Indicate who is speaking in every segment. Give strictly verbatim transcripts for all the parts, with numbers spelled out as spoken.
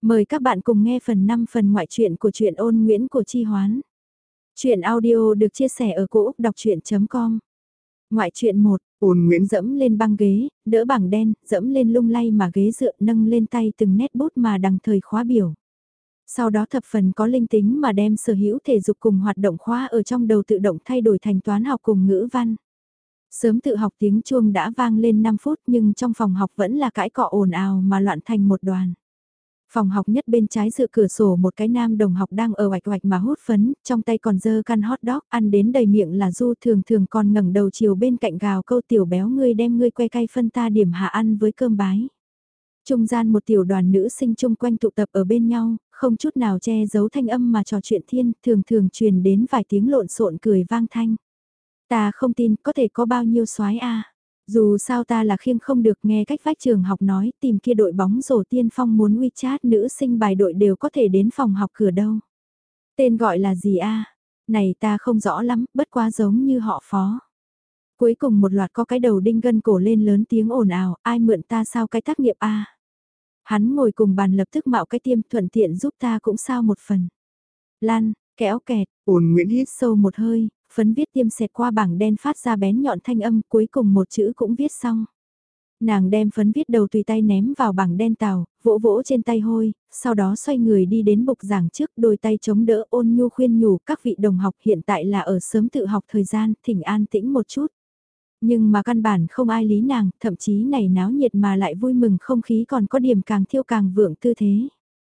Speaker 1: Mời các bạn cùng nghe phần năm phần ngoại truyện của truyện Ôn Nguyễn của Chi Hoán. Truyện audio được chia sẻ ở cỗ đọc chuyện.com. Ngoại truyện một, Ôn Nguyễn dẫm lên băng ghế, đỡ bảng đen, dẫm lên lung lay mà ghế dựa, nâng lên tay từng nét bút mà đằng thời khóa biểu. Sau đó thập phần có linh tính mà đem sở hữu thể dục cùng hoạt động khóa ở trong đầu tự động thay đổi thành toán học cùng ngữ văn. Sớm tự học tiếng chuông đã vang lên năm phút nhưng trong phòng học vẫn là cãi cọ ồn ào mà loạn thành một đoàn. Phòng học nhất bên trái dựa cửa sổ một cái nam đồng học đang ở oạch oạch mà hút phấn, trong tay còn dơ căn hot dog, ăn đến đầy miệng là du, thường thường còn ngẩng đầu chiều bên cạnh gào câu tiểu béo ngươi đem ngươi que cay phân ta điểm hạ ăn với cơm bái. Trung gian một tiểu đoàn nữ sinh chung quanh tụ tập ở bên nhau, không chút nào che giấu thanh âm mà trò chuyện thiên, thường thường truyền đến vài tiếng lộn xộn cười vang thanh. Ta không tin có thể có bao nhiêu soái a. Dù sao ta là khiêng không được, nghe cách vách trường học nói tìm kia đội bóng rổ tiên phong muốn WeChat nữ sinh bài đội đều có thể đến phòng học cửa đâu. Tên gọi là gì a? Này ta không rõ lắm, bất quá giống như họ Phó. Cuối cùng một loạt có cái đầu đinh gân cổ lên lớn tiếng ồn ào, ai mượn ta sao cái tác nghiệp a? Hắn ngồi cùng bàn lập tức mạo cái tiêm thuận tiện giúp ta cũng sao một phần. Lan, kéo kẹt, Ôn Nguyễn hít sâu một hơi, phấn viết tiêm xẹt qua bảng đen phát ra bén nhọn thanh âm, cuối cùng một chữ cũng viết xong. Nàng đem phấn viết đầu tùy tay ném vào bảng đen tàu, vỗ vỗ trên tay hôi, sau đó xoay người đi đến bục giảng trước, đôi tay chống đỡ ôn nhu khuyên nhủ các vị đồng học hiện tại là ở sớm tự học thời gian, thỉnh an tĩnh một chút. Nhưng mà căn bản không ai lý nàng, thậm chí này náo nhiệt mà lại vui mừng không khí còn có điểm càng thiêu càng vượng tư thế.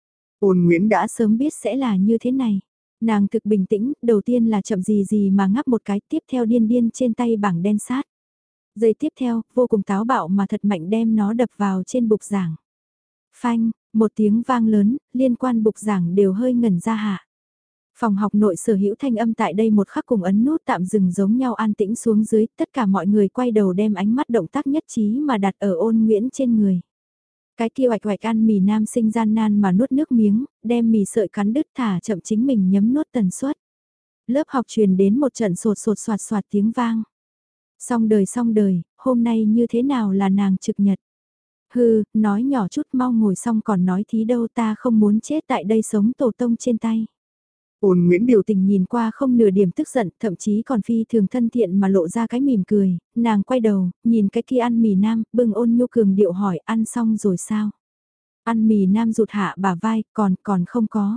Speaker 1: Ôn Nguyễn đã sớm biết sẽ là như thế này. Nàng thực bình tĩnh, đầu tiên là chậm gì gì mà ngắp một cái, tiếp theo điên điên trên tay bảng đen sát. Giây tiếp theo, vô cùng táo bạo mà thật mạnh đem nó đập vào trên bục giảng. Phanh, một tiếng vang lớn, liên quan bục giảng đều hơi ngẩn ra hạ. Phòng học nội sở hữu thanh âm tại đây một khắc cùng ấn nút tạm dừng giống nhau an tĩnh xuống dưới, tất cả mọi người quay đầu đem ánh mắt động tác nhất trí mà đặt ở Ôn Nguyễn trên người. Cái kia oạch oạch ăn mì nam sinh gian nan mà nuốt nước miếng, đem mì sợi cắn đứt thả chậm chính mình nhấm nuốt tần suất. Lớp học truyền đến một trận sột sột soạt soạt tiếng vang. Xong đời xong đời, hôm nay như thế nào là nàng trực nhật. Hừ, nói nhỏ chút mau ngồi xong còn nói thí đâu ta không muốn chết tại đây sống tổ tông trên tay. Ôn Nguyễn biểu tình nhìn qua không nửa điểm tức giận, thậm chí còn phi thường thân thiện mà lộ ra cái mỉm cười, nàng quay đầu, nhìn cái kia ăn mì nam, bưng ôn nhu cường điệu hỏi ăn xong rồi sao? Ăn mì nam rụt hạ bả vai, còn, còn không có.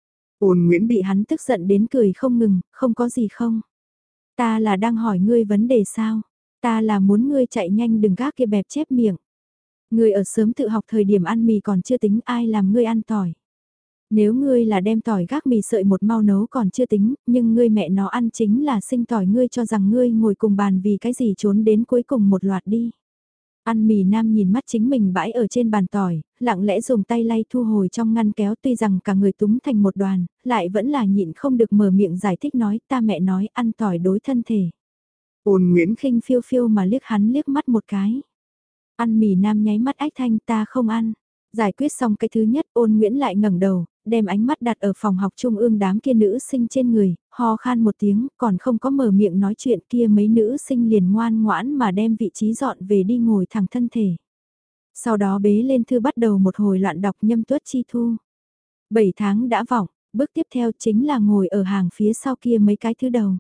Speaker 1: Ôn Nguyễn bị hắn tức giận đến cười không ngừng, không có gì không? Ta là đang hỏi ngươi vấn đề sao? Ta là muốn ngươi chạy nhanh đừng gác kia bẹp chép miệng. Ngươi ở sớm tự học thời điểm ăn mì còn chưa tính ai làm ngươi ăn tỏi. Nếu ngươi là đem tỏi gác mì sợi một mau nấu còn chưa tính, nhưng ngươi mẹ nó ăn chính là sinh tỏi ngươi cho rằng ngươi ngồi cùng bàn vì cái gì trốn đến cuối cùng một loạt đi. Ăn mì nam nhìn mắt chính mình bãi ở trên bàn tỏi, lặng lẽ dùng tay lay thu hồi trong ngăn kéo tuy rằng cả người túng thành một đoàn, lại vẫn là nhịn không được mở miệng giải thích nói ta mẹ nói ăn tỏi đối thân thể. Ôn Nguyễn khinh phiêu phiêu mà liếc hắn liếc mắt một cái. Ăn mì nam nháy mắt ách thanh ta không ăn. Giải quyết xong cái thứ nhất Ôn Nguyễn lại ngẩng đầu, đem ánh mắt đặt ở phòng học trung ương đám kia nữ sinh trên người, ho khan một tiếng, còn không có mở miệng nói chuyện kia mấy nữ sinh liền ngoan ngoãn mà đem vị trí dọn về đi ngồi thẳng thân thể. Sau đó bế lên thư bắt đầu một hồi loạn đọc nhâm tuất chi thu. Bảy tháng đã vọng, bước tiếp theo chính là ngồi ở hàng phía sau kia mấy cái thứ đầu.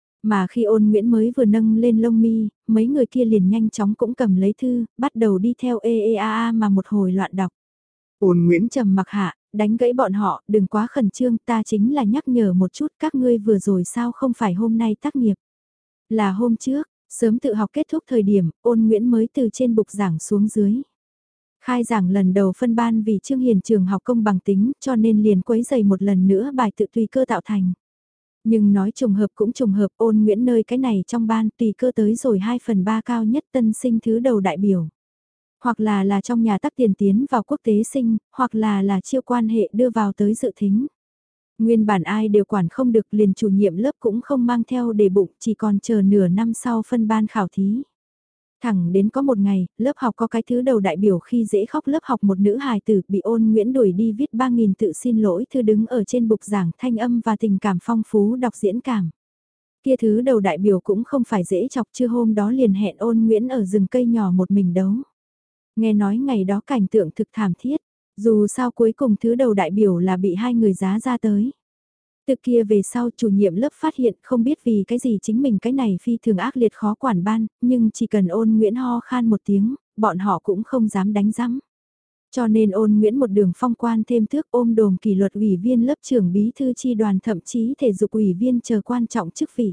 Speaker 1: Mà khi Ôn Nguyễn mới vừa nâng lên lông mi, mấy người kia liền nhanh chóng cũng cầm lấy thư, bắt đầu đi theo ê ê a a mà một hồi loạn đọc. Ôn Nguyễn trầm mặc hạ, đánh gãy bọn họ, đừng quá khẩn trương, ta chính là nhắc nhở một chút các ngươi vừa rồi sao không phải hôm nay tác nghiệp. Là hôm trước, sớm tự học kết thúc thời điểm, Ôn Nguyễn mới từ trên bục giảng xuống dưới. Khai giảng lần đầu phân ban vì Trương Hiền trường học công bằng tính cho nên liền quấy giày một lần nữa bài tự tùy cơ tạo thành. Nhưng nói trùng hợp cũng trùng hợp Ôn Nguyễn nơi cái này trong ban tùy cơ tới rồi hai phần ba cao nhất tân sinh thứ đầu đại biểu. Hoặc là là trong nhà tắc tiền tiến vào quốc tế sinh, hoặc là là chiêu quan hệ đưa vào tới dự thính. Nguyên bản ai đều quản không được liền chủ nhiệm lớp cũng không mang theo để bụng chỉ còn chờ nửa năm sau phân ban khảo thí. Thẳng đến có một ngày, lớp học có cái thứ đầu đại biểu khi dễ khóc lớp học một nữ hài tử bị Ôn Nguyễn đuổi đi viết ba nghìn tự xin lỗi thư đứng ở trên bục giảng thanh âm và tình cảm phong phú đọc diễn cảm. Kia thứ đầu đại biểu cũng không phải dễ chọc chưa hôm đó liền hẹn Ôn Nguyễn ở rừng cây nhỏ một mình đấu. Nghe nói ngày đó cảnh tượng thực thảm thiết, Dù sao cuối cùng thứ đầu đại biểu là bị hai người giá ra tới. Từ kia về sau chủ nhiệm lớp phát hiện không biết vì cái gì chính mình cái này phi thường ác liệt khó quản ban, nhưng chỉ cần Ôn Nguyễn ho khan một tiếng, bọn họ cũng không dám đánh rắm. Cho nên Ôn Nguyễn một đường phong quan thêm thước ôm đồm kỷ luật ủy viên lớp trưởng bí thư chi đoàn thậm chí thể dục ủy viên chờ quan trọng chức vị.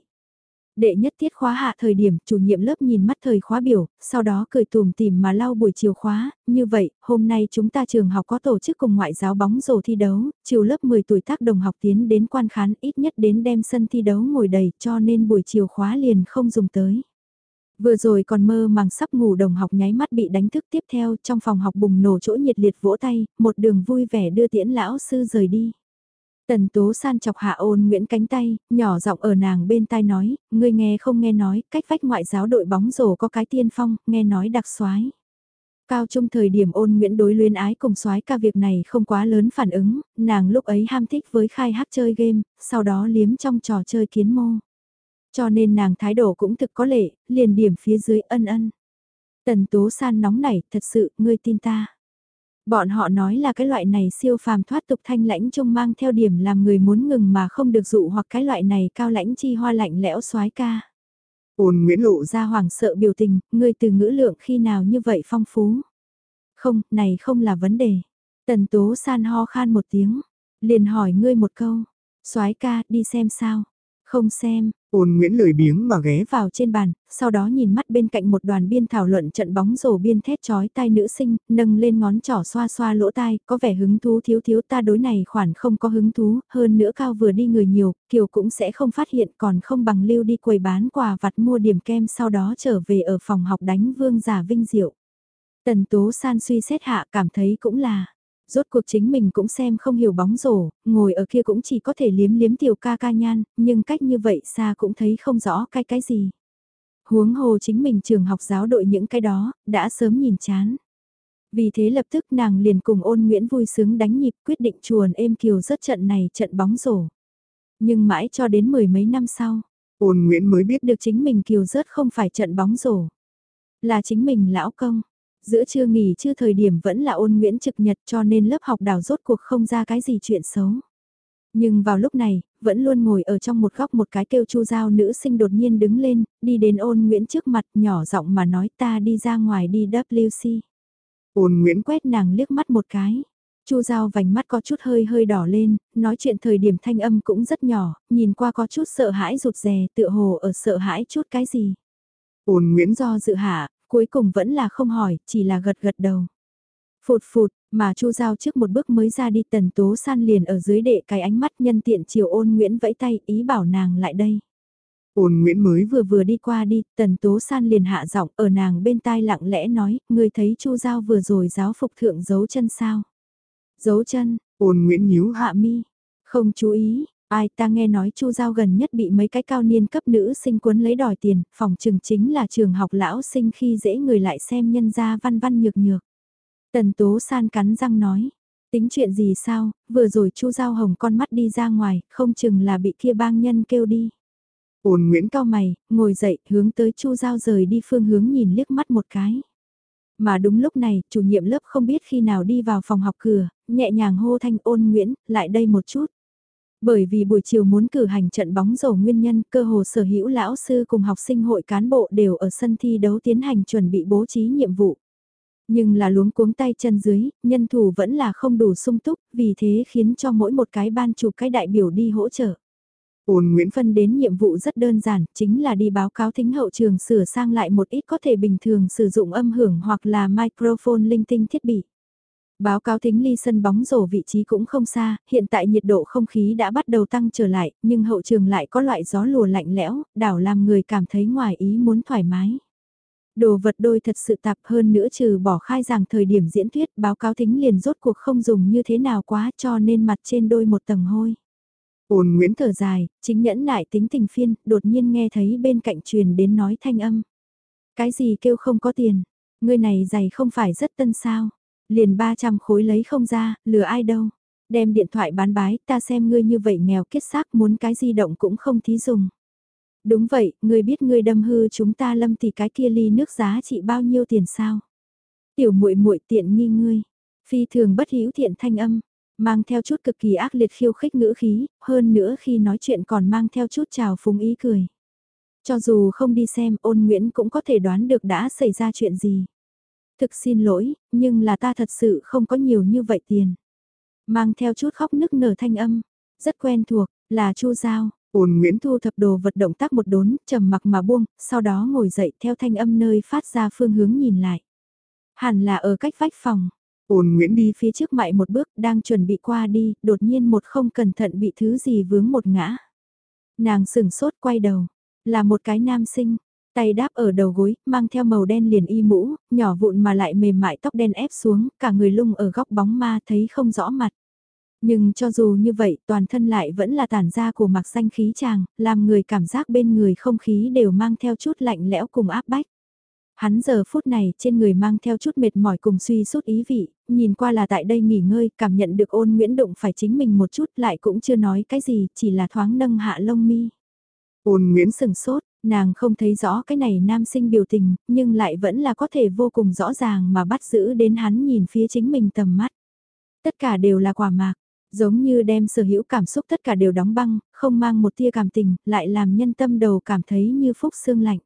Speaker 1: Đệ nhất tiết khóa hạ thời điểm, chủ nhiệm lớp nhìn mắt thời khóa biểu, sau đó cười tùm tìm mà lau buổi chiều khóa, như vậy, hôm nay chúng ta trường học có tổ chức cùng ngoại giáo bóng rổ thi đấu, chiều lớp mười tuổi tác đồng học tiến đến quan khán ít nhất đến đem sân thi đấu ngồi đầy cho nên buổi chiều khóa liền không dùng tới. Vừa rồi còn mơ màng sắp ngủ đồng học nháy mắt bị đánh thức tiếp theo trong phòng học bùng nổ chỗ nhiệt liệt vỗ tay, một đường vui vẻ đưa tiễn lão sư rời đi. Tần Tố San chọc hạ Ôn Nguyễn cánh tay, nhỏ giọng ở nàng bên tai nói, ngươi nghe không nghe nói, cách vách ngoại giáo đội bóng rổ có cái tiên phong, nghe nói đặc soái. Cao trung thời điểm Ôn Nguyễn đối luyến ái cùng soái ca việc này không quá lớn phản ứng, nàng lúc ấy ham thích với khai hát chơi game, sau đó liếm trong trò chơi kiến mô. Cho nên nàng thái độ cũng thực có lệ, liền điểm phía dưới ân ân. Tần Tố San nóng nảy, thật sự, ngươi tin ta. Bọn họ nói là cái loại này siêu phàm thoát tục thanh lãnh trông mang theo điểm làm người muốn ngừng mà không được dụ hoặc cái loại này cao lãnh chi hoa lạnh lẽo soái ca. Ôn Nguyễn lộ ra hoảng sợ biểu tình, ngươi từ ngữ lượng khi nào như vậy phong phú. Không, này không là vấn đề. Tần Tố San ho khan một tiếng, liền hỏi ngươi một câu, soái ca đi xem sao. Không xem, Ôn Nguyễn lười biếng mà ghé vào trên bàn, sau đó nhìn mắt bên cạnh một đoàn biên thảo luận trận bóng rổ biên thét chói tai nữ sinh, nâng lên ngón trỏ xoa xoa lỗ tai, có vẻ hứng thú thiếu thiếu ta đối này khoản không có hứng thú, hơn nữa cao vừa đi người nhiều, Kiều cũng sẽ không phát hiện còn không bằng lưu đi quầy bán quà vặt mua điểm kem sau đó trở về ở phòng học đánh vương giả vinh diệu. Tần Tố San suy xét hạ cảm thấy cũng là. Rốt cuộc chính mình cũng xem không hiểu bóng rổ, ngồi ở kia cũng chỉ có thể liếm liếm tiểu ca ca nhan, nhưng cách như vậy xa cũng thấy không rõ cái cái gì. Huống hồ chính mình trường học giáo đội những cái đó, đã sớm nhìn chán. Vì thế lập tức nàng liền cùng Ôn Nguyễn vui sướng đánh nhịp quyết định chuồn êm Kiều rớt trận này trận bóng rổ. Nhưng mãi cho đến mười mấy năm sau, Ôn Nguyễn mới biết được chính mình Kiều rớt không phải trận bóng rổ, là chính mình lão công. Giữa trưa nghỉ trưa thời điểm vẫn là Ôn Nguyễn trực nhật cho nên lớp học đào rốt cuộc không ra cái gì chuyện xấu. Nhưng vào lúc này, vẫn luôn ngồi ở trong một góc một cái kêu Chu Giao nữ sinh đột nhiên đứng lên, đi đến Ôn Nguyễn trước mặt nhỏ giọng mà nói ta đi ra ngoài đi W C. Ôn Nguyễn quét nàng liếc mắt một cái. Chu Giao vành mắt có chút hơi hơi đỏ lên, nói chuyện thời điểm thanh âm cũng rất nhỏ, nhìn qua có chút sợ hãi rụt rè tựa hồ ở sợ hãi chút cái gì. Ôn Nguyễn do dự hạ, cuối cùng vẫn là không hỏi, chỉ là gật gật đầu. Phụt phụt, mà Chu Giao trước một bước mới ra đi Tần Tố San liền ở dưới đệ cái ánh mắt nhân tiện chiều Ôn Nguyễn vẫy tay ý bảo nàng lại đây. Ôn Nguyễn mới vừa vừa đi qua đi, Tần Tố San liền hạ giọng ở nàng bên tai lặng lẽ nói, ngươi thấy Chu Giao vừa rồi giáo phục thượng giấu chân sao? Giấu chân, Ôn Nguyễn nhíu hạ mi, không chú ý. Ai ta nghe nói Chu Giao gần nhất bị mấy cái cao niên cấp nữ sinh cuốn lấy đòi tiền, phòng trường chính là trường học lão sinh khi dễ người lại xem nhân gia văn văn nhược nhược. Tần Tố San cắn răng nói, tính chuyện gì sao, vừa rồi Chu Giao hồng con mắt đi ra ngoài, không chừng là bị kia bang nhân kêu đi. Ôn Nguyễn cao mày, ngồi dậy, hướng tới Chu Giao rời đi phương hướng nhìn liếc mắt một cái. Mà đúng lúc này, chủ nhiệm lớp không biết khi nào đi vào phòng học cửa, nhẹ nhàng hô thanh Ôn Nguyễn, lại đây một chút. Bởi vì buổi chiều muốn cử hành trận bóng rổ nguyên nhân, cơ hồ sở hữu lão sư cùng học sinh hội cán bộ đều ở sân thi đấu tiến hành chuẩn bị bố trí nhiệm vụ. Nhưng là luống cuống tay chân dưới, nhân thủ vẫn là không đủ sung túc, vì thế khiến cho mỗi một cái ban chụp cái đại biểu đi hỗ trợ. Ôn Nguyễn phân đến nhiệm vụ rất đơn giản, chính là đi báo cáo thính hậu trường sửa sang lại một ít có thể bình thường sử dụng âm hưởng hoặc là microphone linh tinh thiết bị. Báo cáo thính ly sân bóng rổ vị trí cũng không xa, hiện tại nhiệt độ không khí đã bắt đầu tăng trở lại, nhưng hậu trường lại có loại gió lùa lạnh lẽo, đảo làm người cảm thấy ngoài ý muốn thoải mái. Đồ vật đôi thật sự tạp hơn nữa trừ bỏ khai giảng thời điểm diễn thuyết, báo cáo thính liền rốt cuộc không dùng như thế nào quá cho nên mặt trên đôi một tầng hôi. Ôn Nguyễn thở dài, chính nhẫn nại tính tình phiên, đột nhiên nghe thấy bên cạnh truyền đến nói thanh âm. Cái gì kêu không có tiền, người này giày không phải rất tân sao. Liền ba trăm khối lấy không ra, lừa ai đâu. Đem điện thoại bán bái, ta xem ngươi như vậy nghèo kết xác muốn cái di động cũng không thí dùng. Đúng vậy, ngươi biết ngươi đâm hư chúng ta Lâm thì cái kia ly nước giá trị bao nhiêu tiền sao? Tiểu muội muội tiện nghi ngươi. Phi thường bất hữu thiện thanh âm, mang theo chút cực kỳ ác liệt khiêu khích ngữ khí, hơn nữa khi nói chuyện còn mang theo chút trào phúng ý cười. Cho dù không đi xem, Ôn Nguyễn cũng có thể đoán được đã xảy ra chuyện gì. Thực xin lỗi, nhưng là ta thật sự không có nhiều như vậy tiền. Mang theo chút khóc nức nở thanh âm, rất quen thuộc, là Chu Giao. Ôn Nguyễn thu thập đồ vật động tác một đốn, trầm mặc mà buông, sau đó ngồi dậy theo thanh âm nơi phát ra phương hướng nhìn lại. Hẳn là ở cách vách phòng. Ôn Nguyễn đi phía trước mại một bước, đang chuẩn bị qua đi, đột nhiên một không cẩn thận bị thứ gì vướng một ngã. Nàng sừng sốt quay đầu, là một cái nam sinh, tay đáp ở đầu gối, mang theo màu đen liền y mũ, nhỏ vụn mà lại mềm mại tóc đen ép xuống, cả người lung ở góc bóng ma thấy không rõ mặt. Nhưng cho dù như vậy, toàn thân lại vẫn là tản ra của mặc xanh khí chàng, làm người cảm giác bên người không khí đều mang theo chút lạnh lẽo cùng áp bách. Hắn giờ phút này trên người mang theo chút mệt mỏi cùng suy sút ý vị, nhìn qua là tại đây nghỉ ngơi, cảm nhận được Ôn Nguyễn đụng phải chính mình một chút lại cũng chưa nói cái gì, chỉ là thoáng nâng hạ lông mi. Ôn Nguyễn sừng sốt, nàng không thấy rõ cái này nam sinh biểu tình, nhưng lại vẫn là có thể vô cùng rõ ràng mà bắt giữ đến hắn nhìn phía chính mình tầm mắt. Tất cả đều là quả mạc, giống như đem sở hữu cảm xúc tất cả đều đóng băng, không mang một tia cảm tình, lại làm nhân tâm đầu cảm thấy như phúc xương lạnh.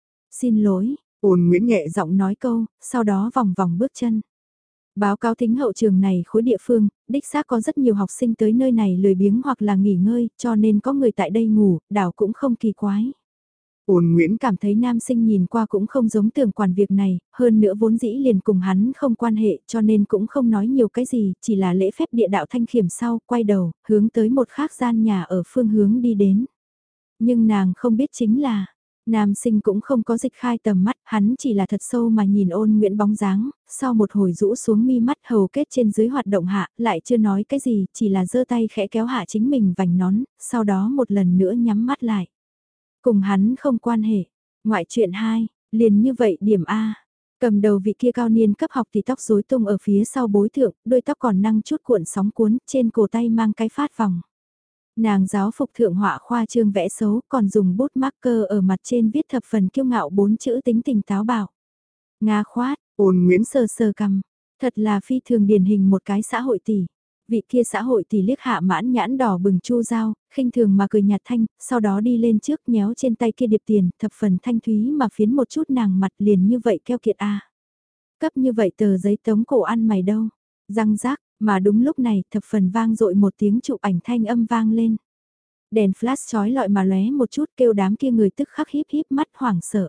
Speaker 1: Xin lỗi, Ôn Nguyễn nhẹ giọng nói câu, sau đó vòng vòng bước chân. Báo cáo thính hậu trường này khối địa phương, đích xác có rất nhiều học sinh tới nơi này lười biếng hoặc là nghỉ ngơi, cho nên có người tại đây ngủ, đảo cũng không kỳ quái. Ôn Nguyễn cảm thấy nam sinh nhìn qua cũng không giống tưởng quản việc này, hơn nữa vốn dĩ liền cùng hắn không quan hệ cho nên cũng không nói nhiều cái gì, chỉ là lễ phép địa đạo thanh khiểm sau, quay đầu, hướng tới một khác gian nhà ở phương hướng đi đến. Nhưng nàng không biết chính là, nam sinh cũng không có dịch khai tầm mắt, hắn chỉ là thật sâu mà nhìn Ôn Nguyễn bóng dáng, sau một hồi rũ xuống mi mắt hầu kết trên dưới hoạt động hạ, lại chưa nói cái gì, chỉ là giơ tay khẽ kéo hạ chính mình vành nón, sau đó một lần nữa nhắm mắt lại. Cùng hắn không quan hệ. Ngoại chuyện hai, liền như vậy điểm A. Cầm đầu vị kia cao niên cấp học thì tóc rối tung ở phía sau bối thượng, đôi tóc còn năng chút cuộn sóng cuốn, trên cổ tay mang cái phát vòng. Nàng giáo phục thượng họa khoa trương vẽ xấu, còn dùng bút marker ở mặt trên viết thập phần kiêu ngạo bốn chữ tính tình táo bạo. Nga khoát, Ôn Nguyễn sờ sờ cằm, thật là phi thường điển hình một cái xã hội tỷ. Vị kia xã hội tỷ liếc hạ mãn nhãn đỏ bừng Chu Giao, khinh thường mà cười nhạt thanh, sau đó đi lên trước nhéo trên tay kia điệp tiền, thập phần thanh thúy mà phiến một chút nàng mặt liền như vậy keo kiệt a. Cấp như vậy tờ giấy tống cổ ăn mày đâu. Răng rác, mà đúng lúc này thập phần vang dội một tiếng chụp ảnh thanh âm vang lên. Đèn flash chói lọi mà lóe một chút kêu đám kia người tức khắc híp híp mắt hoảng sợ.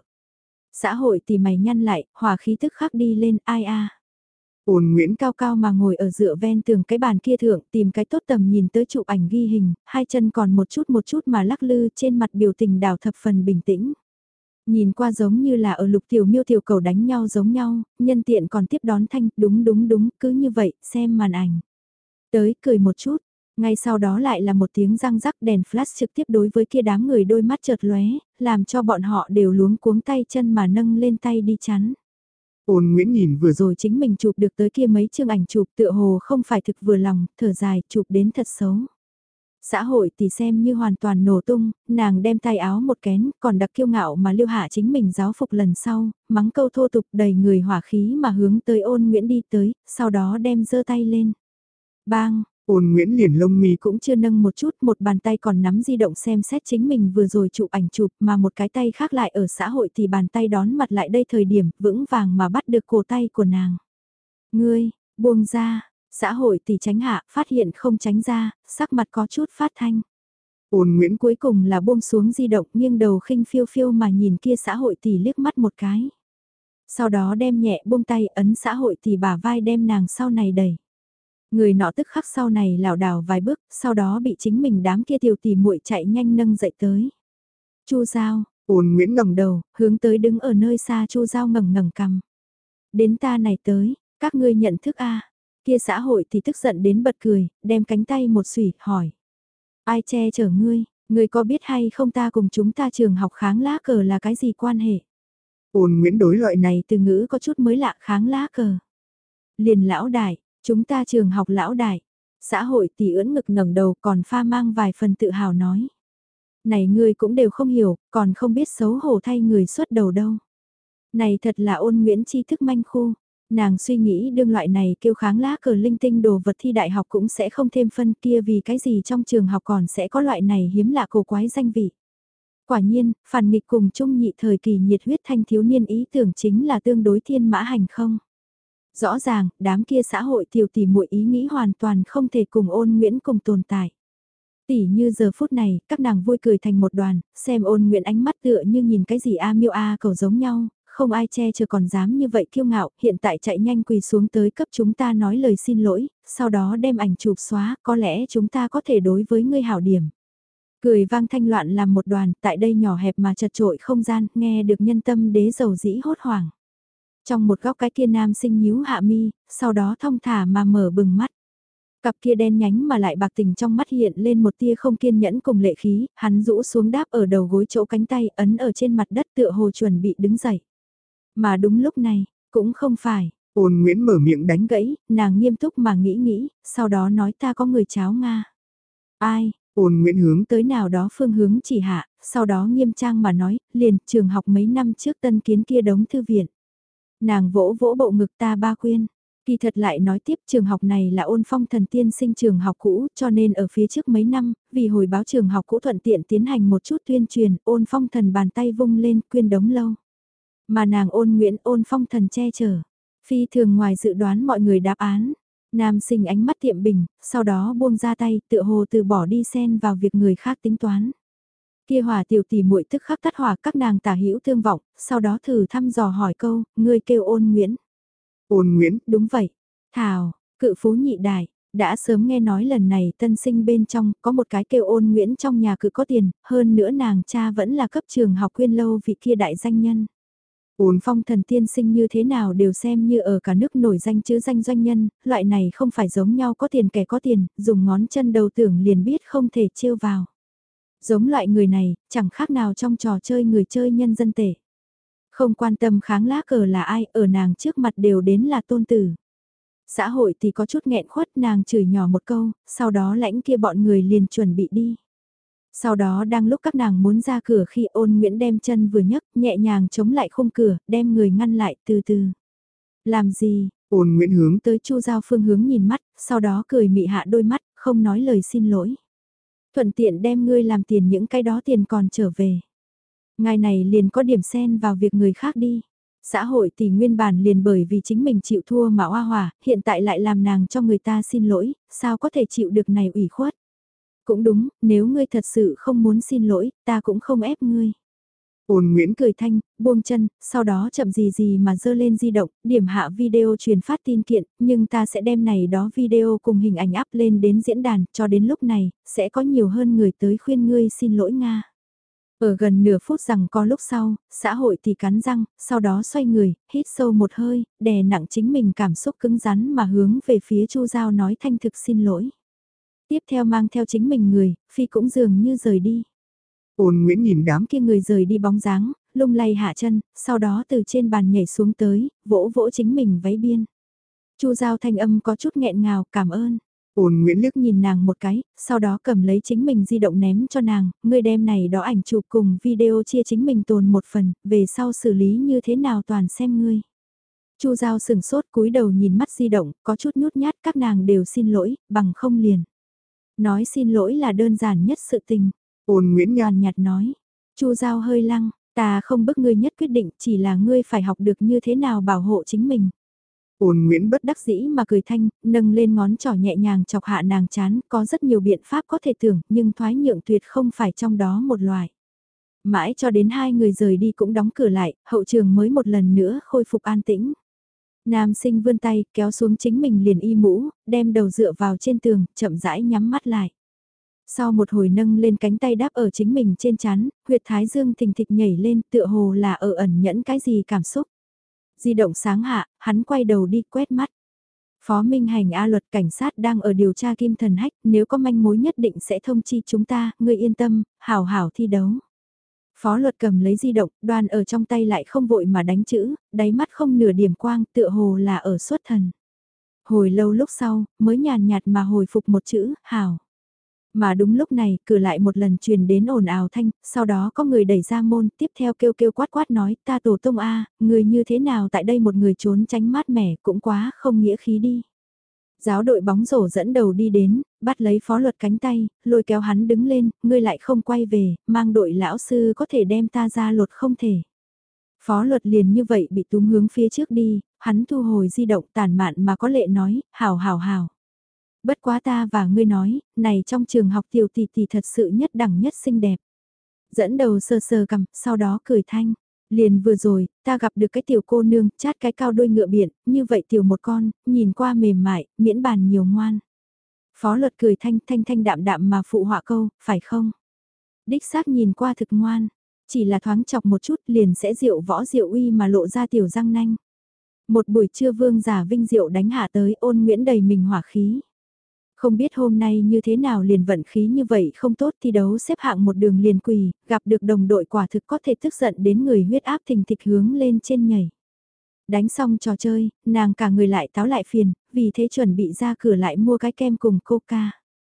Speaker 1: Xã hội tỷ mày nhăn lại, hòa khí tức khắc đi lên ai a. Ôn Nguyễn cao cao mà ngồi ở dựa ven tường cái bàn kia thượng tìm cái tốt tầm nhìn tới chụp ảnh ghi hình, hai chân còn một chút một chút mà lắc lư trên mặt biểu tình đảo thập phần bình tĩnh. Nhìn qua giống như là ở lục tiểu miêu tiểu cầu đánh nhau giống nhau, nhân tiện còn tiếp đón thanh, đúng đúng đúng, cứ như vậy, xem màn ảnh. Tới cười một chút, ngay sau đó lại là một tiếng răng rắc đèn flash trực tiếp đối với kia đám người đôi mắt chợt lóe, làm cho bọn họ đều luống cuống tay chân mà nâng lên tay đi chắn. Ôn Nguyễn nhìn vừa rồi chính mình chụp được tới kia mấy chương ảnh chụp tựa hồ không phải thực vừa lòng, thở dài, chụp đến thật xấu. Xã hội thì xem như hoàn toàn nổ tung, nàng đem tay áo một kén, còn đặc kiêu ngạo mà lưu hạ chính mình giáo phục lần sau, mắng câu thô tục đầy người hỏa khí mà hướng tới Ôn Nguyễn đi tới, sau đó đem giơ tay lên. Bang! Ôn Nguyễn liền lông mi cũng chưa nâng một chút, một bàn tay còn nắm di động xem xét chính mình vừa rồi chụp ảnh chụp mà một cái tay khác lại ở xã hội thì bàn tay đón mặt lại đây thời điểm vững vàng mà bắt được cổ tay của nàng. Ngươi, buông ra, xã hội thì tránh hạ, phát hiện không tránh ra, sắc mặt có chút phát thanh. Ôn Nguyễn cuối cùng là buông xuống di động nghiêng đầu khinh phiêu phiêu mà nhìn kia xã hội thì liếc mắt một cái. Sau đó đem nhẹ buông tay ấn xã hội thì bả vai đem nàng sau này đẩy. Người nọ tức khắc sau này lảo đảo vài bước, sau đó bị chính mình đám kia tiểu tỷ muội chạy nhanh nâng dậy tới. Chu Giao, Ôn Nguyễn ngẩng đầu, hướng tới đứng ở nơi xa Chu Giao ngẩng ngẩng cằm. Đến ta này tới, các ngươi nhận thức a? Kia xã hội thì tức giận đến bật cười, đem cánh tay một xủy, hỏi. Ai che chở ngươi, ngươi có biết hay không ta cùng chúng ta trường học kháng lá cờ là cái gì quan hệ? Ôn Nguyễn đối loại này từ ngữ có chút mới lạ kháng lá cờ. Liền lão đại. Chúng ta trường học lão đại, xã hội tỷ ưỡn ngực ngẩng đầu còn pha mang vài phần tự hào nói. Này ngươi cũng đều không hiểu, còn không biết xấu hổ thay người xuất đầu đâu. Này thật là Ôn Nguyễn tri thức manh khu, Nàng suy nghĩ đương loại này kêu kháng lá cờ linh tinh đồ vật thi đại học cũng sẽ không thêm phân kia vì cái gì trong trường học còn sẽ có loại này hiếm lạ cổ quái danh vị. Quả nhiên, phản nghịch cùng trung nhị thời kỳ nhiệt huyết thanh thiếu niên ý tưởng chính là tương đối thiên mã hành không. Rõ ràng, đám kia xã hội tiểu tỷ muội ý nghĩ hoàn toàn không thể cùng Ôn Nguyễn cùng tồn tại. Tỉ như giờ phút này, các nàng vui cười thành một đoàn, xem Ôn Nguyễn ánh mắt tựa như nhìn cái gì a miêu a cầu giống nhau, không ai che chở còn dám như vậy kiêu ngạo, hiện tại chạy nhanh quỳ xuống tới cấp chúng ta nói lời xin lỗi, sau đó đem ảnh chụp xóa, có lẽ chúng ta có thể đối với ngươi hảo điểm. Cười vang thanh loạn làm một đoàn, tại đây nhỏ hẹp mà chật trội không gian, nghe được nhân tâm đế dầu dĩ hốt hoảng. Trong một góc cái kia nam sinh nhíu hạ mi, sau đó thong thả mà mở bừng mắt. Cặp kia đen nhánh mà lại bạc tình trong mắt hiện lên một tia không kiên nhẫn cùng lệ khí, hắn rũ xuống đáp ở đầu gối chỗ cánh tay ấn ở trên mặt đất tựa hồ chuẩn bị đứng dậy. Mà đúng lúc này, cũng không phải, Ôn Nguyễn mở miệng đánh gãy, nàng nghiêm túc mà nghĩ nghĩ, sau đó nói ta có người cháu Nga. Ai? Ôn Nguyễn hướng tới nào đó phương hướng chỉ hạ, sau đó nghiêm trang mà nói, liền trường học mấy năm trước tân kiến kia đống thư viện. Nàng vỗ vỗ bộ ngực ta ba khuyên. Kỳ thật lại nói tiếp trường học này là Ôn Phong thần tiên sinh trường học cũ cho nên ở phía trước mấy năm, vì hồi báo trường học cũ thuận tiện tiến hành một chút tuyên truyền, Ôn Phong thần bàn tay vung lên quyên đống lâu. Mà nàng Ôn Nguyễn Ôn Phong thần che chở. Phi thường ngoài dự đoán mọi người đáp án. Nam sinh ánh mắt tiệm bình, sau đó buông ra tay tựa hồ từ bỏ đi xen vào việc người khác tính toán. Kia hòa tiểu tỷ muội tức khắc tắt hỏa các nàng tả hữu thương vọng, sau đó thử thăm dò hỏi câu, ngươi kêu Ôn Nguyễn. Ôn Nguyễn, đúng vậy. Thảo, cự phú nhị đại, đã sớm nghe nói lần này tân sinh bên trong có một cái kêu Ôn Nguyễn trong nhà cự có tiền, hơn nữa nàng cha vẫn là cấp trường học quyên lâu vị kia đại danh nhân. Ôn Phong thần tiên sinh như thế nào đều xem như ở cả nước nổi danh chứ danh doanh nhân, loại này không phải giống nhau có tiền kẻ có tiền, dùng ngón chân đầu tưởng liền biết không thể trêu vào. Giống loại người này, chẳng khác nào trong trò chơi người chơi nhân dân tệ. Không quan tâm kháng lá cờ là ai, ở nàng trước mặt đều đến là tôn tử. Xã hội thì có chút nghẹn khuất nàng chửi nhỏ một câu, sau đó lãnh kia bọn người liền chuẩn bị đi. Sau đó đang lúc các nàng muốn ra cửa khi Ôn Nguyễn đem chân vừa nhấc, nhẹ nhàng chống lại khung cửa, đem người ngăn lại từ từ. Làm gì? Ôn Nguyễn hướng tới Chu Giao phương hướng nhìn mắt, sau đó cười mị hạ đôi mắt, không nói lời xin lỗi. Thuận tiện đem ngươi làm tiền những cái đó tiền còn trở về. Ngài này liền có điểm xen vào việc người khác đi. Xã hội thì nguyên bản liền bởi vì chính mình chịu thua mà oa hòa, hiện tại lại làm nàng cho người ta xin lỗi, sao có thể chịu được này ủy khuất. Cũng đúng, nếu ngươi thật sự không muốn xin lỗi, ta cũng không ép ngươi. Ôn Nguyễn cười thanh, buông chân, sau đó chậm gì gì mà dơ lên di động, điểm hạ video truyền phát tin kiện, nhưng ta sẽ đem này đó video cùng hình ảnh up lên đến diễn đàn, cho đến lúc này, sẽ có nhiều hơn người tới khuyên ngươi xin lỗi Nga. Ở gần nửa phút rằng có lúc sau, xã hội thì cắn răng, sau đó xoay người, hít sâu một hơi, đè nặng chính mình cảm xúc cứng rắn mà hướng về phía Chu Giao nói thanh thực xin lỗi. Tiếp theo mang theo chính mình người, Phi cũng dường như rời đi. Ôn Nguyễn nhìn đám kia người rời đi bóng dáng, lung lay hạ chân, sau đó từ trên bàn nhảy xuống tới, vỗ vỗ chính mình váy biên. Chu Giao thanh âm có chút nghẹn ngào, cảm ơn. Ôn Nguyễn liếc nhìn nàng một cái, sau đó cầm lấy chính mình di động ném cho nàng, ngươi đem này đó ảnh chụp cùng video chia chính mình tồn một phần, về sau xử lý như thế nào toàn xem ngươi. Chu Giao sừng sốt cúi đầu nhìn mắt di động, có chút nhút nhát các nàng đều xin lỗi, bằng không liền. Nói xin lỗi là đơn giản nhất sự tình. Ôn Nguyễn nhàn nhạt nói. Chu Giao hơi lăng, ta không bức ngươi nhất quyết định, chỉ là ngươi phải học được như thế nào bảo hộ chính mình. Ôn Nguyễn bất đắc dĩ mà cười thanh, nâng lên ngón trỏ nhẹ nhàng chọc hạ nàng chán, có rất nhiều biện pháp có thể tưởng, nhưng thoái nhượng tuyệt không phải trong đó một loại. Mãi cho đến hai người rời đi cũng đóng cửa lại, hậu trường mới một lần nữa khôi phục an tĩnh. Nam sinh vươn tay, kéo xuống chính mình liền y mũ, đem đầu dựa vào trên tường, chậm rãi nhắm mắt lại. Sau một hồi nâng lên cánh tay đáp ở chính mình trên chán, huyệt thái dương thình thịch nhảy lên tựa hồ là ở ẩn nhẫn cái gì cảm xúc. Di động sáng hạ, hắn quay đầu đi quét mắt. Phó Minh Hành A luật cảnh sát đang ở điều tra Kim Thần Hách, nếu có manh mối nhất định sẽ thông chi chúng ta, ngươi yên tâm, hảo hảo thi đấu. Phó luật cầm lấy di động, đoan ở trong tay lại không vội mà đánh chữ, đáy mắt không nửa điểm quang, tựa hồ là ở xuất thần. Hồi lâu lúc sau, mới nhàn nhạt mà hồi phục một chữ, hảo. Mà đúng lúc này, cửa lại một lần truyền đến ồn ào thanh, sau đó có người đẩy ra môn, tiếp theo kêu kêu quát quát nói, ta tổ tông a, người như thế nào tại đây một người trốn tránh mát mẻ cũng quá không nghĩa khí đi. Giáo đội bóng rổ dẫn đầu đi đến, bắt lấy phó luật cánh tay, lôi kéo hắn đứng lên, ngươi lại không quay về, mang đội lão sư có thể đem ta ra lột không thể. Phó luật liền như vậy bị túm hướng phía trước đi, hắn thu hồi di động tàn mạn mà có lệ nói, hảo hảo hảo. Bất quá ta và ngươi nói, này trong trường học tiểu tỷ tỷ thật sự nhất đẳng nhất xinh đẹp. Dẫn đầu sờ sờ cầm, sau đó cười thanh. Liền vừa rồi, ta gặp được cái tiểu cô nương, chát cái cao đuôi ngựa biển, như vậy tiểu một con, nhìn qua mềm mại, miễn bàn nhiều ngoan. Phó luật cười thanh thanh thanh đạm đạm mà phụ họa câu, phải không? Đích xác nhìn qua thực ngoan, chỉ là thoáng chọc một chút liền sẽ diệu võ diệu uy mà lộ ra tiểu răng nanh. Một buổi trưa vương giả vinh diệu đánh hạ tới ôn nguyễn đầy mình hỏa khí. Không biết hôm nay như thế nào liền vận khí như vậy không tốt thi đấu xếp hạng một đường liền quỳ, gặp được đồng đội quả thực có thể tức giận đến người huyết áp thình thịch hướng lên trên nhảy. Đánh xong trò chơi, nàng cả người lại táo lại phiền, vì thế chuẩn bị ra cửa lại mua cái kem cùng coca.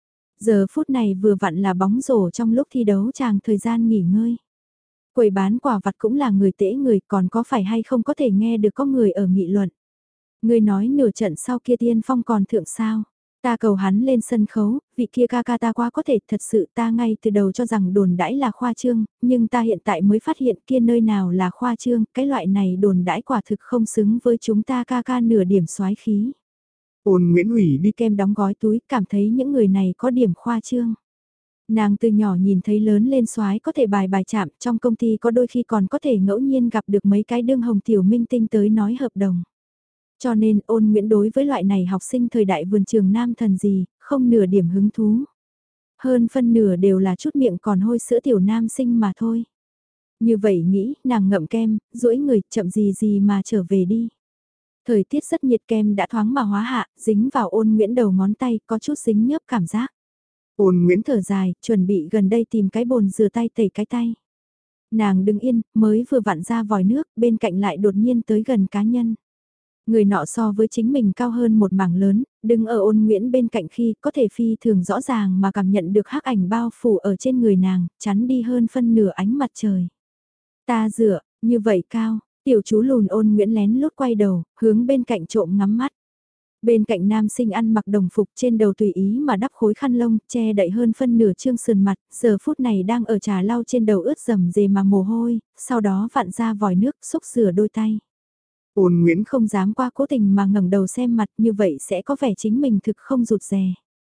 Speaker 1: Giờ phút này vừa vặn là bóng rổ trong lúc thi đấu chàng thời gian nghỉ ngơi. Quầy bán quà vặt cũng là người tễ người còn có phải hay không có thể nghe được có người ở nghị luận. Người nói nửa trận sau kia Tiên Phong còn thượng sao. Ta cầu hắn lên sân khấu, vị kia ca ca ta quá có thể thật sự ta ngay từ đầu cho rằng đồn đãi là khoa trương, nhưng ta hiện tại mới phát hiện kia nơi nào là khoa trương, cái loại này đồn đãi quả thực không xứng với chúng ta ca ca nửa điểm soái khí. Ôn Nguyễn Hủy đi kem đóng gói túi, cảm thấy những người này có điểm khoa trương. Nàng từ nhỏ nhìn thấy lớn lên soái có thể bài bài chạm, trong công ty có đôi khi còn có thể ngẫu nhiên gặp được mấy cái đương hồng tiểu minh tinh tới nói hợp đồng. Cho nên ôn Nguyễn đối với loại này học sinh thời đại vườn trường nam thần gì, không nửa điểm hứng thú. Hơn phân nửa đều là chút miệng còn hôi sữa tiểu nam sinh mà thôi. Như vậy nghĩ, nàng ngậm kem, duỗi người, chậm gì gì mà trở về đi. Thời tiết rất nhiệt kem đã thoáng mà hóa hạ, dính vào ôn Nguyễn đầu ngón tay, có chút dính nhớp cảm giác. Ôn Nguyễn thở dài, chuẩn bị gần đây tìm cái bồn rửa tay tẩy cái tay. Nàng đứng yên, mới vừa vặn ra vòi nước, bên cạnh lại đột nhiên tới gần cá nhân. Người nọ so với chính mình cao hơn một mảng lớn, đứng ở ôn Nguyễn bên cạnh khi có thể phi thường rõ ràng mà cảm nhận được hắc ảnh bao phủ ở trên người nàng, chắn đi hơn phân nửa ánh mặt trời. Ta dựa, như vậy cao, tiểu chú lùn ôn Nguyễn lén lút quay đầu, hướng bên cạnh trộm ngắm mắt. Bên cạnh nam sinh ăn mặc đồng phục trên đầu tùy ý mà đắp khối khăn lông, che đậy hơn phân nửa trương sườn mặt, giờ phút này đang ở trà lau trên đầu ướt rầm rề mà mồ hôi, sau đó vặn ra vòi nước xúc rửa đôi tay. Ôn Nguyễn không dám qua cố tình mà ngẩng đầu xem mặt như vậy sẽ có vẻ chính mình thực không rụt rè.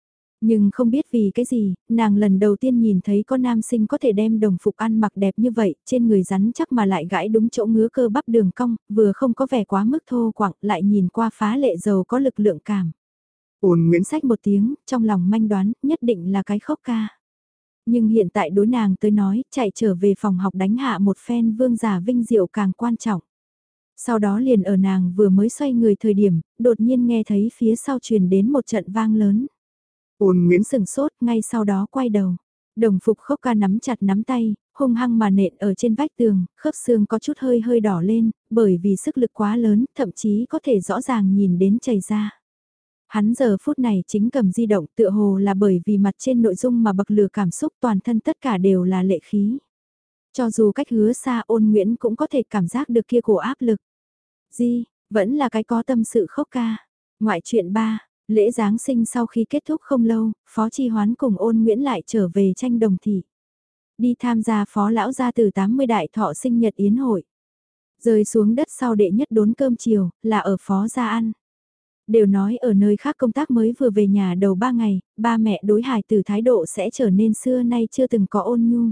Speaker 1: Nhưng không biết vì cái gì, nàng lần đầu tiên nhìn thấy có nam sinh có thể đem đồng phục ăn mặc đẹp như vậy, trên người rắn chắc mà lại gãi đúng chỗ ngứa cơ bắp đường cong, vừa không có vẻ quá mức thô quặng, lại nhìn qua phá lệ giàu có lực lượng cảm. Ôn Nguyễn sách một tiếng, trong lòng manh đoán, nhất định là cái khóc ca. Nhưng hiện tại đối nàng tới nói, chạy trở về phòng học đánh hạ một phen vương giả vinh diệu càng quan trọng. Sau đó liền ở nàng vừa mới xoay người thời điểm, đột nhiên nghe thấy phía sau truyền đến một trận vang lớn. Ôn Nguyễn sừng sốt, ngay sau đó quay đầu. Đồng phục khốc ca nắm chặt nắm tay, hung hăng mà nện ở trên vách tường, khớp xương có chút hơi hơi đỏ lên, bởi vì sức lực quá lớn, thậm chí có thể rõ ràng nhìn đến chảy ra. Hắn giờ phút này chính cầm di động tựa hồ là bởi vì mặt trên nội dung mà bậc lửa cảm xúc toàn thân tất cả đều là lệ khí. Cho dù cách hứa xa ôn Nguyễn cũng có thể cảm giác được kia cổ áp lực. Di, vẫn là cái có tâm sự khốc ca. Ngoại truyện ba, lễ Giáng sinh sau khi kết thúc không lâu, Phó Chi Hoán cùng ôn Nguyễn lại trở về tranh đồng thị. Đi tham gia Phó Lão gia từ tám mươi đại thọ sinh nhật yến hội. Rơi xuống đất sau đệ nhất đốn cơm chiều, là ở Phó gia ăn. Đều nói ở nơi khác công tác mới vừa về nhà đầu ba ngày, ba mẹ đối hài từ thái độ sẽ trở nên xưa nay chưa từng có ôn nhu.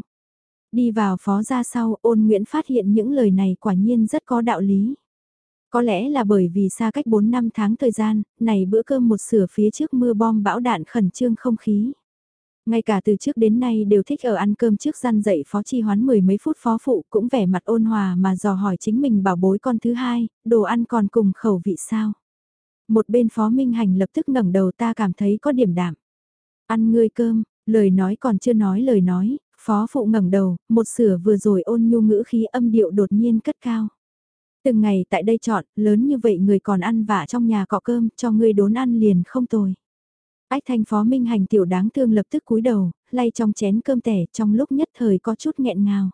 Speaker 1: Đi vào Phó gia sau, ôn Nguyễn phát hiện những lời này quả nhiên rất có đạo lý. Có lẽ là bởi vì xa cách bốn năm tháng thời gian, này bữa cơm một sửa phía trước mưa bom bão đạn khẩn trương không khí. Ngay cả từ trước đến nay đều thích ở ăn cơm trước gian dậy Phó Chi Hoán mười mấy phút phó phụ cũng vẻ mặt ôn hòa mà dò hỏi chính mình bảo bối con thứ hai, đồ ăn còn cùng khẩu vị sao. Một bên Phó Minh Hành lập tức ngẩng đầu ta cảm thấy có điểm đạm. Ăn ngươi cơm, lời nói còn chưa nói lời nói, Phó phụ ngẩng đầu, một sửa vừa rồi ôn nhu ngữ khí âm điệu đột nhiên cất cao. Từng ngày tại đây chọn, lớn như vậy người còn ăn vạ trong nhà cọ cơm, cho ngươi đốn ăn liền không tồi. Ách thanh Phó Minh Hành tiểu đáng thương lập tức cúi đầu, lay trong chén cơm tẻ trong lúc nhất thời có chút nghẹn ngào.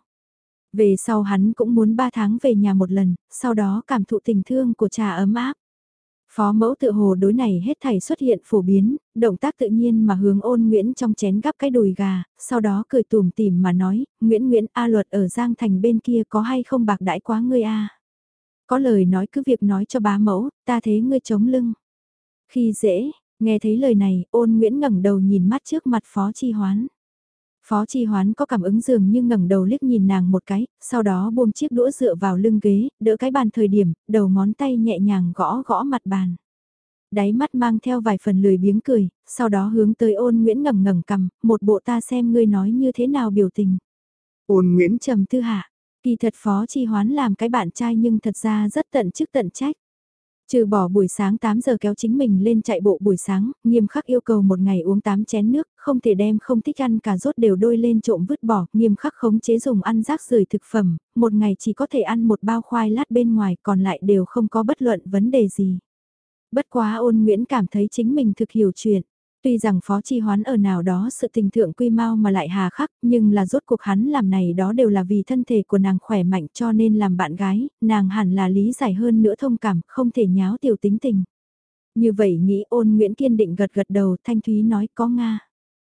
Speaker 1: Về sau hắn cũng muốn ba tháng về nhà một lần, sau đó cảm thụ tình thương của cha ấm áp. Phó mẫu tự hồ đối này hết thảy xuất hiện phổ biến, động tác tự nhiên mà hướng Ôn Nguyễn trong chén gắp cái đùi gà, sau đó cười tủm tỉm mà nói, Nguyễn Nguyễn A Luật ở Giang Thành bên kia có hay không bạc đãi quá ngươi a? Có lời nói cứ việc nói cho bá mẫu, ta thế ngươi chống lưng. Khi dễ, nghe thấy lời này, Ôn Nguyễn ngẩng đầu nhìn mắt trước mặt Phó Chi Hoán. Phó Chi Hoán có cảm ứng dường như ngẩng đầu liếc nhìn nàng một cái, sau đó buông chiếc đũa dựa vào lưng ghế, đỡ cái bàn thời điểm, đầu ngón tay nhẹ nhàng gõ gõ mặt bàn. Đáy mắt mang theo vài phần lười biếng cười, sau đó hướng tới Ôn Nguyễn ngẩng ngẩng cằm, một bộ ta xem ngươi nói như thế nào biểu tình. Ôn Nguyễn trầm tư hạ, kỳ thật Phó Chi Hoán làm cái bạn trai nhưng thật ra rất tận chức tận trách. Trừ bỏ buổi sáng tám giờ kéo chính mình lên chạy bộ buổi sáng, nghiêm khắc yêu cầu một ngày uống tám chén nước, không thể đem không thích ăn cà rốt đều đôi lên trộm vứt bỏ, nghiêm khắc khống chế dùng ăn rác rưởi thực phẩm, một ngày chỉ có thể ăn một bao khoai lát bên ngoài còn lại đều không có bất luận vấn đề gì. Bất quá Ôn Nguyễn cảm thấy chính mình thực hiểu chuyện. Tuy rằng Phó Chi Hoán ở nào đó sự tình thượng quy mau mà lại hà khắc, nhưng là rốt cuộc hắn làm này đó đều là vì thân thể của nàng khỏe mạnh cho nên làm bạn gái, nàng hẳn là lý giải hơn nữa thông cảm, không thể nháo tiểu tính tình. Như vậy nghĩ Ôn Nguyễn kiên định gật gật đầu, Thanh Thúy nói có Nga.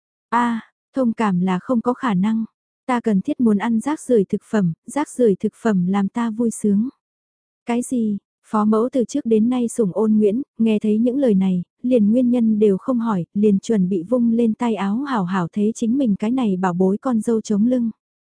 Speaker 1: A, thông cảm là không có khả năng, ta cần thiết muốn ăn rác rưởi thực phẩm, rác rưởi thực phẩm làm ta vui sướng. Cái gì? Phó mẫu từ trước đến nay sủng Ôn Nguyễn, nghe thấy những lời này, liền nguyên nhân đều không hỏi, liền chuẩn bị vung lên tay áo hảo hảo thấy chính mình cái này bảo bối con dâu chống lưng.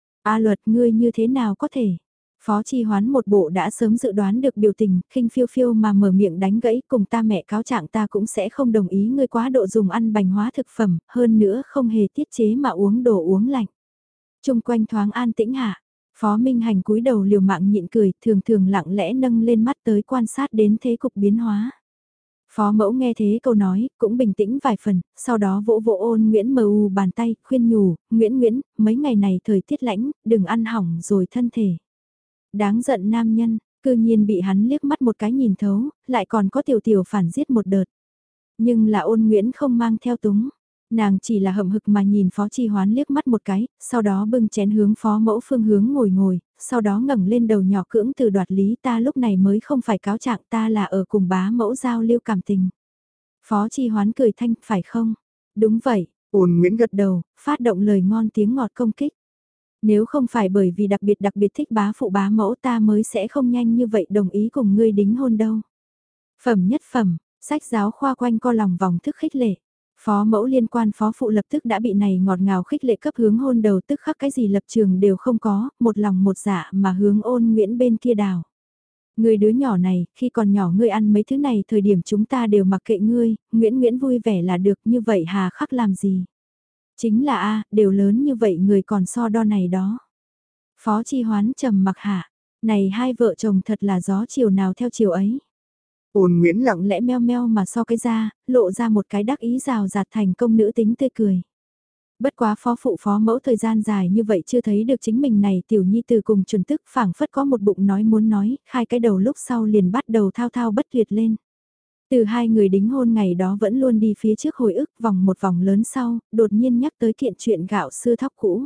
Speaker 1: A Luật ngươi như thế nào có thể? Phó Chi Hoán một bộ đã sớm dự đoán được biểu tình, khinh phiêu phiêu mà mở miệng đánh gãy cùng ta mẹ cáo trạng ta cũng sẽ không đồng ý ngươi quá độ dùng ăn bành hóa thực phẩm, hơn nữa không hề tiết chế mà uống đồ uống lạnh. Trung quanh thoáng an tĩnh hạ. Phó Minh Hành cúi đầu liều mạng nhịn cười, thường thường lặng lẽ nâng lên mắt tới quan sát đến thế cục biến hóa. Phó mẫu nghe thế câu nói, cũng bình tĩnh vài phần, sau đó vỗ vỗ Ôn Nguyễn mờ u bàn tay, khuyên nhủ, Nguyễn Nguyễn, mấy ngày này thời tiết lạnh, đừng ăn hỏng rồi thân thể. Đáng giận nam nhân, cư nhiên bị hắn liếc mắt một cái nhìn thấu, lại còn có tiểu tiểu phản giết một đợt. Nhưng là Ôn Nguyễn không mang theo túng. Nàng chỉ là hậm hực mà nhìn Phó Chi Hoán liếc mắt một cái, sau đó bưng chén hướng Phó mẫu phương hướng ngồi ngồi, sau đó ngẩng lên đầu nhỏ cưỡng từ đoạt lý ta lúc này mới không phải cáo trạng ta là ở cùng bá mẫu giao lưu cảm tình. Phó Chi Hoán cười thanh, phải không? Đúng vậy, Ôn Nguyễn gật đầu, phát động lời ngon tiếng ngọt công kích. Nếu không phải bởi vì đặc biệt đặc biệt thích bá phụ bá mẫu ta mới sẽ không nhanh như vậy đồng ý cùng ngươi đính hôn đâu. Phẩm nhất phẩm, sách giáo khoa quanh co lòng vòng thức khích lệ. Phó mẫu liên quan phó phụ lập tức đã bị này ngọt ngào khích lệ cấp hướng hôn đầu tức khắc cái gì lập trường đều không có, một lòng một dạ mà hướng Ôn Nguyễn bên kia đào. Người đứa nhỏ này, khi còn nhỏ ngươi ăn mấy thứ này thời điểm chúng ta đều mặc kệ ngươi, Nguyễn Nguyễn vui vẻ là được như vậy hà khắc làm gì. Chính là a đều lớn như vậy người còn so đo này đó. Phó Chi Hoán trầm mặc hạ, này hai vợ chồng thật là gió chiều nào theo chiều ấy. Ôn Nguyễn lặng lẽ meo meo mà so cái ra, lộ ra một cái đắc ý rào rạt thành công nữ tính tươi cười. Bất quá phó phụ phó mẫu thời gian dài như vậy chưa thấy được chính mình này tiểu nhi từ cùng chuẩn tức phảng phất có một bụng nói muốn nói, khai cái đầu lúc sau liền bắt đầu thao thao bất tuyệt lên. Từ hai người đính hôn ngày đó vẫn luôn đi phía trước hồi ức vòng một vòng lớn sau, đột nhiên nhắc tới kiện chuyện gạo xưa thóc cũ.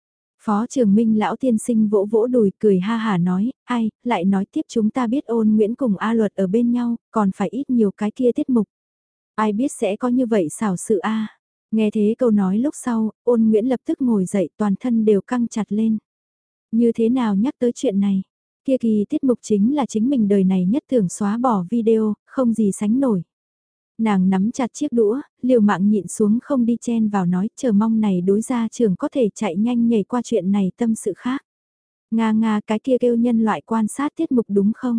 Speaker 1: Phó Trường Minh lão tiên sinh vỗ vỗ đùi cười ha hà nói, ai, lại nói tiếp chúng ta biết Ôn Nguyễn cùng A Luật ở bên nhau, còn phải ít nhiều cái kia tiết mục. Ai biết sẽ có như vậy xảo sự a. Nghe thế câu nói lúc sau, Ôn Nguyễn lập tức ngồi dậy toàn thân đều căng chặt lên. Như thế nào nhắc tới chuyện này? Kia kỳ tiết mục chính là chính mình đời này nhất tưởng xóa bỏ video, không gì sánh nổi. Nàng nắm chặt chiếc đũa, liều mạng nhịn xuống không đi chen vào nói chờ mong này đối gia trưởng có thể chạy nhanh nhảy qua chuyện này tâm sự khác. Nga nga cái kia kêu nhân loại quan sát tiết mục đúng không?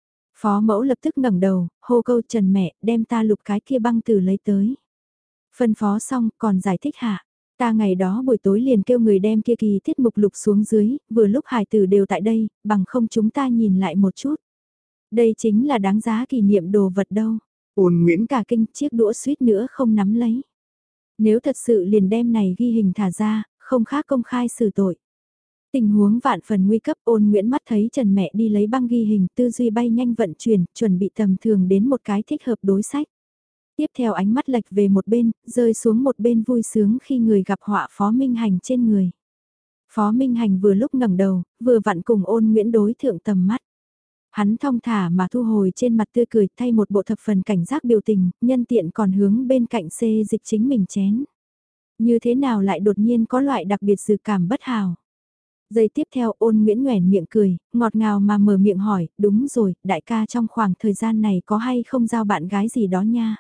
Speaker 1: Phó mẫu lập tức ngẩng đầu, hô câu Trần mẹ đem ta lục cái kia băng từ lấy tới. Phân phó xong còn giải thích hạ. Ta ngày đó buổi tối liền kêu người đem kia kỳ tiết mục lục xuống dưới, vừa lúc hải tử đều tại đây, bằng không chúng ta nhìn lại một chút. Đây chính là đáng giá kỷ niệm đồ vật đâu. Ôn Nguyễn cả kinh chiếc đũa suýt nữa không nắm lấy. Nếu thật sự liền đem này ghi hình thả ra, không khác công khai xử tội. Tình huống vạn phần nguy cấp Ôn Nguyễn mắt thấy Trần mẹ đi lấy băng ghi hình tư duy bay nhanh vận chuyển, chuẩn bị tầm thường đến một cái thích hợp đối sách. Tiếp theo ánh mắt lệch về một bên, rơi xuống một bên vui sướng khi người gặp họa Phó Minh Hành trên người. Phó Minh Hành vừa lúc ngẩng đầu, vừa vặn cùng Ôn Nguyễn đối thượng tầm mắt. Hắn thong thả mà thu hồi trên mặt tươi cười thay một bộ thập phần cảnh giác biểu tình, nhân tiện còn hướng bên cạnh xê dịch chính mình chén. Như thế nào lại đột nhiên có loại đặc biệt dự cảm bất hảo. Giây tiếp theo Ôn Nguyễn nhoẻn miệng cười, ngọt ngào mà mở miệng hỏi, đúng rồi, đại ca trong khoảng thời gian này có hay không giao bạn gái gì đó nha.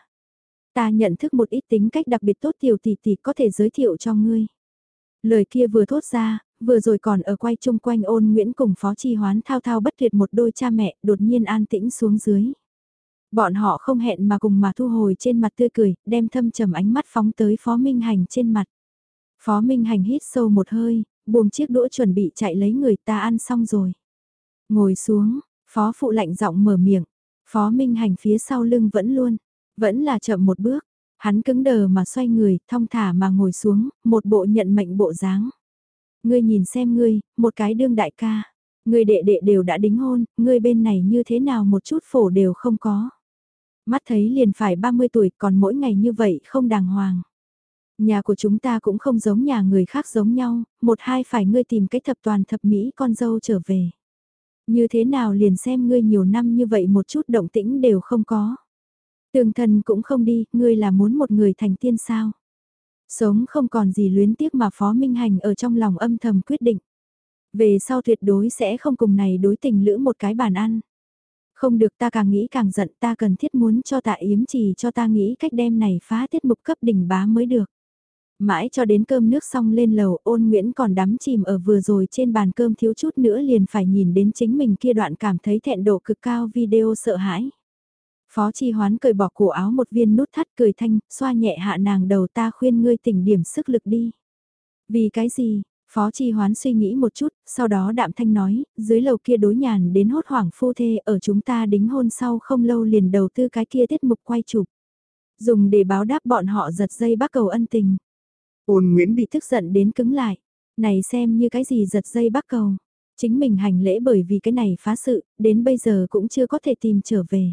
Speaker 1: Ta nhận thức một ít tính cách đặc biệt tốt tiểu tỷ tỷ có thể giới thiệu cho ngươi. Lời kia vừa thốt ra, vừa rồi còn ở quay chung quanh Ôn Nguyễn cùng Phó Chi Hoán thao thao bất tuyệt một đôi cha mẹ đột nhiên an tĩnh xuống dưới. Bọn họ không hẹn mà cùng mà thu hồi trên mặt tươi cười, đem thâm trầm ánh mắt phóng tới Phó Minh Hành trên mặt. Phó Minh Hành hít sâu một hơi, buông chiếc đũa chuẩn bị chạy lấy người ta ăn xong rồi. Ngồi xuống, Phó Phụ lạnh giọng mở miệng, Phó Minh Hành phía sau lưng vẫn luôn, vẫn là chậm một bước, hắn cứng đờ mà xoay người, thong thả mà ngồi xuống, một bộ nhận mệnh bộ dáng. Ngươi nhìn xem ngươi, một cái đương đại ca, ngươi đệ đệ đều đã đính hôn, ngươi bên này như thế nào một chút phổ đều không có. Mắt thấy liền phải ba mươi tuổi còn mỗi ngày như vậy không đàng hoàng. Nhà của chúng ta cũng không giống nhà người khác giống nhau, một hai phải ngươi tìm cái thập toàn thập mỹ con dâu trở về. Như thế nào liền xem ngươi nhiều năm như vậy một chút động tĩnh đều không có. Tường thần cũng không đi, ngươi là muốn một người thành tiên sao. Sống không còn gì luyến tiếc mà Phó Minh Hành ở trong lòng âm thầm quyết định. Về sau tuyệt đối sẽ không cùng này đối tình lữ một cái bàn ăn. Không được ta càng nghĩ càng giận ta cần thiết muốn cho tạ yếm trì cho ta nghĩ cách đem này phá tiết mục cấp đỉnh bá mới được. Mãi cho đến cơm nước xong lên lầu Ôn Nguyễn còn đắm chìm ở vừa rồi trên bàn cơm thiếu chút nữa liền phải nhìn đến chính mình kia đoạn cảm thấy thẹn độ cực cao video sợ hãi. Phó Chi Hoán cởi bỏ cổ áo một viên nút thắt cười thanh, xoa nhẹ hạ nàng đầu ta khuyên ngươi tỉnh điểm sức lực đi. Vì cái gì? Phó Chi Hoán suy nghĩ một chút, sau đó đạm thanh nói, dưới lầu kia đối nhàn đến hốt hoảng phu thê ở chúng ta đính hôn sau không lâu liền đầu tư cái kia tiết mục quay chụp. Dùng để báo đáp bọn họ giật dây bắt cầu ân tình. Ôn Nguyễn bị tức giận đến cứng lại. Này xem như cái gì giật dây bắt cầu. Chính mình hành lễ bởi vì cái này phá sự, đến bây giờ cũng chưa có thể tìm trở về.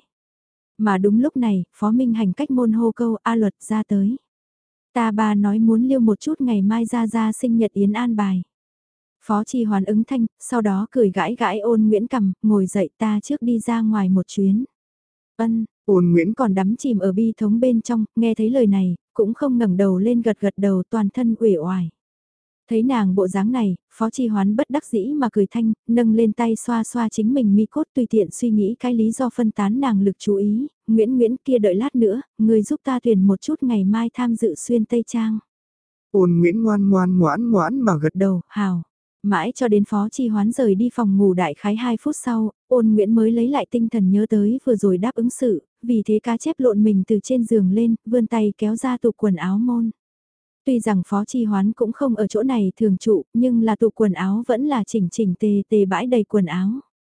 Speaker 1: Mà đúng lúc này, Phó Minh Hành cách môn hô câu A Luật ra tới. Ta ba nói muốn lưu một chút ngày mai ra ra sinh nhật yến an bài. Phó Chi Hoán ứng thanh, sau đó cười gãi gãi Ôn Nguyễn cầm, ngồi dậy ta trước đi ra ngoài một chuyến. Ân, Ôn Nguyễn còn đắm chìm ở bi thống bên trong, nghe thấy lời này, cũng không ngẩng đầu lên gật gật đầu toàn thân uể oải. Thấy nàng bộ dáng này, Phó Chi Hoán bất đắc dĩ mà cười thanh, nâng lên tay xoa xoa chính mình mi cốt tùy tiện suy nghĩ cái lý do phân tán nàng lực chú ý, Nguyễn Nguyễn kia đợi lát nữa, người giúp ta tuyển một chút ngày mai tham dự xuyên Tây Trang. Ôn Nguyễn ngoan ngoan ngoãn ngoãn mà gật đầu, hào. Mãi cho đến Phó Chi Hoán rời đi phòng ngủ đại khái hai phút sau, Ôn Nguyễn mới lấy lại tinh thần nhớ tới vừa rồi đáp ứng sự, vì thế cá chép lộn mình từ trên giường lên, vươn tay kéo ra tủ quần áo môn. Tuy rằng Phó Chi Hoán cũng không ở chỗ này thường trụ, nhưng là tủ quần áo vẫn là chỉnh chỉnh tề tề bãi đầy quần áo.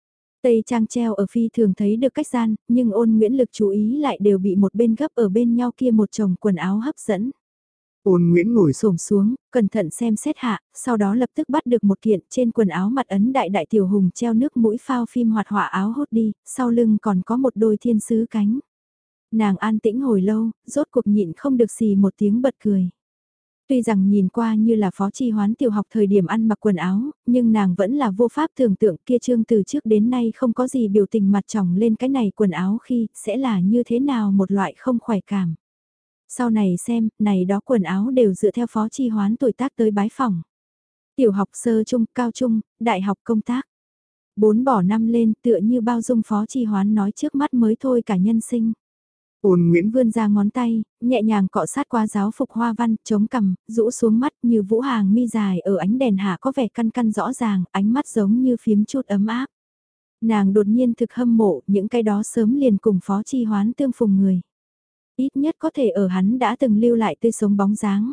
Speaker 1: Tây trang treo ở phi thường thấy được cách gian, nhưng Ôn Nguyễn lực chú ý lại đều bị một bên gấp ở bên nhau kia một chồng quần áo hấp dẫn. Ôn Nguyễn ngồi xổm xuống, cẩn thận xem xét hạ, sau đó lập tức bắt được một kiện trên quần áo mặt ấn đại đại tiểu hùng treo nước mũi phao phim hoạt họa áo hốt đi, sau lưng còn có một đôi thiên sứ cánh. Nàng an tĩnh hồi lâu, rốt cuộc nhịn không được xì một tiếng bật cười. Tuy rằng nhìn qua như là Phó Chi Hoán tiểu học thời điểm ăn mặc quần áo, nhưng nàng vẫn là vô pháp tưởng tượng kia trương từ trước đến nay không có gì biểu tình mặt tròng lên cái này quần áo khi sẽ là như thế nào một loại không khỏe cảm. Sau này xem, này đó quần áo đều dựa theo Phó Chi Hoán tuổi tác tới bái phòng. Tiểu học sơ trung, cao trung, đại học công tác. Bốn bỏ năm lên tựa như bao dung Phó Chi Hoán nói trước mắt mới thôi cả nhân sinh. Ôn Nguyễn vươn ra ngón tay, nhẹ nhàng cọ sát qua giáo phục hoa văn, chống cằm, rũ xuống mắt như vũ hàng mi dài ở ánh đèn hạ có vẻ căn căn rõ ràng, ánh mắt giống như phiếm chút ấm áp. Nàng đột nhiên thực hâm mộ những cái đó sớm liền cùng Phó Chi Hoán tương phùng người. Ít nhất có thể ở hắn đã từng lưu lại tươi sống bóng dáng.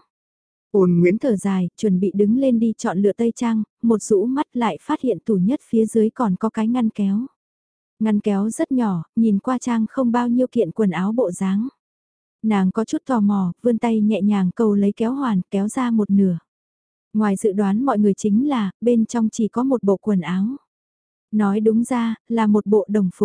Speaker 1: Ôn Nguyễn thở dài, chuẩn bị đứng lên đi chọn lựa tây trang, một rũ mắt lại phát hiện tủ nhất phía dưới còn có cái ngăn kéo. Ngăn kéo rất nhỏ, nhìn qua trang không bao nhiêu kiện quần áo bộ dáng. Nàng có chút tò mò, vươn tay nhẹ nhàng cầu lấy kéo hoàn, kéo ra một nửa. Ngoài dự đoán mọi người chính là, bên trong chỉ có một bộ quần áo. Nói đúng ra, là một bộ đồng phục.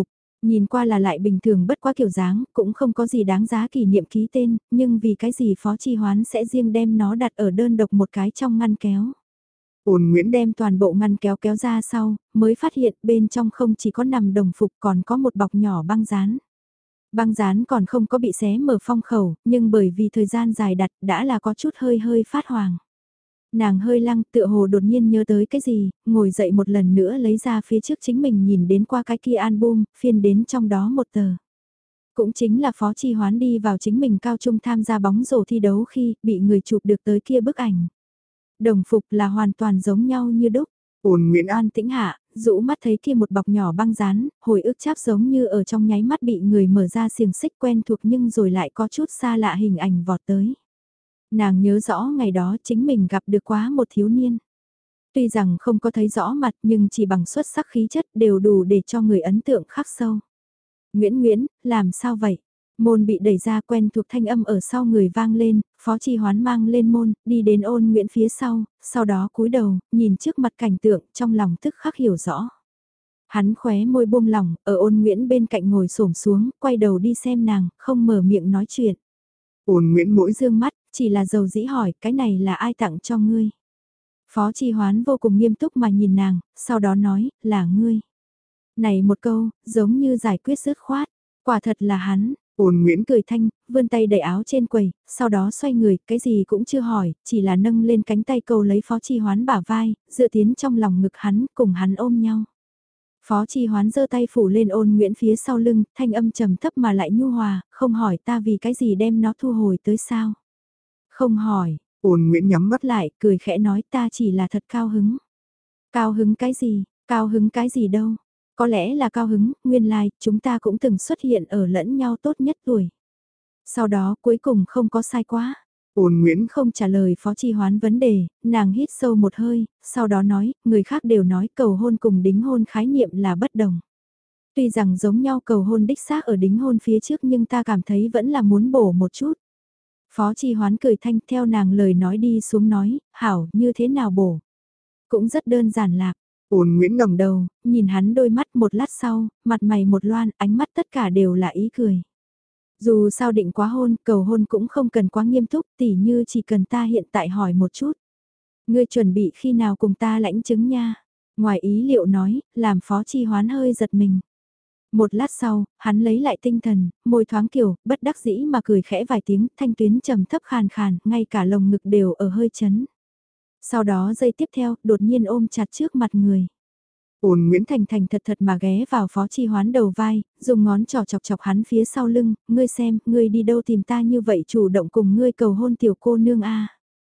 Speaker 1: Nhìn qua là lại bình thường bất quá kiểu dáng, cũng không có gì đáng giá kỷ niệm ký tên, nhưng vì cái gì Phó Chi Hoán sẽ riêng đem nó đặt ở đơn độc một cái trong ngăn kéo. Ôn Nguyễn đem toàn bộ ngăn kéo kéo ra sau, mới phát hiện bên trong không chỉ có nằm đồng phục còn có một bọc nhỏ băng dán. Băng dán còn không có bị xé mở phong khẩu, nhưng bởi vì thời gian dài đặt đã là có chút hơi hơi phát hoàng. Nàng hơi lăng tựa hồ đột nhiên nhớ tới cái gì, ngồi dậy một lần nữa lấy ra phía trước chính mình nhìn đến qua cái kia album, phiên đến trong đó một tờ. Cũng chính là Phó Chi Hoán đi vào chính mình cao trung tham gia bóng rổ thi đấu khi bị người chụp được tới kia bức ảnh. Đồng phục là hoàn toàn giống nhau như đúc. Ôn Nguyễn An tĩnh hạ, rũ mắt thấy kia một bọc nhỏ băng dán, hồi ức cháp giống như ở trong nháy mắt bị người mở ra xiềng xích quen thuộc nhưng rồi lại có chút xa lạ hình ảnh vọt tới. Nàng nhớ rõ ngày đó chính mình gặp được quá một thiếu niên. Tuy rằng không có thấy rõ mặt nhưng chỉ bằng xuất sắc khí chất đều đủ để cho người ấn tượng khắc sâu. Nguyễn Nguyễn, làm sao vậy? Môn bị đẩy ra quen thuộc thanh âm ở sau người vang lên, Phó Chi Hoán mang lên môn, đi đến Ôn Nguyễn phía sau, sau đó cúi đầu, nhìn trước mặt cảnh tượng, trong lòng tức khắc hiểu rõ. Hắn khóe môi buông lỏng, ở Ôn Nguyễn bên cạnh ngồi xổm xuống, quay đầu đi xem nàng, không mở miệng nói chuyện. Ôn Nguyễn mỗi dương mắt, chỉ là dầu dĩ hỏi, cái này là ai tặng cho ngươi? Phó Chi Hoán vô cùng nghiêm túc mà nhìn nàng, sau đó nói, là ngươi. Này một câu, giống như giải quyết dứt khoát, quả thật là hắn. Ôn Nguyễn cười thanh, vươn tay đẩy áo trên quầy, sau đó xoay người, cái gì cũng chưa hỏi, chỉ là nâng lên cánh tay cầu lấy Phó Chi Hoán bả vai, dựa tiến trong lòng ngực hắn, cùng hắn ôm nhau. Phó Chi Hoán giơ tay phủ lên Ôn Nguyễn phía sau lưng, thanh âm trầm thấp mà lại nhu hòa, không hỏi ta vì cái gì đem nó thu hồi tới sao. Không hỏi, Ôn Nguyễn nhắm mắt lại, cười khẽ nói ta chỉ là thật cao hứng. Cao hứng cái gì, cao hứng cái gì đâu. Có lẽ là cao hứng, nguyên lai, like, chúng ta cũng từng xuất hiện ở lẫn nhau tốt nhất tuổi. Sau đó cuối cùng không có sai quá. Ôn Nguyễn không trả lời Phó Chi Hoán vấn đề, nàng hít sâu một hơi, sau đó nói, người khác đều nói cầu hôn cùng đính hôn khái niệm là bất đồng. Tuy rằng giống nhau cầu hôn đích xác ở đính hôn phía trước nhưng ta cảm thấy vẫn là muốn bổ một chút. Phó Chi Hoán cười thanh theo nàng lời nói đi xuống nói, hảo như thế nào bổ. Cũng rất đơn giản lạc. Ôn Nguyễn ngẩng đầu, nhìn hắn đôi mắt một lát sau, mặt mày một loan, ánh mắt tất cả đều là ý cười. Dù sao định quá hôn, cầu hôn cũng không cần quá nghiêm túc, tỉ như chỉ cần ta hiện tại hỏi một chút. Ngươi chuẩn bị khi nào cùng ta lãnh chứng nha? Ngoài ý liệu nói, làm Phó Chi Hoán hơi giật mình. Một lát sau, hắn lấy lại tinh thần, môi thoáng kiểu, bất đắc dĩ mà cười khẽ vài tiếng, thanh tuyến trầm thấp khàn khàn, ngay cả lồng ngực đều ở hơi chấn. Sau đó giây tiếp theo, đột nhiên ôm chặt trước mặt người. Ôn Nguyễn Thành Thành thật thật mà ghé vào Phó Chi Hoán đầu vai, dùng ngón trỏ chọc chọc hắn phía sau lưng, ngươi xem, ngươi đi đâu tìm ta như vậy chủ động cùng ngươi cầu hôn tiểu cô nương a.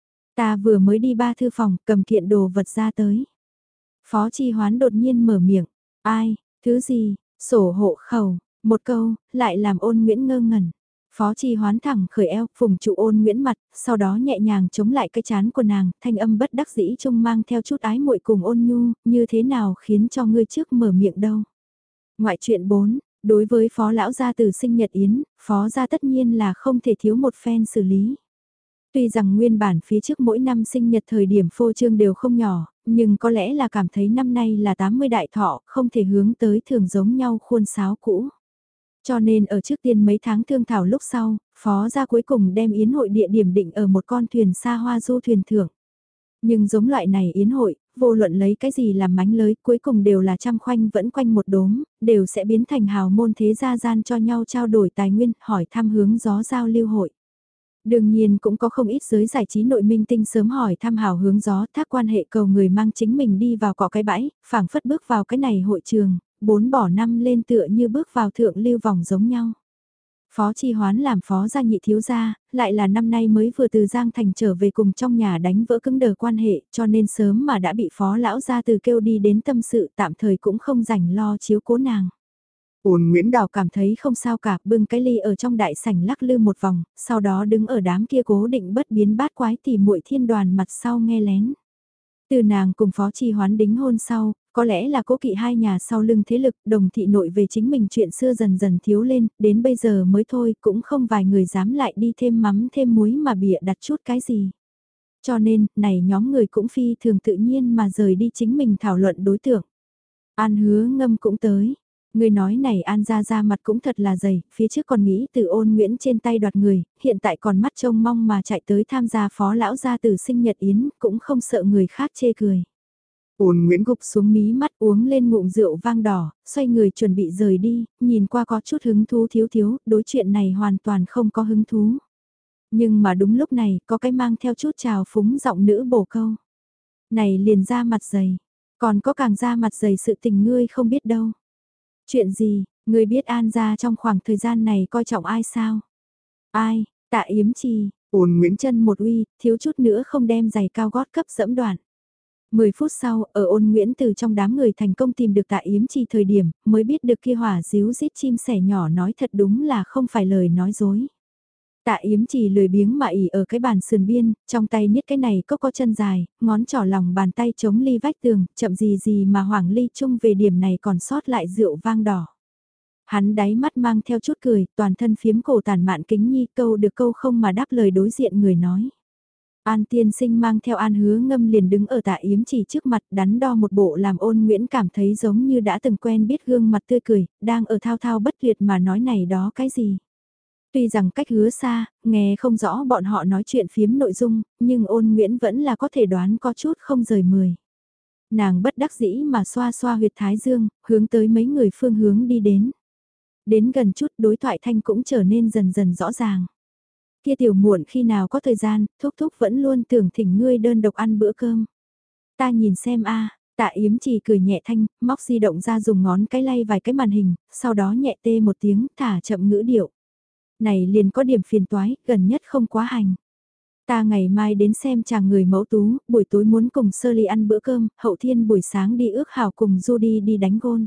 Speaker 1: Ta vừa mới đi ba thư phòng, cầm kiện đồ vật ra tới. Phó Chi Hoán đột nhiên mở miệng, ai, thứ gì, sổ hộ khẩu, một câu, lại làm Ôn Nguyễn ngơ ngẩn. Phó Chi Hoán thẳng khởi eo, phùng trụ Ôn Nguyễn mặt, sau đó nhẹ nhàng chống lại cái chán của nàng, thanh âm bất đắc dĩ trông mang theo chút ái muội cùng ôn nhu, như thế nào khiến cho ngươi trước mở miệng đâu. Ngoại truyện bốn, đối với Phó lão gia từ sinh nhật yến, Phó gia tất nhiên là không thể thiếu một phen xử lý. Tuy rằng nguyên bản phía trước mỗi năm sinh nhật thời điểm phô trương đều không nhỏ, nhưng có lẽ là cảm thấy năm nay là tám mươi đại thọ, không thể hướng tới thường giống nhau khuôn sáo cũ. Cho nên ở trước tiên mấy tháng thương thảo lúc sau, Phó gia cuối cùng đem yến hội địa điểm định ở một con thuyền xa hoa du thuyền thưởng. Nhưng giống loại này yến hội, vô luận lấy cái gì làm mánh lới, cuối cùng đều là trăm khoanh vẫn quanh một đốm, đều sẽ biến thành hào môn thế gia gian cho nhau trao đổi tài nguyên, hỏi thăm hướng gió giao lưu hội. Đương nhiên cũng có không ít giới giải trí nội minh tinh sớm hỏi thăm hào hướng gió thác quan hệ cầu người mang chính mình đi vào cọ cái bãi, phảng phất bước vào cái này hội trường, bốn bỏ năm lên tựa như bước vào thượng lưu vòng giống nhau. Phó Chi Hoán làm phó gia nhị thiếu gia, lại là năm nay mới vừa từ Giang Thành trở về cùng trong nhà đánh vỡ cứng đờ quan hệ, cho nên sớm mà đã bị phó lão gia từ kêu đi đến tâm sự tạm thời cũng không rảnh lo chiếu cố nàng. Ôn Nguyễn Đào cảm thấy không sao cả, bưng cái ly ở trong đại sảnh lắc lư một vòng, sau đó đứng ở đám kia cố định bất biến bát quái tỉ muội thiên đoàn mặt sau nghe lén. Từ nàng cùng Phó Chi Hoán đính hôn sau, có lẽ là cố kỵ hai nhà sau lưng thế lực, đồng thị nội về chính mình chuyện xưa dần dần thiếu lên, đến bây giờ mới thôi cũng không vài người dám lại đi thêm mắm thêm muối mà bịa đặt chút cái gì. Cho nên, này nhóm người cũng phi thường tự nhiên mà rời đi chính mình thảo luận đối tượng. An Hứa Ngâm cũng tới. Người nói này An ra ra mặt cũng thật là dày, phía trước còn nghĩ từ Ôn Nguyễn trên tay đoạt người, hiện tại còn mắt trông mong mà chạy tới tham gia phó lão gia tử sinh nhật yến, cũng không sợ người khác chê cười. Ôn Nguyễn gục xuống mí mắt uống lên ngụm rượu vang đỏ, xoay người chuẩn bị rời đi, nhìn qua có chút hứng thú thiếu thiếu, đối chuyện này hoàn toàn không có hứng thú. Nhưng mà đúng lúc này, có cái mang theo chút trào phúng giọng nữ bổ câu. Này liền ra mặt dày, còn có càng ra mặt dày sự tình ngươi không biết đâu. Chuyện gì, ngươi biết An gia trong khoảng thời gian này coi trọng ai sao? Ai, Tạ Yếm Trì, Ôn Nguyễn chân một uy, thiếu chút nữa không đem giày cao gót cấp dẫm đoạn. Mười phút sau, ở Ôn Nguyễn từ trong đám người thành công tìm được Tạ Yếm Trì thời điểm, mới biết được kia hỏa díu rít chim sẻ nhỏ nói thật đúng là không phải lời nói dối. Tạ Yếm Trì lười biếng mà ỉ ở cái bàn sườn biên, trong tay niết cái này có có chân dài, ngón trỏ lòng bàn tay chống ly vách tường, chậm gì gì mà Hoàng Ly chung về điểm này còn sót lại rượu vang đỏ. Hắn đáy mắt mang theo chút cười, toàn thân phiếm cổ tàn mạn kính nhi câu được câu không mà đáp lời đối diện người nói. An tiên sinh mang theo An Hứa Ngâm liền đứng ở Tạ Yếm Trì trước mặt đắn đo một bộ làm Ôn Nguyễn cảm thấy giống như đã từng quen biết gương mặt tươi cười, đang ở thao thao bất tuyệt mà nói này đó cái gì. Tuy rằng cách hứa xa, nghe không rõ bọn họ nói chuyện phiếm nội dung, nhưng Ôn Nguyễn vẫn là có thể đoán có chút không rời mười. Nàng bất đắc dĩ mà xoa xoa huyệt thái dương, hướng tới mấy người phương hướng đi đến. Đến gần chút đối thoại thanh cũng trở nên dần dần rõ ràng. Kia tiểu muộn khi nào có thời gian, thúc thúc vẫn luôn tưởng thỉnh ngươi đơn độc ăn bữa cơm. Ta nhìn xem a. Tạ Yếm Trì cười nhẹ thanh, móc di động ra dùng ngón cái lay vài cái màn hình, sau đó nhẹ tê một tiếng, thả chậm ngữ điệu. Này liền có điểm phiền toái, gần nhất không quá hành. Ta ngày mai đến xem chàng người mẫu tú, buổi tối muốn cùng Sơ Ly ăn bữa cơm, hậu thiên buổi sáng đi ước hảo cùng Judy đi đánh gôn.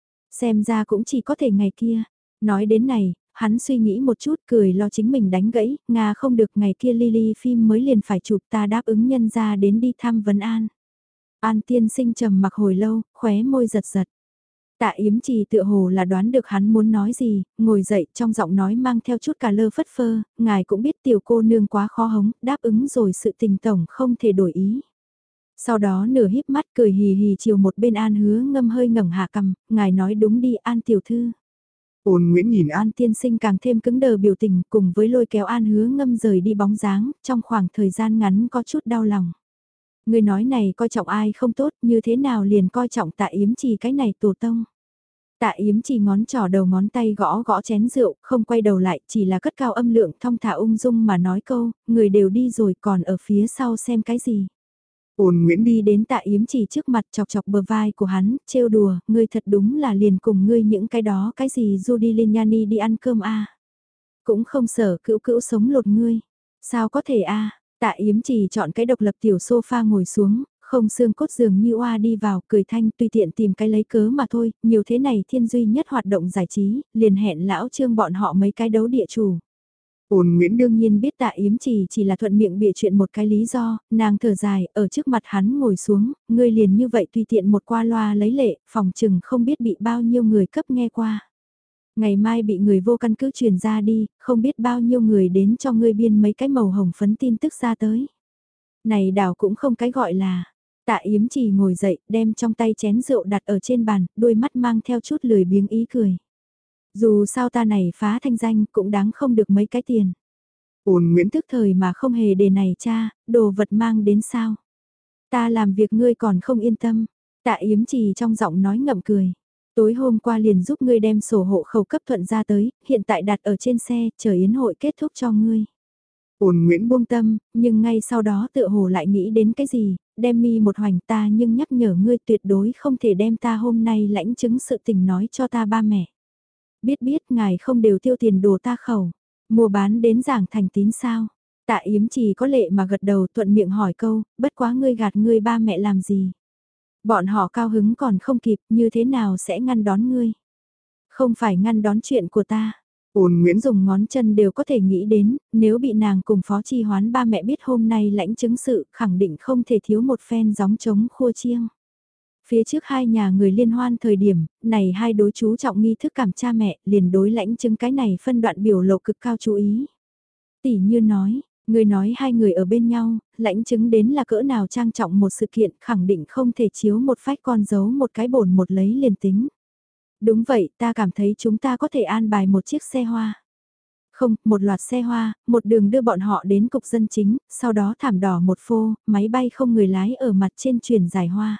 Speaker 1: Xem ra cũng chỉ có thể ngày kia. Nói đến này, hắn suy nghĩ một chút cười lo chính mình đánh gãy, Nga không được ngày kia Lily phim mới liền phải chụp ta đáp ứng nhân ra đến đi thăm vấn an. An tiên sinh trầm mặc hồi lâu, khóe môi giật giật. Tạ Yếm Trì tựa hồ là đoán được hắn muốn nói gì, ngồi dậy trong giọng nói mang theo chút cà lơ phất phơ, ngài cũng biết tiểu cô nương quá khó hống, đáp ứng rồi sự tình tổng không thể đổi ý. Sau đó nửa híp mắt cười hì hì chiều một bên An Hứa Ngâm hơi ngẩng hạ cầm, ngài nói đúng đi An tiểu thư. Ôn Nguyễn nhìn An tiên sinh càng thêm cứng đờ biểu tình cùng với lôi kéo An Hứa Ngâm rời đi bóng dáng, trong khoảng thời gian ngắn có chút đau lòng. Người nói này coi trọng ai không tốt như thế nào liền coi trọng Tạ Yếm Trì cái này tổ tông. Tạ Yếm Trì ngón trỏ đầu ngón tay gõ gõ chén rượu, không quay đầu lại, chỉ là cất cao âm lượng thong thả ung dung mà nói câu, người đều đi rồi còn ở phía sau xem cái gì. Ôn Nguyễn đi đến Tạ Yếm Trì trước mặt chọc chọc bờ vai của hắn, trêu đùa, ngươi thật đúng là liền cùng ngươi những cái đó cái gì Judy Lignani đi ăn cơm a. Cũng không sợ cữu cữu sống lột ngươi. Sao có thể a? Tạ Yếm Trì chọn cái độc lập tiểu sofa ngồi xuống, không xương cốt giường như oa đi vào, cười thanh tùy tiện tìm cái lấy cớ mà thôi, nhiều thế này thiên duy nhất hoạt động giải trí, liền hẹn lão Trương bọn họ mấy cái đấu địa chủ. Ôn Nguyễn đương nhiên biết Tạ Yếm Trì chỉ là thuận miệng bịa chuyện một cái lý do, nàng thở dài, ở trước mặt hắn ngồi xuống, ngươi liền như vậy tùy tiện một qua loa lấy lệ, phòng chừng không biết bị bao nhiêu người cấp nghe qua. Ngày mai bị người vô căn cứ truyền ra đi, không biết bao nhiêu người đến cho ngươi biên mấy cái màu hồng phấn tin tức ra tới. Này đảo cũng không cái gọi là, Tạ Yếm Trì ngồi dậy, đem trong tay chén rượu đặt ở trên bàn, đôi mắt mang theo chút lười biếng ý cười. Dù sao ta này phá thanh danh cũng đáng không được mấy cái tiền. Ôn Nguyễn tức thời mà không hề đề này cha, đồ vật mang đến sao. Ta làm việc ngươi còn không yên tâm. Tạ Yếm Trì trong giọng nói ngậm cười. Tối hôm qua liền giúp ngươi đem sổ hộ khẩu cấp thuận ra tới, hiện tại đặt ở trên xe, chờ yến hội kết thúc cho ngươi. Ôn Nguyễn buông tâm, nhưng ngay sau đó tựa hồ lại nghĩ đến cái gì, đem mi một hoành ta nhưng nhắc nhở ngươi tuyệt đối không thể đem ta hôm nay lãnh chứng sự tình nói cho ta ba mẹ. Biết biết ngài không đều tiêu tiền đồ ta khẩu, mua bán đến giảng thành tín sao. Tạ Yếm Trì có lệ mà gật đầu thuận miệng hỏi câu, bất quá ngươi gạt ngươi ba mẹ làm gì. Bọn họ cao hứng còn không kịp, như thế nào sẽ ngăn đón ngươi? Không phải ngăn đón chuyện của ta. Ôn Nguyễn dùng ngón chân đều có thể nghĩ đến, nếu bị nàng cùng Phó Chi Hoán ba mẹ biết hôm nay lãnh chứng sự, khẳng định không thể thiếu một phen gióng trống khua chiêng. Phía trước hai nhà người liên hoan thời điểm, này hai đối chú trọng nghi thức cảm cha mẹ, liền đối lãnh chứng cái này phân đoạn biểu lộ cực cao chú ý. Tỷ như nói, người nói hai người ở bên nhau, lãnh chứng đến là cỡ nào trang trọng một sự kiện khẳng định không thể chiếu một phách con dấu một cái bổn một lấy liền tính. Đúng vậy, ta cảm thấy chúng ta có thể an bài một chiếc xe hoa. Không, một loạt xe hoa, một đường đưa bọn họ đến cục dân chính, sau đó thảm đỏ một phô, máy bay không người lái ở mặt trên truyền giải hoa.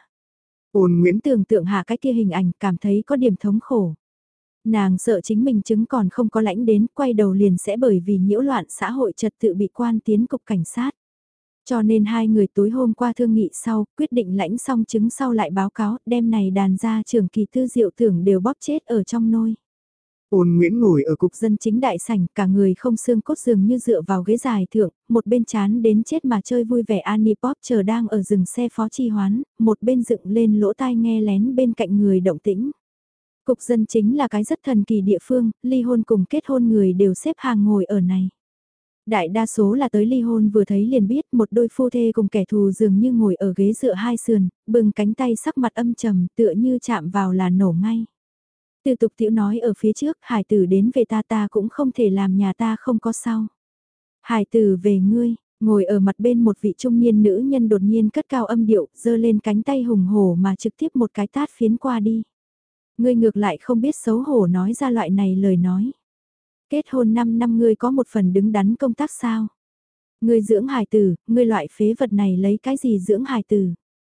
Speaker 1: Ôn Nguyễn tưởng tượng hạ cái kia hình ảnh, cảm thấy có điểm thống khổ. Nàng sợ chính mình chứng còn không có lãnh đến, quay đầu liền sẽ bởi vì nhiễu loạn xã hội trật tự bị quan tiến cục cảnh sát. Cho nên hai người tối hôm qua thương nghị sau, quyết định lãnh xong chứng sau lại báo cáo, đêm này đàn gia trưởng kỳ tư diệu tưởng đều bóp chết ở trong nôi. Ôn Nguyễn ngồi ở cục dân chính đại sảnh, cả người không xương cốt dường như dựa vào ghế dài thượng, một bên chán đến chết mà chơi vui vẻ Annie Pop chờ đang ở dừng xe phó chi hoán, một bên dựng lên lỗ tai nghe lén bên cạnh người động tĩnh. Cục dân chính là cái rất thần kỳ địa phương, ly hôn cùng kết hôn người đều xếp hàng ngồi ở này. Đại đa số là tới ly hôn vừa thấy liền biết một đôi phu thê cùng kẻ thù dường như ngồi ở ghế dựa hai sườn, bừng cánh tay sắc mặt âm trầm tựa như chạm vào là nổ ngay. Từ tục tiểu nói ở phía trước, hải tử đến về ta ta cũng không thể làm nhà ta không có sao. Hải tử về ngươi, ngồi ở mặt bên một vị trung niên nữ nhân đột nhiên cất cao âm điệu, giơ lên cánh tay hùng hổ mà trực tiếp một cái tát phiến qua đi. Ngươi ngược lại không biết xấu hổ nói ra loại này lời nói. Kết hôn năm năm ngươi có một phần đứng đắn công tác sao? Ngươi dưỡng hài tử, ngươi loại phế vật này lấy cái gì dưỡng hài tử?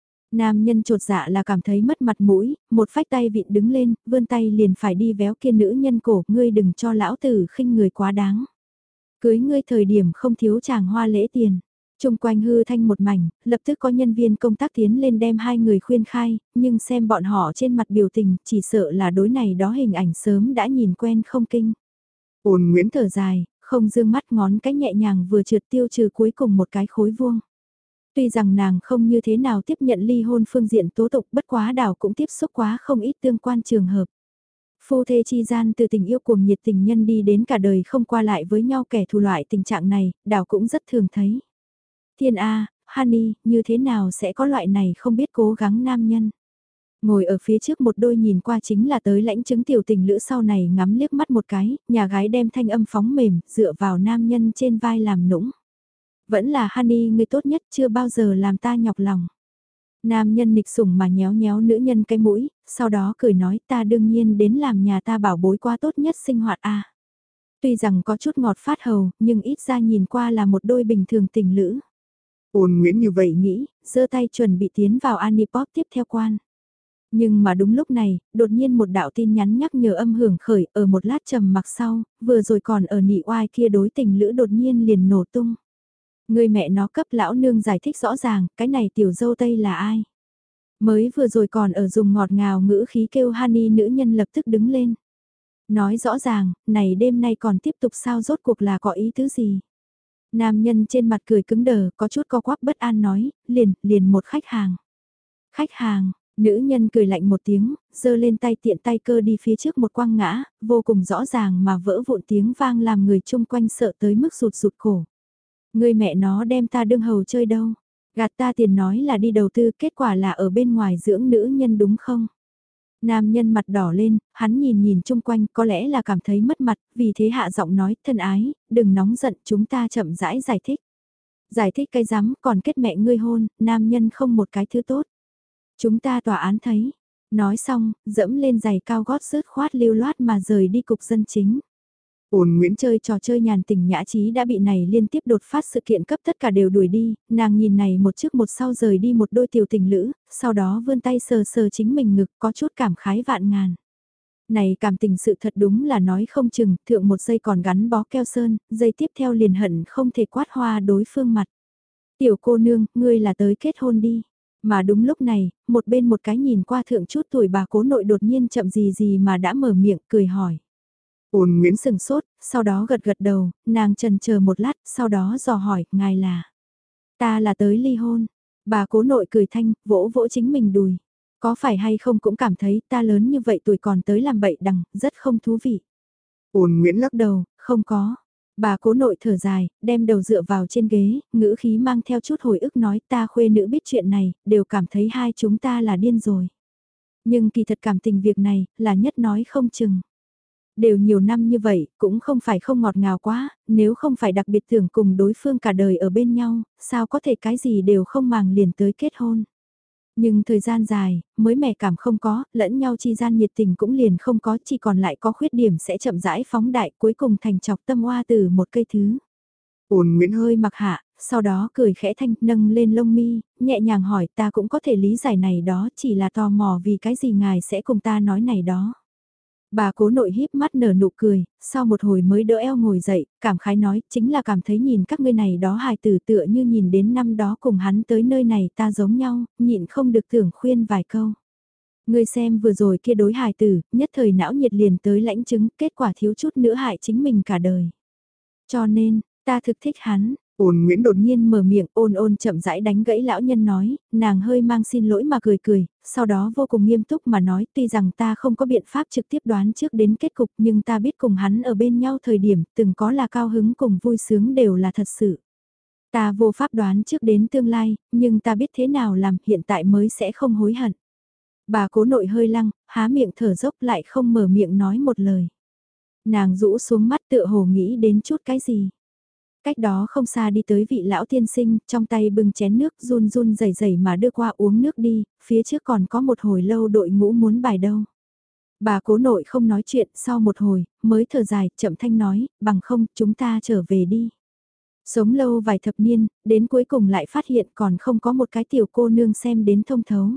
Speaker 1: Nam nhân trột dạ là cảm thấy mất mặt mũi, một phách tay vịn đứng lên, vươn tay liền phải đi véo kia nữ nhân cổ, ngươi đừng cho lão tử khinh người quá đáng. Cưới ngươi thời điểm không thiếu chàng hoa lễ tiền. Trung quanh hư thanh một mảnh, lập tức có nhân viên công tác tiến lên đem hai người khuyên khai, nhưng xem bọn họ trên mặt biểu tình, chỉ sợ là đối này đó hình ảnh sớm đã nhìn quen không kinh. Ôn Nguyễn thở dài, không dương mắt ngón cái nhẹ nhàng vừa trượt tiêu trừ cuối cùng một cái khối vuông. Tuy rằng nàng không như thế nào tiếp nhận ly hôn phương diện tố tục bất quá đảo cũng tiếp xúc quá không ít tương quan trường hợp. Phu thê chi gian từ tình yêu cuồng nhiệt tình nhân đi đến cả đời không qua lại với nhau kẻ thù loại tình trạng này, đảo cũng rất thường thấy. Thiên A, Honey, như thế nào sẽ có loại này không biết cố gắng nam nhân. Ngồi ở phía trước một đôi nhìn qua chính là tới lãnh chứng tiểu tình lữ sau này ngắm liếc mắt một cái, nhà gái đem thanh âm phóng mềm, dựa vào nam nhân trên vai làm nũng. Vẫn là Honey người tốt nhất chưa bao giờ làm ta nhọc lòng. Nam nhân nịch sủng mà nhéo nhéo nữ nhân cái mũi, sau đó cười nói ta đương nhiên đến làm nhà ta bảo bối qua tốt nhất sinh hoạt a. Tuy rằng có chút ngọt phát hầu, nhưng ít ra nhìn qua là một đôi bình thường tình lữ. Ôn Nguyễn như vậy nghĩ, giơ tay chuẩn bị tiến vào Annie Pop tiếp theo quan. Nhưng mà đúng lúc này, đột nhiên một đạo tin nhắn nhắc nhở âm hưởng khởi ở một lát trầm mặc sau, vừa rồi còn ở nị oai kia đối tình lữ đột nhiên liền nổ tung. Người mẹ nó cấp lão nương giải thích rõ ràng, cái này tiểu dâu tây là ai? Mới vừa rồi còn ở dùng ngọt ngào ngữ khí kêu Honey nữ nhân lập tức đứng lên. Nói rõ ràng, này đêm nay còn tiếp tục sao rốt cuộc là có ý tứ gì? Nam nhân trên mặt cười cứng đờ, có chút co quắp bất an nói, liền, liền một khách hàng. Khách hàng, nữ nhân cười lạnh một tiếng, giơ lên tay tiện tay cơ đi phía trước một quăng ngã, vô cùng rõ ràng mà vỡ vụn tiếng vang làm người chung quanh sợ tới mức rụt rụt cổ. Người mẹ nó đem ta đương hầu chơi đâu, gạt ta tiền nói là đi đầu tư, kết quả là ở bên ngoài dưỡng nữ nhân đúng không? Nam nhân mặt đỏ lên, hắn nhìn nhìn chung quanh có lẽ là cảm thấy mất mặt, vì thế hạ giọng nói, thân ái, đừng nóng giận chúng ta chậm rãi giải thích. Giải thích cái rắm còn kết mẹ ngươi hôn, nam nhân không một cái thứ tốt. Chúng ta tòa án thấy. Nói xong, dẫm lên giày cao gót rớt khoát lưu loát mà rời đi cục dân chính. Ôn Nguyễn chơi trò chơi nhàn tình nhã trí đã bị này liên tiếp đột phát sự kiện cấp tất cả đều đuổi đi, nàng nhìn này một trước một sau rời đi một đôi tiểu tình lữ, sau đó vươn tay sờ sờ chính mình ngực có chút cảm khái vạn ngàn. Này cảm tình sự thật đúng là nói không chừng, thượng một giây còn gắn bó keo sơn, giây tiếp theo liền hận không thể quát hoa đối phương mặt. Tiểu cô nương, ngươi là tới kết hôn đi. Mà đúng lúc này, một bên một cái nhìn qua thượng chút tuổi bà cố nội đột nhiên chậm gì gì mà đã mở miệng cười hỏi. Ôn Nguyễn sừng sốt, sau đó gật gật đầu, nàng trần chờ một lát, sau đó dò hỏi, ngài là. Ta là tới ly hôn. Bà cố nội cười thanh, vỗ vỗ chính mình đùi. Có phải hay không cũng cảm thấy ta lớn như vậy tuổi còn tới làm bậy đằng, rất không thú vị. Ôn Nguyễn lắc đầu, không có. Bà cố nội thở dài, đem đầu dựa vào trên ghế, ngữ khí mang theo chút hồi ức nói ta khuê nữ biết chuyện này, đều cảm thấy hai chúng ta là điên rồi. Nhưng kỳ thật cảm tình việc này, là nhất nói không chừng. Đều nhiều năm như vậy, cũng không phải không ngọt ngào quá, nếu không phải đặc biệt tưởng cùng đối phương cả đời ở bên nhau, sao có thể cái gì đều không màng liền tới kết hôn. Nhưng thời gian dài, mới mẻ cảm không có, lẫn nhau chi gian nhiệt tình cũng liền không có, chỉ còn lại có khuyết điểm sẽ chậm rãi phóng đại cuối cùng thành chọc tâm oa từ một cây thứ. Ôn Nguyễn hơi mặc hạ, sau đó cười khẽ thanh nâng lên lông mi, nhẹ nhàng hỏi ta cũng có thể lý giải này đó chỉ là tò mò vì cái gì ngài sẽ cùng ta nói này đó. Bà cố nội híp mắt nở nụ cười, sau một hồi mới đỡ eo ngồi dậy, cảm khái nói chính là cảm thấy nhìn các ngươi này đó hài tử tựa như nhìn đến năm đó cùng hắn tới nơi này ta giống nhau, nhịn không được tưởng khuyên vài câu. Ngươi xem vừa rồi kia đối hài tử, nhất thời não nhiệt liền tới lãnh chứng, kết quả thiếu chút nữa hại chính mình cả đời. Cho nên, ta thực thích hắn. Ôn Nguyễn đột nhiên mở miệng ôn ôn chậm rãi đánh gãy lão nhân nói, nàng hơi mang xin lỗi mà cười cười, sau đó vô cùng nghiêm túc mà nói tuy rằng ta không có biện pháp trực tiếp đoán trước đến kết cục nhưng ta biết cùng hắn ở bên nhau thời điểm từng có là cao hứng cùng vui sướng đều là thật sự. Ta vô pháp đoán trước đến tương lai, nhưng ta biết thế nào làm hiện tại mới sẽ không hối hận. Bà cố nội hơi lăng, há miệng thở dốc lại không mở miệng nói một lời. Nàng rũ xuống mắt tựa hồ nghĩ đến chút cái gì. Cách đó không xa đi tới vị lão tiên sinh, trong tay bưng chén nước run run rẩy rẩy mà đưa qua uống nước đi, phía trước còn có một hồi lâu đội ngũ muốn bài đâu. Bà cố nội không nói chuyện, sau một hồi, mới thở dài, chậm thanh nói, bằng không, chúng ta trở về đi. Sống lâu vài thập niên, đến cuối cùng lại phát hiện còn không có một cái tiểu cô nương xem đến thông thấu.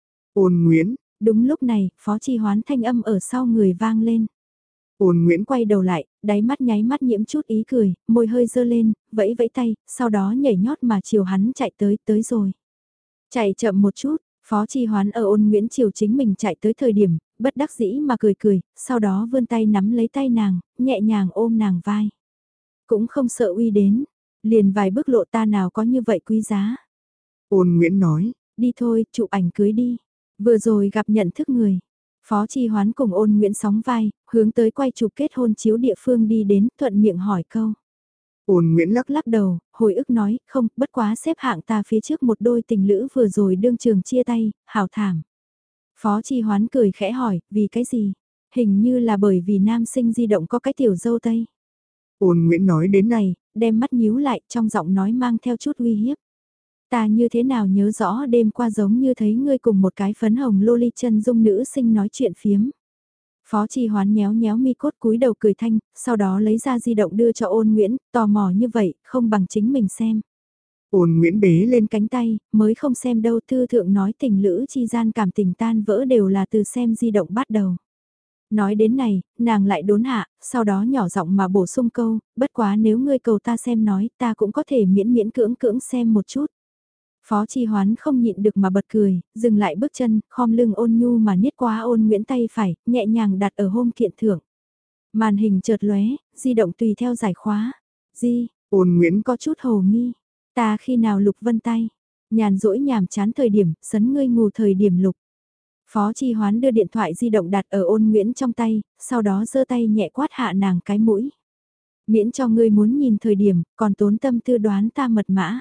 Speaker 1: Ôn Nguyễn, đúng lúc này, Phó Chi Hoán thanh âm ở sau người vang lên. Ôn Nguyễn quay đầu lại, đáy mắt nháy mắt nhiễm chút ý cười, môi hơi dơ lên, vẫy vẫy tay, sau đó nhảy nhót mà chiều hắn chạy tới, tới rồi. Chạy chậm một chút, Phó Chi Hoán ở Ôn Nguyễn chiều chính mình chạy tới thời điểm, bất đắc dĩ mà cười cười, sau đó vươn tay nắm lấy tay nàng, nhẹ nhàng ôm nàng vai. Cũng không sợ uy đến, liền vài bước lộ ta nào có như vậy quý giá. Ôn Nguyễn nói, đi thôi, chụp ảnh cưới đi, vừa rồi gặp nhận thức người. Phó Chi Hoán cùng Ôn Nguyễn sóng vai, hướng tới quay chụp kết hôn chiếu địa phương đi đến, thuận miệng hỏi câu. Ôn Nguyễn lắc lắc đầu, hồi ức nói, không, bất quá xếp hạng ta phía trước một đôi tình lữ vừa rồi đương trường chia tay, hào thảm. Phó Chi Hoán cười khẽ hỏi, vì cái gì? Hình như là bởi vì nam sinh di động có cái tiểu dâu tây. Ôn Nguyễn nói đến này, đem mắt nhíu lại, trong giọng nói mang theo chút uy hiếp. Ta như thế nào nhớ rõ đêm qua giống như thấy ngươi cùng một cái phấn hồng loli chân dung nữ sinh nói chuyện phiếm. Phó Chi Hoán nhéo nhéo mi cốt cúi đầu cười thanh, sau đó lấy ra di động đưa cho Ôn Nguyễn, tò mò như vậy, không bằng chính mình xem. Ôn Nguyễn bế lên cánh tay, mới không xem đâu thư thượng nói tình lữ chi gian cảm tình tan vỡ đều là từ xem di động bắt đầu. Nói đến này, nàng lại đốn hạ, sau đó nhỏ giọng mà bổ sung câu, bất quá nếu ngươi cầu ta xem nói, ta cũng có thể miễn miễn cưỡng cưỡng xem một chút. Phó Chi Hoán không nhịn được mà bật cười, dừng lại bước chân, khom lưng ôn nhu mà niết qua Ôn Nguyễn tay phải, nhẹ nhàng đặt ở hôm kiện thưởng. Màn hình chợt lóe, di động tùy theo giải khóa. Di, Ôn Nguyễn có chút hồ nghi. Ta khi nào Lục Vân tay? Nhàn rỗi nhàm chán thời điểm, sấn ngươi ngủ thời điểm Lục. Phó Chi Hoán đưa điện thoại di động đặt ở Ôn Nguyễn trong tay, sau đó giơ tay nhẹ quát hạ nàng cái mũi. Miễn cho ngươi muốn nhìn thời điểm, còn tốn tâm tư đoán ta mật mã.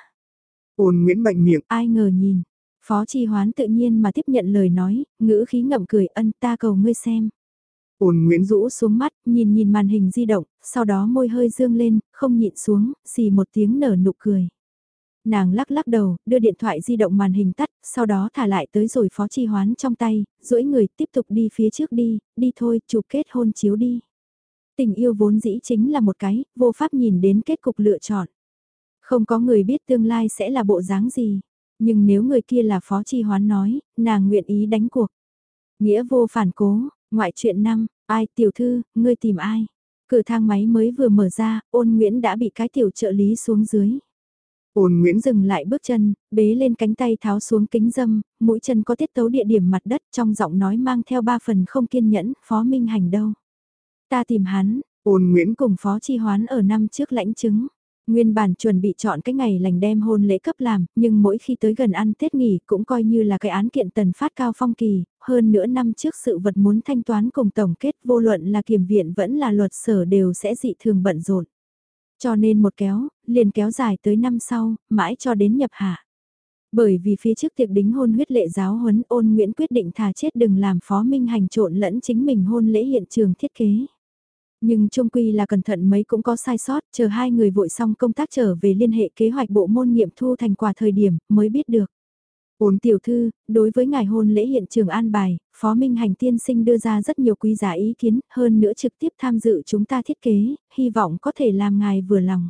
Speaker 1: Ôn Nguyễn mạnh miệng, ai ngờ nhìn. Phó Chi Hoán tự nhiên mà tiếp nhận lời nói, ngữ khí ngậm cười ân ta cầu ngươi xem. Ôn Nguyễn rũ xuống mắt, nhìn nhìn màn hình di động, sau đó môi hơi dương lên, không nhịn xuống, xì một tiếng nở nụ cười. Nàng lắc lắc đầu, đưa điện thoại di động màn hình tắt, sau đó thả lại tới rồi Phó Chi Hoán trong tay, duỗi người tiếp tục đi phía trước đi, đi thôi, chụp kết hôn chiếu đi. Tình yêu vốn dĩ chính là một cái, vô pháp nhìn đến kết cục lựa chọn. Không có người biết tương lai sẽ là bộ dáng gì, nhưng nếu người kia là Phó Chi Hoán nói, nàng nguyện ý đánh cuộc. Nghĩa vô phản cố, ngoại truyện năm, ai tiểu thư, ngươi tìm ai? Cửa thang máy mới vừa mở ra, Ôn Nguyễn đã bị cái tiểu trợ lý xuống dưới. Ôn Nguyễn dừng lại bước chân, bế lên cánh tay tháo xuống kính dâm, mũi chân có tiết tấu địa điểm mặt đất trong giọng nói mang theo ba phần không kiên nhẫn, Phó Minh Hành đâu. Ta tìm hắn, Ôn Nguyễn cùng Phó Chi Hoán ở năm trước lãnh chứng. Nguyên bản chuẩn bị chọn cái ngày lành đem hôn lễ cấp làm, nhưng mỗi khi tới gần ăn Tết nghỉ cũng coi như là cái án kiện tần phát cao phong kỳ, hơn nữa năm trước sự vật muốn thanh toán cùng tổng kết vô luận là kiểm viện vẫn là luật sở đều sẽ dị thường bận rộn. Cho nên một kéo, liền kéo dài tới năm sau, mãi cho đến nhập hạ. Bởi vì phía trước tiệc đính hôn huyết lệ giáo huấn Ôn Nguyễn quyết định thà chết đừng làm Phó Minh Hành trộn lẫn chính mình hôn lễ hiện trường thiết kế. Nhưng trung quy là cẩn thận mấy cũng có sai sót, chờ hai người vội xong công tác trở về liên hệ kế hoạch bộ môn nghiệm thu thành quả thời điểm mới biết được. Ôn tiểu thư, đối với ngài hôn lễ hiện trường an bài, Phó Minh Hành tiên sinh đưa ra rất nhiều quý giá ý kiến, hơn nữa trực tiếp tham dự chúng ta thiết kế, hy vọng có thể làm ngài vừa lòng.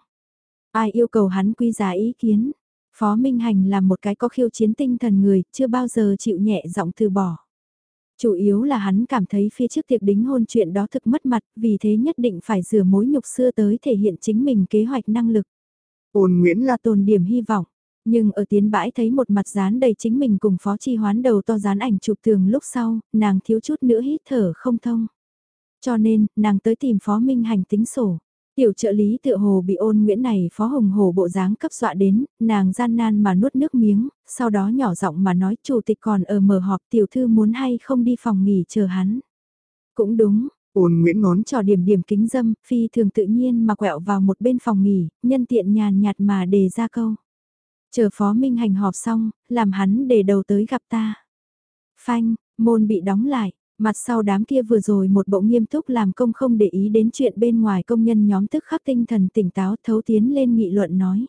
Speaker 1: Ai yêu cầu hắn quý giá ý kiến? Phó Minh Hành là một cái có khiêu chiến tinh thần người, chưa bao giờ chịu nhẹ giọng từ bỏ. Chủ yếu là hắn cảm thấy phía trước tiệc đính hôn chuyện đó thực mất mặt, vì thế nhất định phải rửa mối nhục xưa tới thể hiện chính mình kế hoạch năng lực. Ôn Nguyễn là tồn điểm hy vọng, nhưng ở tiến bãi thấy một mặt dán đầy chính mình cùng Phó Chi Hoán đầu to dán ảnh chụp tường lúc sau, nàng thiếu chút nữa hít thở không thông. Cho nên, nàng tới tìm Phó Minh Hành tính sổ. Tiểu trợ lý tựa hồ bị Ôn Nguyễn này Phó Hồng Hồ bộ dáng cấp dọa đến, nàng gian nan mà nuốt nước miếng, sau đó nhỏ giọng mà nói chủ tịch còn ở mở họp tiểu thư muốn hay không đi phòng nghỉ chờ hắn. Cũng đúng, Ôn Nguyễn ngón trò điểm điểm kính dâm, phi thường tự nhiên mà quẹo vào một bên phòng nghỉ, nhân tiện nhàn nhạt mà đề ra câu. Chờ Phó Minh Hành họp xong, làm hắn để đầu tới gặp ta. Phanh, môn bị đóng lại. Mặt sau đám kia vừa rồi một bộ nghiêm túc làm công không để ý đến chuyện bên ngoài, công nhân nhóm tức khắc tinh thần tỉnh táo thấu tiến lên nghị luận nói.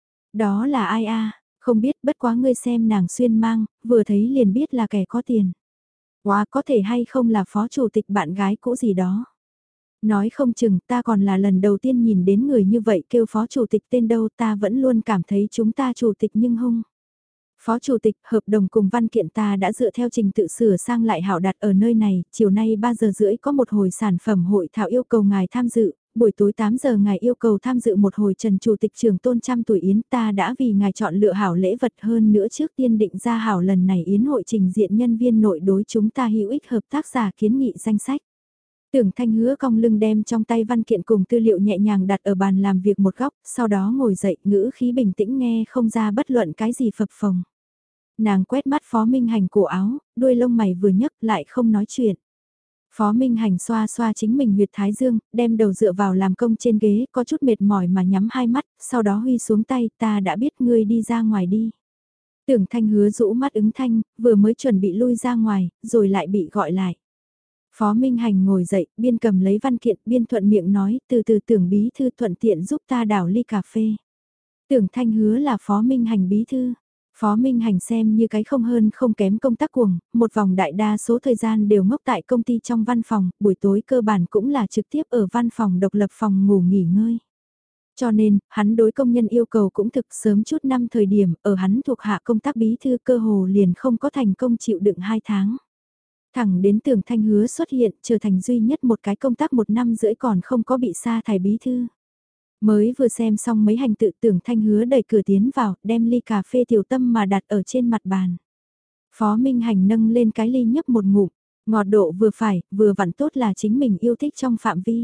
Speaker 1: Đó là ai a? Không biết, bất quá ngươi xem nàng xuyên mang, vừa thấy liền biết là kẻ có tiền. Quá có thể hay không là phó chủ tịch bạn gái cũ gì đó. Nói không chừng ta còn là lần đầu tiên nhìn đến người như vậy kêu phó chủ tịch tên đâu, ta vẫn luôn cảm thấy chúng ta chủ tịch nhưng hung. Phó Chủ tịch, hợp đồng cùng văn kiện ta đã dựa theo trình tự sửa sang lại hảo đặt ở nơi này, chiều nay ba giờ rưỡi có một hồi sản phẩm hội thảo yêu cầu ngài tham dự, buổi tối tám giờ ngài yêu cầu tham dự một hồi Trần Chủ tịch trường tôn trăm tuổi yến, ta đã vì ngài chọn lựa hảo lễ vật hơn nữa trước tiên định ra hảo lần này yến hội trình diện nhân viên nội đối chúng ta hữu ích hợp tác giả kiến nghị danh sách. Tưởng Thanh Hứa cong lưng đem trong tay văn kiện cùng tư liệu nhẹ nhàng đặt ở bàn làm việc một góc, sau đó ngồi dậy ngữ khí bình tĩnh nghe không ra bất luận cái gì phập phồng. Nàng quét mắt Phó Minh Hành cổ áo, đuôi lông mày vừa nhấc lại không nói chuyện. Phó Minh Hành xoa xoa chính mình huyệt thái dương, đem đầu dựa vào làm công trên ghế, có chút mệt mỏi mà nhắm hai mắt, sau đó huy xuống tay, ta đã biết ngươi đi ra ngoài đi. Tưởng Thanh Hứa rũ mắt ứng thanh, vừa mới chuẩn bị lui ra ngoài, rồi lại bị gọi lại. Phó Minh Hành ngồi dậy, biên cầm lấy văn kiện, biên thuận miệng nói, từ từ Tưởng bí thư thuận tiện giúp ta đảo ly cà phê. Tưởng Thanh Hứa là Phó Minh Hành bí thư. Phó Minh Hành xem như cái không hơn không kém công tác cuồng, một vòng đại đa số thời gian đều ngốc tại công ty trong văn phòng, buổi tối cơ bản cũng là trực tiếp ở văn phòng độc lập phòng ngủ nghỉ ngơi. Cho nên, hắn đối công nhân yêu cầu cũng thực sớm chút năm thời điểm, ở hắn thuộc hạ công tác bí thư cơ hồ liền không có thành công chịu đựng hai tháng. Thẳng đến Tưởng Thanh Hứa xuất hiện, trở thành duy nhất một cái công tác một năm rưỡi còn không có bị sa thải bí thư. Mới vừa xem xong mấy hành tự Tưởng Thanh Hứa đẩy cửa tiến vào, đem ly cà phê tiểu tâm mà đặt ở trên mặt bàn. Phó Minh Hành nâng lên cái ly nhấp một ngụm, ngọt độ vừa phải, vừa vặn tốt là chính mình yêu thích trong phạm vi.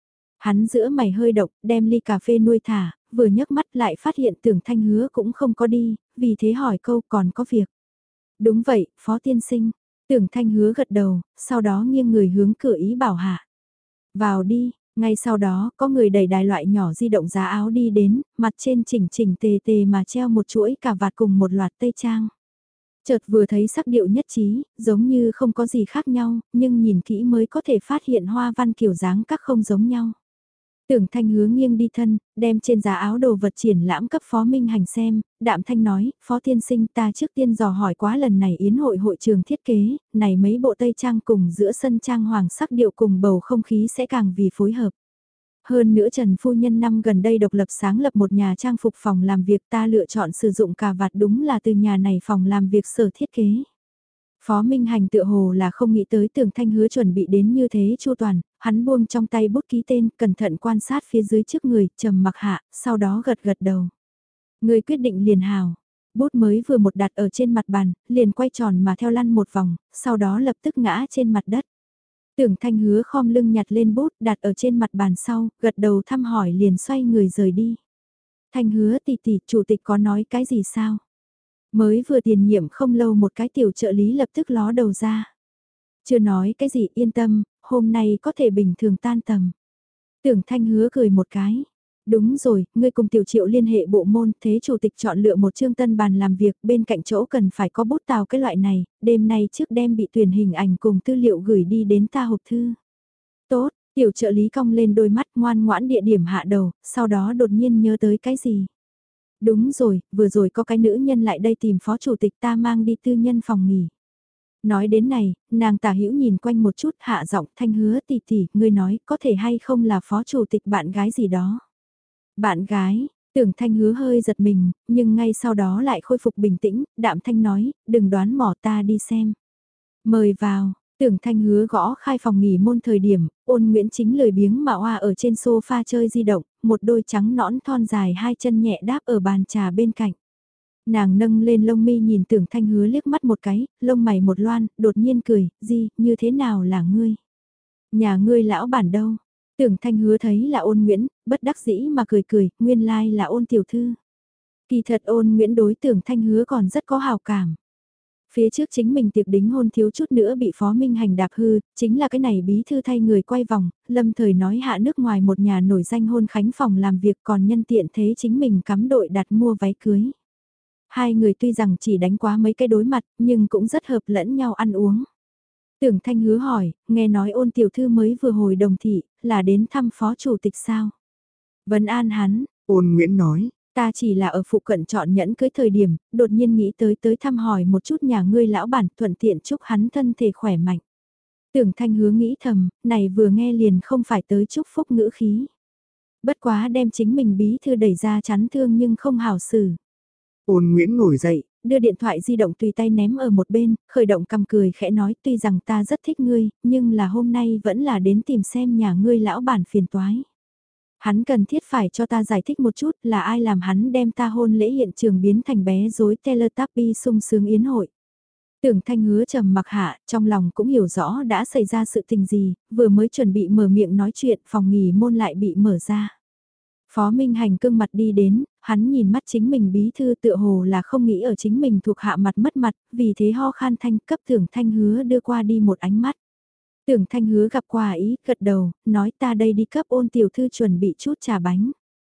Speaker 1: Hắn giữa mày hơi độc, đem ly cà phê nuôi thả, vừa nhấc mắt lại phát hiện Tưởng Thanh Hứa cũng không có đi, vì thế hỏi câu còn có việc. Đúng vậy, Phó Tiên Sinh. Tưởng Thanh Hứa gật đầu, sau đó nghiêng người hướng cửa ý bảo hạ. Vào đi, ngay sau đó có người đẩy đài loại nhỏ di động giá áo đi đến, mặt trên chỉnh chỉnh tề tề mà treo một chuỗi cà vạt cùng một loạt tây trang. Chợt vừa thấy sắc điệu nhất trí, giống như không có gì khác nhau, nhưng nhìn kỹ mới có thể phát hiện hoa văn kiểu dáng các không giống nhau. Tưởng Thanh Hứa nghiêng đi thân, đem trên giá áo đồ vật triển lãm cấp Phó Minh Hành xem, đạm thanh nói, Phó Tiên Sinh ta trước tiên dò hỏi quá lần này yến hội hội trường thiết kế, này mấy bộ tây trang cùng giữa sân trang hoàng sắc điệu cùng bầu không khí sẽ càng vì phối hợp. Hơn nữa Trần Phu Nhân năm gần đây độc lập sáng lập một nhà trang phục phòng làm việc ta lựa chọn sử dụng cà vạt đúng là từ nhà này phòng làm việc sở thiết kế. Phó Minh Hành tựa hồ là không nghĩ tới Tưởng Thanh Hứa chuẩn bị đến như thế chu toàn, hắn buông trong tay bút ký tên, cẩn thận quan sát phía dưới trước người, trầm mặc hạ, sau đó gật gật đầu. Người quyết định liền hào, bút mới vừa một đặt ở trên mặt bàn, liền quay tròn mà theo lăn một vòng, sau đó lập tức ngã trên mặt đất. Tưởng Thanh Hứa khom lưng nhặt lên bút đặt ở trên mặt bàn sau, gật đầu thăm hỏi liền xoay người rời đi. Thanh Hứa tỷ tỷ, chủ tịch có nói cái gì sao? Mới vừa tiền nhiệm không lâu một cái tiểu trợ lý lập tức ló đầu ra. Chưa nói cái gì yên tâm, hôm nay có thể bình thường tan tầm. Tưởng Thanh Hứa cười một cái. Đúng rồi, ngươi cùng tiểu triệu liên hệ bộ môn, thế chủ tịch chọn lựa một chương tân bàn làm việc, bên cạnh chỗ cần phải có bút tàu cái loại này, đêm nay trước đem bị tuyển hình ảnh cùng tư liệu gửi đi đến ta hộp thư. Tốt, tiểu trợ lý cong lên đôi mắt ngoan ngoãn địa điểm hạ đầu, sau đó đột nhiên nhớ tới cái gì. Đúng rồi, vừa rồi có cái nữ nhân lại đây tìm phó chủ tịch ta mang đi tư nhân phòng nghỉ. Nói đến này, nàng tả hữu nhìn quanh một chút hạ giọng Thanh Hứa tỷ tỷ, ngươi nói có thể hay không là phó chủ tịch bạn gái gì đó. Bạn gái, tưởng Thanh Hứa hơi giật mình, nhưng ngay sau đó lại khôi phục bình tĩnh, đạm thanh nói, đừng đoán mò ta đi xem. Mời vào, tưởng Thanh Hứa gõ khai phòng nghỉ môn thời điểm, Ôn Nguyễn chính lười biếng mà oa ở trên sofa chơi di động, một đôi trắng nõn thon dài hai chân nhẹ đáp ở bàn trà bên cạnh. Nàng nâng lên lông mi nhìn tưởng Thanh Hứa liếc mắt một cái, lông mày một loan, đột nhiên cười, gì, như thế nào là ngươi? Nhà ngươi lão bản đâu? Tưởng Thanh Hứa thấy là Ôn Nguyễn, bất đắc dĩ mà cười cười, nguyên lai là Ôn tiểu thư. Kỳ thật Ôn Nguyễn đối tưởng Thanh Hứa còn rất có hào cảm. Phía trước chính mình tiệc đính hôn thiếu chút nữa bị Phó Minh Hành đạp hư, chính là cái này bí thư thay người quay vòng, lâm thời nói hạ nước ngoài một nhà nổi danh hôn khánh phòng làm việc còn nhân tiện thế chính mình cắm đội đặt mua váy cưới. Hai người tuy rằng chỉ đánh quá mấy cái đối mặt, nhưng cũng rất hợp lẫn nhau ăn uống. Tưởng Thanh Hứa hỏi, nghe nói Ôn tiểu thư mới vừa hồi Đồng Thị, là đến thăm phó chủ tịch sao? Vấn an hắn, Ôn Nguyễn nói, ta chỉ là ở phụ cận chọn nhẫn cưới thời điểm, đột nhiên nghĩ tới tới thăm hỏi một chút nhà ngươi lão bản thuận tiện chúc hắn thân thể khỏe mạnh. Tưởng Thanh Hứa nghĩ thầm, này vừa nghe liền không phải tới chúc phúc ngữ khí. Bất quá đem chính mình bí thư đẩy ra chắn thương nhưng không hảo xử. Ôn Nguyễn ngồi dậy, đưa điện thoại di động tùy tay ném ở một bên, khởi động cằm cười khẽ nói tuy rằng ta rất thích ngươi, nhưng là hôm nay vẫn là đến tìm xem nhà ngươi lão bản phiền toái. Hắn cần thiết phải cho ta giải thích một chút là ai làm hắn đem ta hôn lễ hiện trường biến thành bé rối Teletubby sung sướng yến hội. Tưởng Thanh Hứa trầm mặc hạ, trong lòng cũng hiểu rõ đã xảy ra sự tình gì, vừa mới chuẩn bị mở miệng nói chuyện phòng nghỉ môn lại bị mở ra. Phó Minh Hành cương mặt đi đến, hắn nhìn mắt chính mình bí thư tựa hồ là không nghĩ ở chính mình thuộc hạ mặt mất mặt, vì thế ho khan thanh cấp Tưởng Thanh Hứa đưa qua đi một ánh mắt. Tưởng Thanh Hứa gặp qua ý, gật đầu, nói ta đây đi cấp Ôn tiểu thư chuẩn bị chút trà bánh.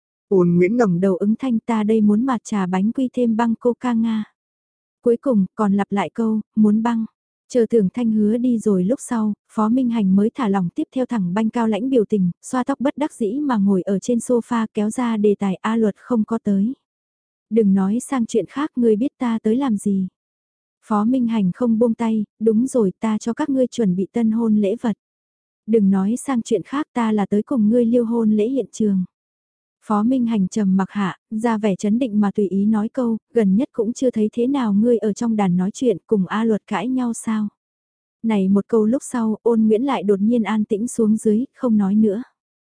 Speaker 1: Ôn Nguyễn ngẩng đầu ứng thanh ta đây muốn mặt trà bánh quy thêm băng coca Nga. Cuối cùng còn lặp lại câu, muốn băng. Chờ Tưởng Thanh Hứa đi rồi lúc sau, Phó Minh Hành mới thả lỏng tiếp theo thẳng banh cao lãnh biểu tình, xoa tóc bất đắc dĩ mà ngồi ở trên sofa kéo ra đề tài A Luật không có tới. Đừng nói sang chuyện khác ngươi biết ta tới làm gì. Phó Minh Hành không buông tay, đúng rồi ta cho các ngươi chuẩn bị tân hôn lễ vật. Đừng nói sang chuyện khác ta là tới cùng ngươi liêu hôn lễ hiện trường. Phó Minh Hành trầm mặc hạ, ra vẻ chấn định mà tùy ý nói câu, gần nhất cũng chưa thấy thế nào ngươi ở trong đàn nói chuyện cùng A Luật cãi nhau sao. Này một câu lúc sau, Ôn Nguyễn lại đột nhiên an tĩnh xuống dưới, không nói nữa.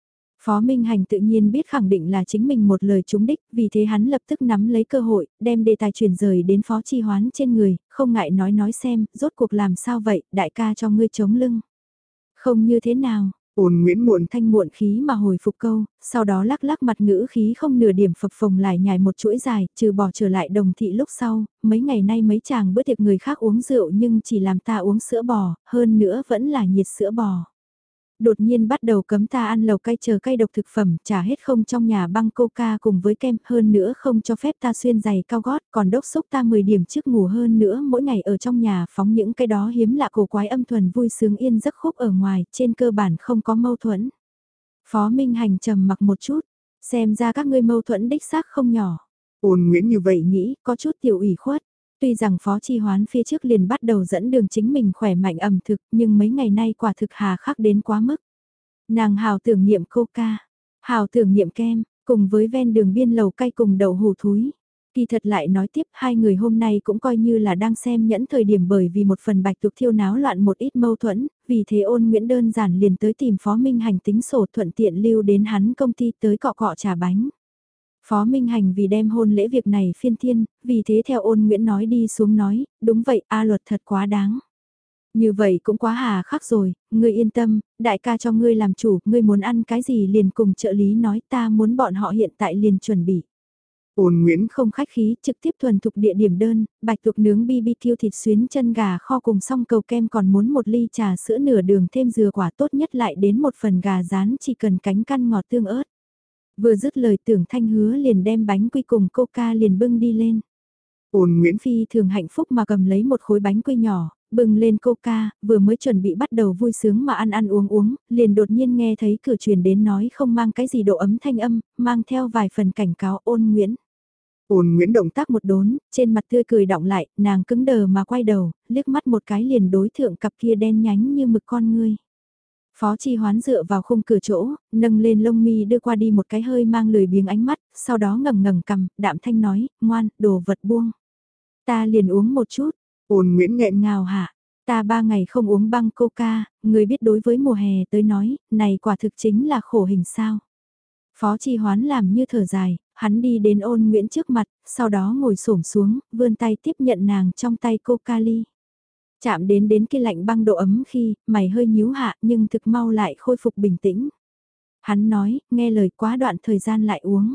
Speaker 1: Phó Minh Hành tự nhiên biết khẳng định là chính mình một lời trúng đích, vì thế hắn lập tức nắm lấy cơ hội, đem đề tài chuyển rời đến Phó Chi Hoán trên người, không ngại nói nói xem, rốt cuộc làm sao vậy, đại ca cho ngươi chống lưng. Không như thế nào, Ôn Nguyễn muộn thanh muộn khí mà hồi phục câu, sau đó lắc lắc mặt ngữ khí không nửa điểm phập phồng lại nhài một chuỗi dài, trừ bỏ trở lại Đồng Thị lúc sau, mấy ngày nay mấy chàng bữa tiệc người khác uống rượu nhưng chỉ làm ta uống sữa bò, hơn nữa vẫn là nhiệt sữa bò. Đột nhiên bắt đầu cấm ta ăn lẩu cay chờ cay độc thực phẩm, trả hết không trong nhà băng coca cùng với kem, hơn nữa không cho phép ta xuyên giày cao gót, còn đốc xúc ta mười điểm trước ngủ hơn nữa mỗi ngày ở trong nhà phóng những cái đó hiếm lạ cổ quái âm thuần vui sướng yên giấc khúc ở ngoài, trên cơ bản không có mâu thuẫn. Phó Minh Hành trầm mặc một chút, xem ra các ngươi mâu thuẫn đích xác không nhỏ. Ôn Nguyễn như vậy nghĩ, có chút tiểu ủy khuất. Tuy rằng Phó Chi Hoán phía trước liền bắt đầu dẫn đường chính mình khỏe mạnh ẩm thực, nhưng mấy ngày nay quả thực hà khắc đến quá mức. Nàng hào tưởng niệm coca, hào tưởng niệm kem, cùng với ven đường biên lầu cay cùng đậu hủ thúi. Kỳ thật lại nói tiếp hai người hôm nay cũng coi như là đang xem nhẫn thời điểm bởi vì một phần bạch tục thiêu náo loạn một ít mâu thuẫn, vì thế Ôn Nguyễn đơn giản liền tới tìm Phó Minh Hành tính sổ thuận tiện lưu đến hắn công ty tới cọ cọ trà bánh. Phó Minh Hành vì đem hôn lễ việc này phiên thiên, vì thế theo Ôn Nguyễn nói đi xuống nói, đúng vậy A Luật thật quá đáng. Như vậy cũng quá hà khắc rồi, ngươi yên tâm, đại ca cho ngươi làm chủ, ngươi muốn ăn cái gì liền cùng trợ lý nói ta muốn bọn họ hiện tại liền chuẩn bị. Ôn Nguyễn không khách khí, trực tiếp thuần thục địa điểm đơn, bạch tuộc nướng bi bi kiu thịt xuyến chân gà kho cùng song cầu kem còn muốn một ly trà sữa nửa đường thêm dừa quả tốt nhất lại đến một phần gà rán chỉ cần cánh căn ngọt tương ớt. Vừa dứt lời Tưởng Thanh Hứa liền đem bánh quy cùng coca liền bưng đi lên. Ôn Nguyễn Phi thường hạnh phúc mà cầm lấy một khối bánh quy nhỏ, bưng lên coca, vừa mới chuẩn bị bắt đầu vui sướng mà ăn ăn uống uống, liền đột nhiên nghe thấy cửa truyền đến nói không mang cái gì độ ấm thanh âm, mang theo vài phần cảnh cáo Ôn Nguyễn. Ôn Nguyễn động tác một đốn, trên mặt tươi cười đọng lại, nàng cứng đờ mà quay đầu, liếc mắt một cái liền đối thượng cặp kia đen nhánh như mực con ngươi. Phó Chi Hoán dựa vào khung cửa chỗ, nâng lên lông mi đưa qua đi một cái hơi mang lười biếng ánh mắt, sau đó ngẩng ngẩng cằm, đạm thanh nói, ngoan, đồ vật buông. Ta liền uống một chút, Ôn Nguyễn nghẹn ngào hả, ta ba ngày không uống băng coca, người biết đối với mùa hè tới nói, này quả thực chính là khổ hình sao. Phó Chi Hoán làm như thở dài, hắn đi đến Ôn Nguyễn trước mặt, sau đó ngồi xổm xuống, vươn tay tiếp nhận nàng trong tay coca ly. Chạm đến đến kia lạnh băng độ ấm khi, mày hơi nhíu hạ nhưng thực mau lại khôi phục bình tĩnh. Hắn nói, nghe lời quá đoạn thời gian lại uống.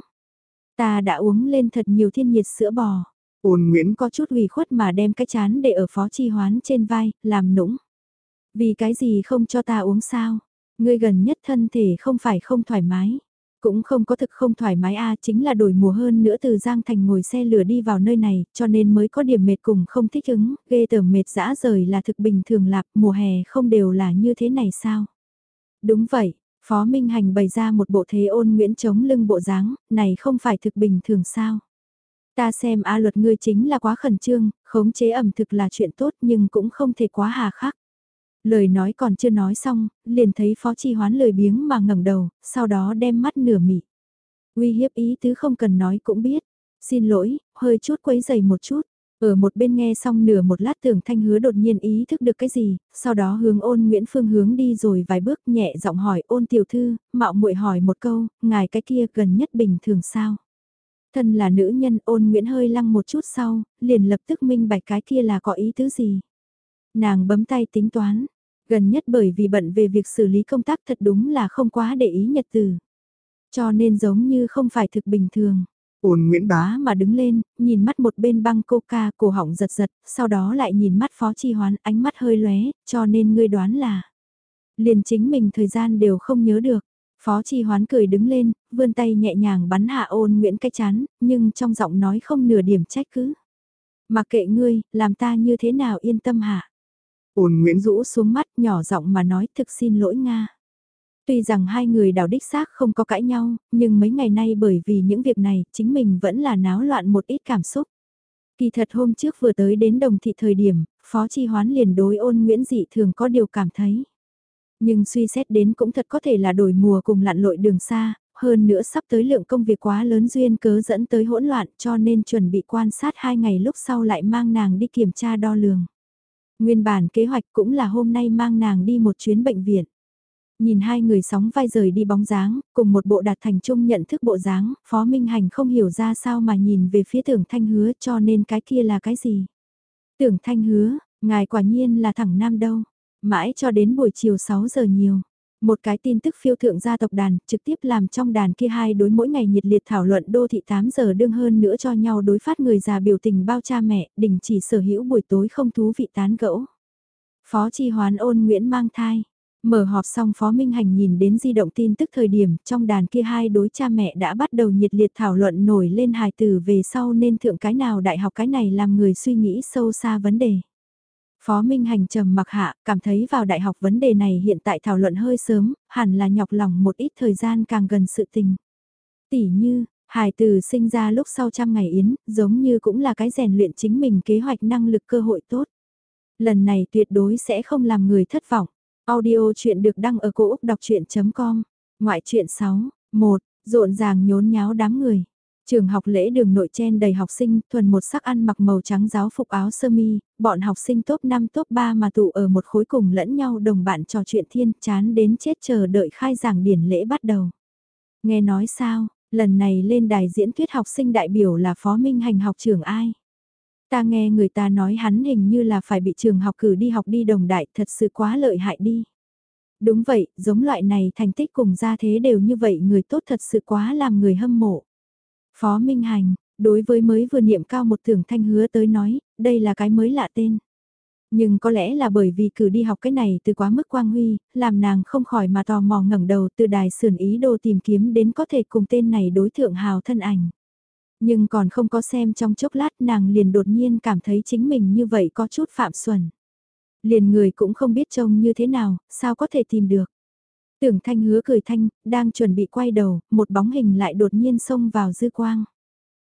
Speaker 1: Ta đã uống lên thật nhiều thiên nhiệt sữa bò. Ôn Nguyễn có chút ủy khuất mà đem cái chán để ở Phó Chi Hoán trên vai, làm nũng. Vì cái gì không cho ta uống sao? Ngươi gần nhất thân thể không phải không thoải mái. Cũng không có thực không thoải mái a chính là đổi mùa hơn nữa từ Giang Thành ngồi xe lửa đi vào nơi này, cho nên mới có điểm mệt cùng không thích ứng, ghê tởm mệt dã rời là thực bình thường lạp, mùa hè không đều là như thế này sao? Đúng vậy, Phó Minh Hành bày ra một bộ thế Ôn Nguyễn chống lưng bộ dáng, này không phải thực bình thường sao? Ta xem A luật ngươi chính là quá khẩn trương, khống chế ẩm thực là chuyện tốt nhưng cũng không thể quá hà khắc. Lời nói còn chưa nói xong, liền thấy Phó Chi Hoán lười biếng mà ngẩng đầu, sau đó đem mắt nửa mị. Uy hiếp ý tứ không cần nói cũng biết. Xin lỗi, hơi chút quấy giày một chút. Ở một bên nghe xong nửa một lát Tưởng Thanh Hứa đột nhiên ý thức được cái gì, sau đó hướng Ôn Nguyễn phương hướng đi rồi vài bước nhẹ giọng hỏi Ôn tiểu thư, mạo muội hỏi một câu, ngài cái kia gần nhất bình thường sao? Thân là nữ nhân Ôn Nguyễn hơi lăng một chút sau, liền lập tức minh bạch cái kia là có ý tứ gì. Nàng bấm tay tính toán, gần nhất bởi vì bận về việc xử lý công tác thật đúng là không quá để ý nhật từ. Cho nên giống như không phải thực bình thường. Ôn Nguyễn bá mà đứng lên, nhìn mắt một bên băng coca, cổ họng giật giật, sau đó lại nhìn mắt Phó Chi Hoán, ánh mắt hơi lóe, cho nên ngươi đoán là. Liền chính mình thời gian đều không nhớ được. Phó Chi Hoán cười đứng lên, vươn tay nhẹ nhàng bắn hạ Ôn Nguyễn cái chán, nhưng trong giọng nói không nửa điểm trách cứ. Mặc kệ ngươi, làm ta như thế nào yên tâm hả? Ôn Nguyễn rũ xuống mắt nhỏ giọng mà nói thực xin lỗi Nga. Tuy rằng hai người đảo đích xác không có cãi nhau, nhưng mấy ngày nay bởi vì những việc này, chính mình vẫn là náo loạn một ít cảm xúc. Kỳ thật hôm trước vừa tới đến Đồng Thị thời điểm, Phó Chi Hoán liền đối Ôn Nguyễn dị thường có điều cảm thấy. Nhưng suy xét đến cũng thật có thể là đổi mùa cùng lặn lội đường xa, hơn nữa sắp tới lượng công việc quá lớn duyên cớ dẫn tới hỗn loạn cho nên chuẩn bị quan sát hai ngày lúc sau lại mang nàng đi kiểm tra đo lường. Nguyên bản kế hoạch cũng là hôm nay mang nàng đi một chuyến bệnh viện. Nhìn hai người sóng vai rời đi bóng dáng, cùng một bộ đạt thành chung nhận thức bộ dáng, Phó Minh Hành không hiểu ra sao mà nhìn về phía Tưởng Thanh Hứa cho nên cái kia là cái gì. Tưởng Thanh Hứa, ngài quả nhiên là thẳng nam đâu. Mãi cho đến buổi chiều sáu giờ nhiều. Một cái tin tức phiêu thượng gia tộc đàn, trực tiếp làm trong đàn kia hai đối mỗi ngày nhiệt liệt thảo luận đô thị tám giờ đương hơn nữa cho nhau đối phát người già biểu tình bao cha mẹ, đình chỉ sở hữu buổi tối không thú vị tán gẫu. Phó Chi Hoán Ôn Nguyễn mang thai. Mở họp xong Phó Minh Hành nhìn đến di động tin tức thời điểm trong đàn kia hai đối cha mẹ đã bắt đầu nhiệt liệt thảo luận nổi lên hài từ về sau nên thượng cái nào đại học cái này làm người suy nghĩ sâu xa vấn đề. Phó Minh Hành trầm mặc hạ, cảm thấy vào đại học vấn đề này hiện tại thảo luận hơi sớm, hẳn là nhọc lòng một ít thời gian càng gần sự tình. Tỉ như, hài từ sinh ra lúc sau trăm ngày yến, giống như cũng là cái rèn luyện chính mình kế hoạch năng lực cơ hội tốt. Lần này tuyệt đối sẽ không làm người thất vọng. Audio chuyện được đăng ở cổ Úc đọc chuyện com. Ngoại truyện sáu, một, rộn ràng nhốn nháo đám người. Trường học lễ đường nội chen đầy học sinh, thuần một sắc ăn mặc màu trắng giáo phục áo sơ mi, bọn học sinh top năm top ba mà tụ ở một khối cùng lẫn nhau đồng bạn trò chuyện thiên, chán đến chết chờ đợi khai giảng điển lễ bắt đầu. Nghe nói sao, lần này lên đài diễn thuyết học sinh đại biểu là Phó Minh Hành học trưởng ai? Ta nghe người ta nói hắn hình như là phải bị trường học cử đi học đi đồng đại, thật sự quá lợi hại đi. Đúng vậy, giống loại này thành tích cùng gia thế đều như vậy người tốt thật sự quá làm người hâm mộ. Phó Minh Hành, đối với mới vừa niệm cao một Tưởng Thanh Hứa tới nói, đây là cái mới lạ tên. Nhưng có lẽ là bởi vì cử đi học cái này từ quá mức quang huy, làm nàng không khỏi mà tò mò ngẩng đầu từ đài sườn ý đồ tìm kiếm đến có thể cùng tên này đối thượng hào thân ảnh. Nhưng còn không có xem trong chốc lát nàng liền đột nhiên cảm thấy chính mình như vậy có chút phạm xuẩn. Liền người cũng không biết trông như thế nào, sao có thể tìm được. Tưởng Thanh Hứa cười thanh, đang chuẩn bị quay đầu, một bóng hình lại đột nhiên xông vào dư quang.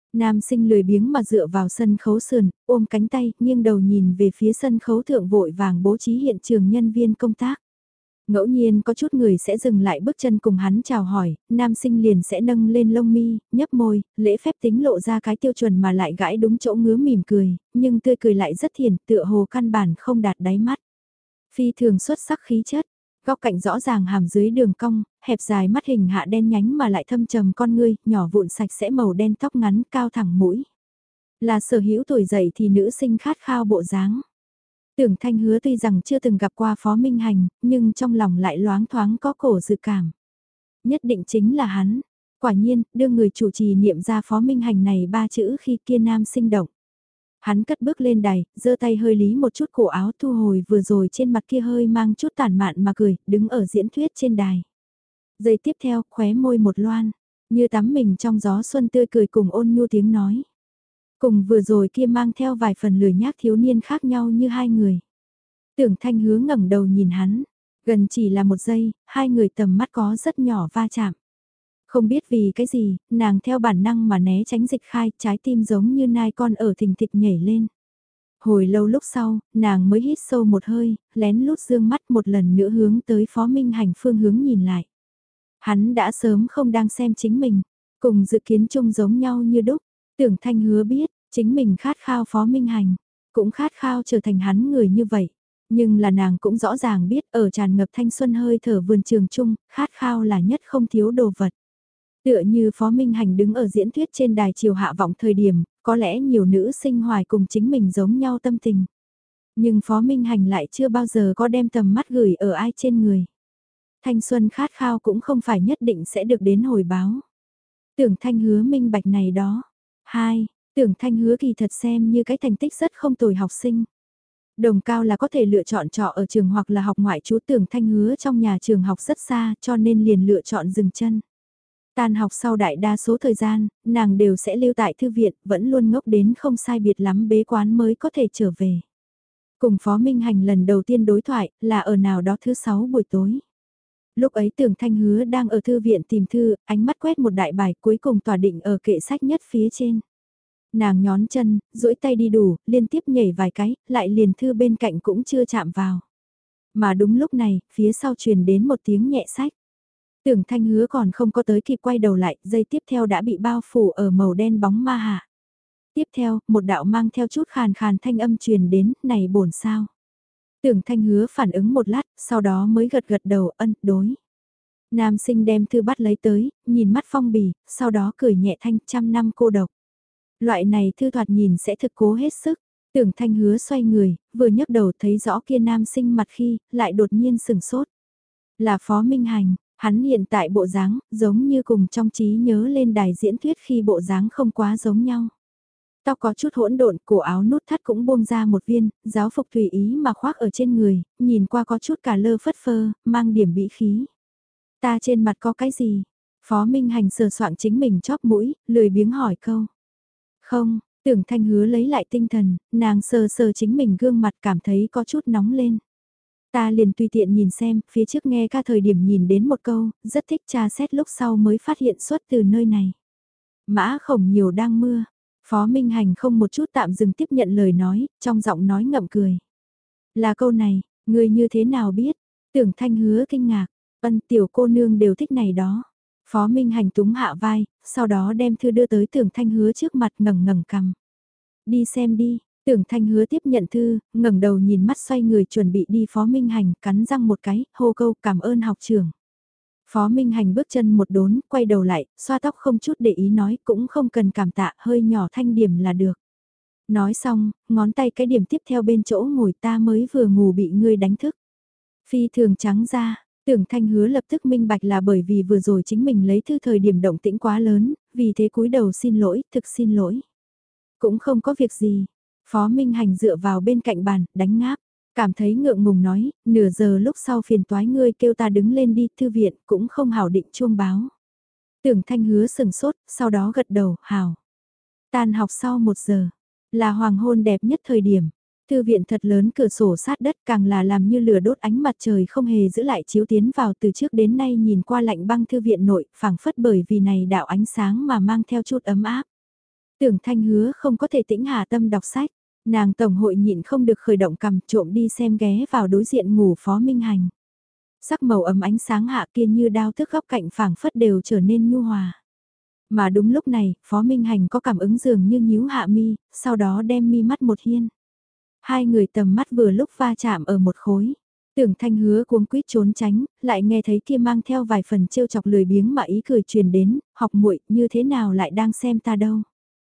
Speaker 1: Nam sinh lười biếng mà dựa vào sân khấu sườn, ôm cánh tay, nghiêng đầu nhìn về phía sân khấu thượng vội vàng bố trí hiện trường nhân viên công tác. Ngẫu nhiên có chút người sẽ dừng lại bước chân cùng hắn chào hỏi, nam sinh liền sẽ nâng lên lông mi, nhấp môi, lễ phép tính lộ ra cái tiêu chuẩn mà lại gãi đúng chỗ ngứa mỉm cười, nhưng tươi cười lại rất thiền, tựa hồ căn bản không đạt đáy mắt. Phi thường xuất sắc khí chất, góc cạnh rõ ràng hàm dưới đường cong, hẹp dài mắt hình hạ đen nhánh mà lại thâm trầm con ngươi, nhỏ vụn sạch sẽ màu đen tóc ngắn cao thẳng mũi. Là sở hữu tuổi dậy thì nữ sinh khát khao bộ dáng. Tưởng Thanh Hứa tuy rằng chưa từng gặp qua Phó Minh Hành, nhưng trong lòng lại loáng thoáng có cổ dự cảm. Nhất định chính là hắn. Quả nhiên, đưa người chủ trì niệm ra Phó Minh Hành này ba chữ khi kia nam sinh động. Hắn cất bước lên đài, giơ tay hơi lý một chút cổ áo thu hồi vừa rồi trên mặt kia hơi mang chút tản mạn mà cười, đứng ở diễn thuyết trên đài. Giây tiếp theo, khóe môi một loan, như tắm mình trong gió xuân tươi cười cùng ôn nhu tiếng nói. Cùng vừa rồi kia mang theo vài phần lười nhác thiếu niên khác nhau như hai người. Tưởng Thanh Hứa ngẩng đầu nhìn hắn, gần chỉ là một giây, hai người tầm mắt có rất nhỏ va chạm. Không biết vì cái gì, nàng theo bản năng mà né tránh dịch khai, trái tim giống như nai con ở thình thịch nhảy lên. Hồi lâu lúc sau, nàng mới hít sâu một hơi, lén lút dương mắt một lần nữa hướng tới Phó Minh Hành phương hướng nhìn lại. Hắn đã sớm không đang xem chính mình, cùng dự kiến chung giống nhau như đúc. Tưởng Thanh Hứa biết, chính mình khát khao Phó Minh Hành, cũng khát khao trở thành hắn người như vậy. Nhưng là nàng cũng rõ ràng biết ở tràn ngập thanh xuân hơi thở vườn trường chung, khát khao là nhất không thiếu đồ vật. Tựa như Phó Minh Hành đứng ở diễn thuyết trên đài chiều hạ vọng thời điểm, có lẽ nhiều nữ sinh hoài cùng chính mình giống nhau tâm tình. Nhưng Phó Minh Hành lại chưa bao giờ có đem tầm mắt gửi ở ai trên người. Thanh xuân khát khao cũng không phải nhất định sẽ được đến hồi báo. Tưởng Thanh Hứa minh bạch này đó. Hai, Tưởng Thanh Hứa kỳ thật xem như cái thành tích rất không tồi học sinh. Đồng cao là có thể lựa chọn trọ ở trường hoặc là học ngoại trú. Tưởng Thanh Hứa trong nhà trường học rất xa cho nên liền lựa chọn dừng chân. Tan học sau đại đa số thời gian, nàng đều sẽ lưu tại thư viện, vẫn luôn ngốc đến không sai biệt lắm bế quán mới có thể trở về. Cùng Phó Minh Hành lần đầu tiên đối thoại là ở nào đó thứ sáu buổi tối. Lúc ấy Tưởng Thanh Hứa đang ở thư viện tìm thư, ánh mắt quét một đại bài cuối cùng tỏa định ở kệ sách nhất phía trên. Nàng nhón chân, duỗi tay đi đủ, liên tiếp nhảy vài cái, lại liền thư bên cạnh cũng chưa chạm vào. Mà đúng lúc này, phía sau truyền đến một tiếng nhẹ sách. Tưởng Thanh Hứa còn không có tới kịp quay đầu lại, giây tiếp theo đã bị bao phủ ở màu đen bóng ma hạ. Tiếp theo, một đạo mang theo chút khàn khàn thanh âm truyền đến, này bổn sao. Tưởng Thanh Hứa phản ứng một lát, sau đó mới gật gật đầu ân, đối. Nam sinh đem thư bắt lấy tới, nhìn mắt phong bì, sau đó cười nhẹ thanh trăm năm cô độc. Loại này thư thoạt nhìn sẽ thực cố hết sức. Tưởng Thanh Hứa xoay người, vừa nhấc đầu thấy rõ kia nam sinh mặt khi, lại đột nhiên sừng sốt. Là Phó Minh Hành, hắn hiện tại bộ dáng, giống như cùng trong trí nhớ lên đài diễn thuyết khi bộ dáng không quá giống nhau. Tóc có chút hỗn độn, cổ áo nút thắt cũng buông ra một viên, giáo phục tùy ý mà khoác ở trên người, nhìn qua có chút cả lơ phất phơ, mang điểm bĩ khí. Ta trên mặt có cái gì? Phó Minh Hành sờ soạng chính mình chóp mũi, lười biếng hỏi câu. Không, Tưởng Thanh Hứa lấy lại tinh thần, nàng sờ sờ chính mình gương mặt cảm thấy có chút nóng lên. Ta liền tùy tiện nhìn xem, phía trước nghe ca thời điểm nhìn đến một câu, rất thích tra xét lúc sau mới phát hiện xuất từ nơi này. Mã khổng nhiều đang mưa, Phó Minh Hành không một chút tạm dừng tiếp nhận lời nói, trong giọng nói ngậm cười. Là câu này, người như thế nào biết? Tưởng Thanh Hứa kinh ngạc, ân tiểu cô nương đều thích này đó. Phó Minh Hành túng hạ vai, sau đó đem thư đưa tới Tưởng Thanh Hứa trước mặt ngẩng ngẩng cằm. Đi xem đi, Tưởng Thanh Hứa tiếp nhận thư, ngẩng đầu nhìn mắt xoay người chuẩn bị đi Phó Minh Hành, cắn răng một cái, hô câu cảm ơn học trưởng. Phó Minh Hành bước chân một đốn, quay đầu lại, xoa tóc không chút để ý nói cũng không cần cảm tạ, hơi nhỏ thanh điểm là được. Nói xong, ngón tay cái điểm tiếp theo bên chỗ ngồi ta mới vừa ngủ bị ngươi đánh thức. Phi thường trắng ra, Tưởng Thanh Hứa lập tức minh bạch là bởi vì vừa rồi chính mình lấy thư thời điểm động tĩnh quá lớn, vì thế cúi đầu xin lỗi, thực xin lỗi. Cũng không có việc gì. Phó Minh Hành dựa vào bên cạnh bàn, đánh ngáp. Cảm thấy ngượng ngùng nói, nửa giờ lúc sau phiền toái ngươi kêu ta đứng lên đi thư viện, cũng không hảo định chuông báo. Tưởng Thanh Hứa sừng sốt, sau đó gật đầu, hảo. Tan học sau một giờ, là hoàng hôn đẹp nhất thời điểm. Thư viện thật lớn cửa sổ sát đất càng là làm như lửa đốt ánh mặt trời không hề giữ lại chiếu tiến vào từ trước đến nay nhìn qua lạnh băng thư viện nội, phảng phất bởi vì này đạo ánh sáng mà mang theo chút ấm áp. Tưởng Thanh Hứa không có thể tĩnh hạ tâm đọc sách, nàng tổng hội nhịn không được khởi động cầm trộm đi xem ghé vào đối diện ngủ Phó Minh Hành. Sắc màu ấm ánh sáng hạ kia như đao thức góc cạnh phảng phất đều trở nên nhu hòa. Mà đúng lúc này, Phó Minh Hành có cảm ứng dường như nhíu hạ mi, sau đó đem mi mắt một hiên. Hai người tầm mắt vừa lúc va chạm ở một khối. Tưởng Thanh Hứa cuống quýt trốn tránh, lại nghe thấy kia mang theo vài phần trêu chọc lười biếng mà ý cười truyền đến, học muội như thế nào lại đang xem ta đâu.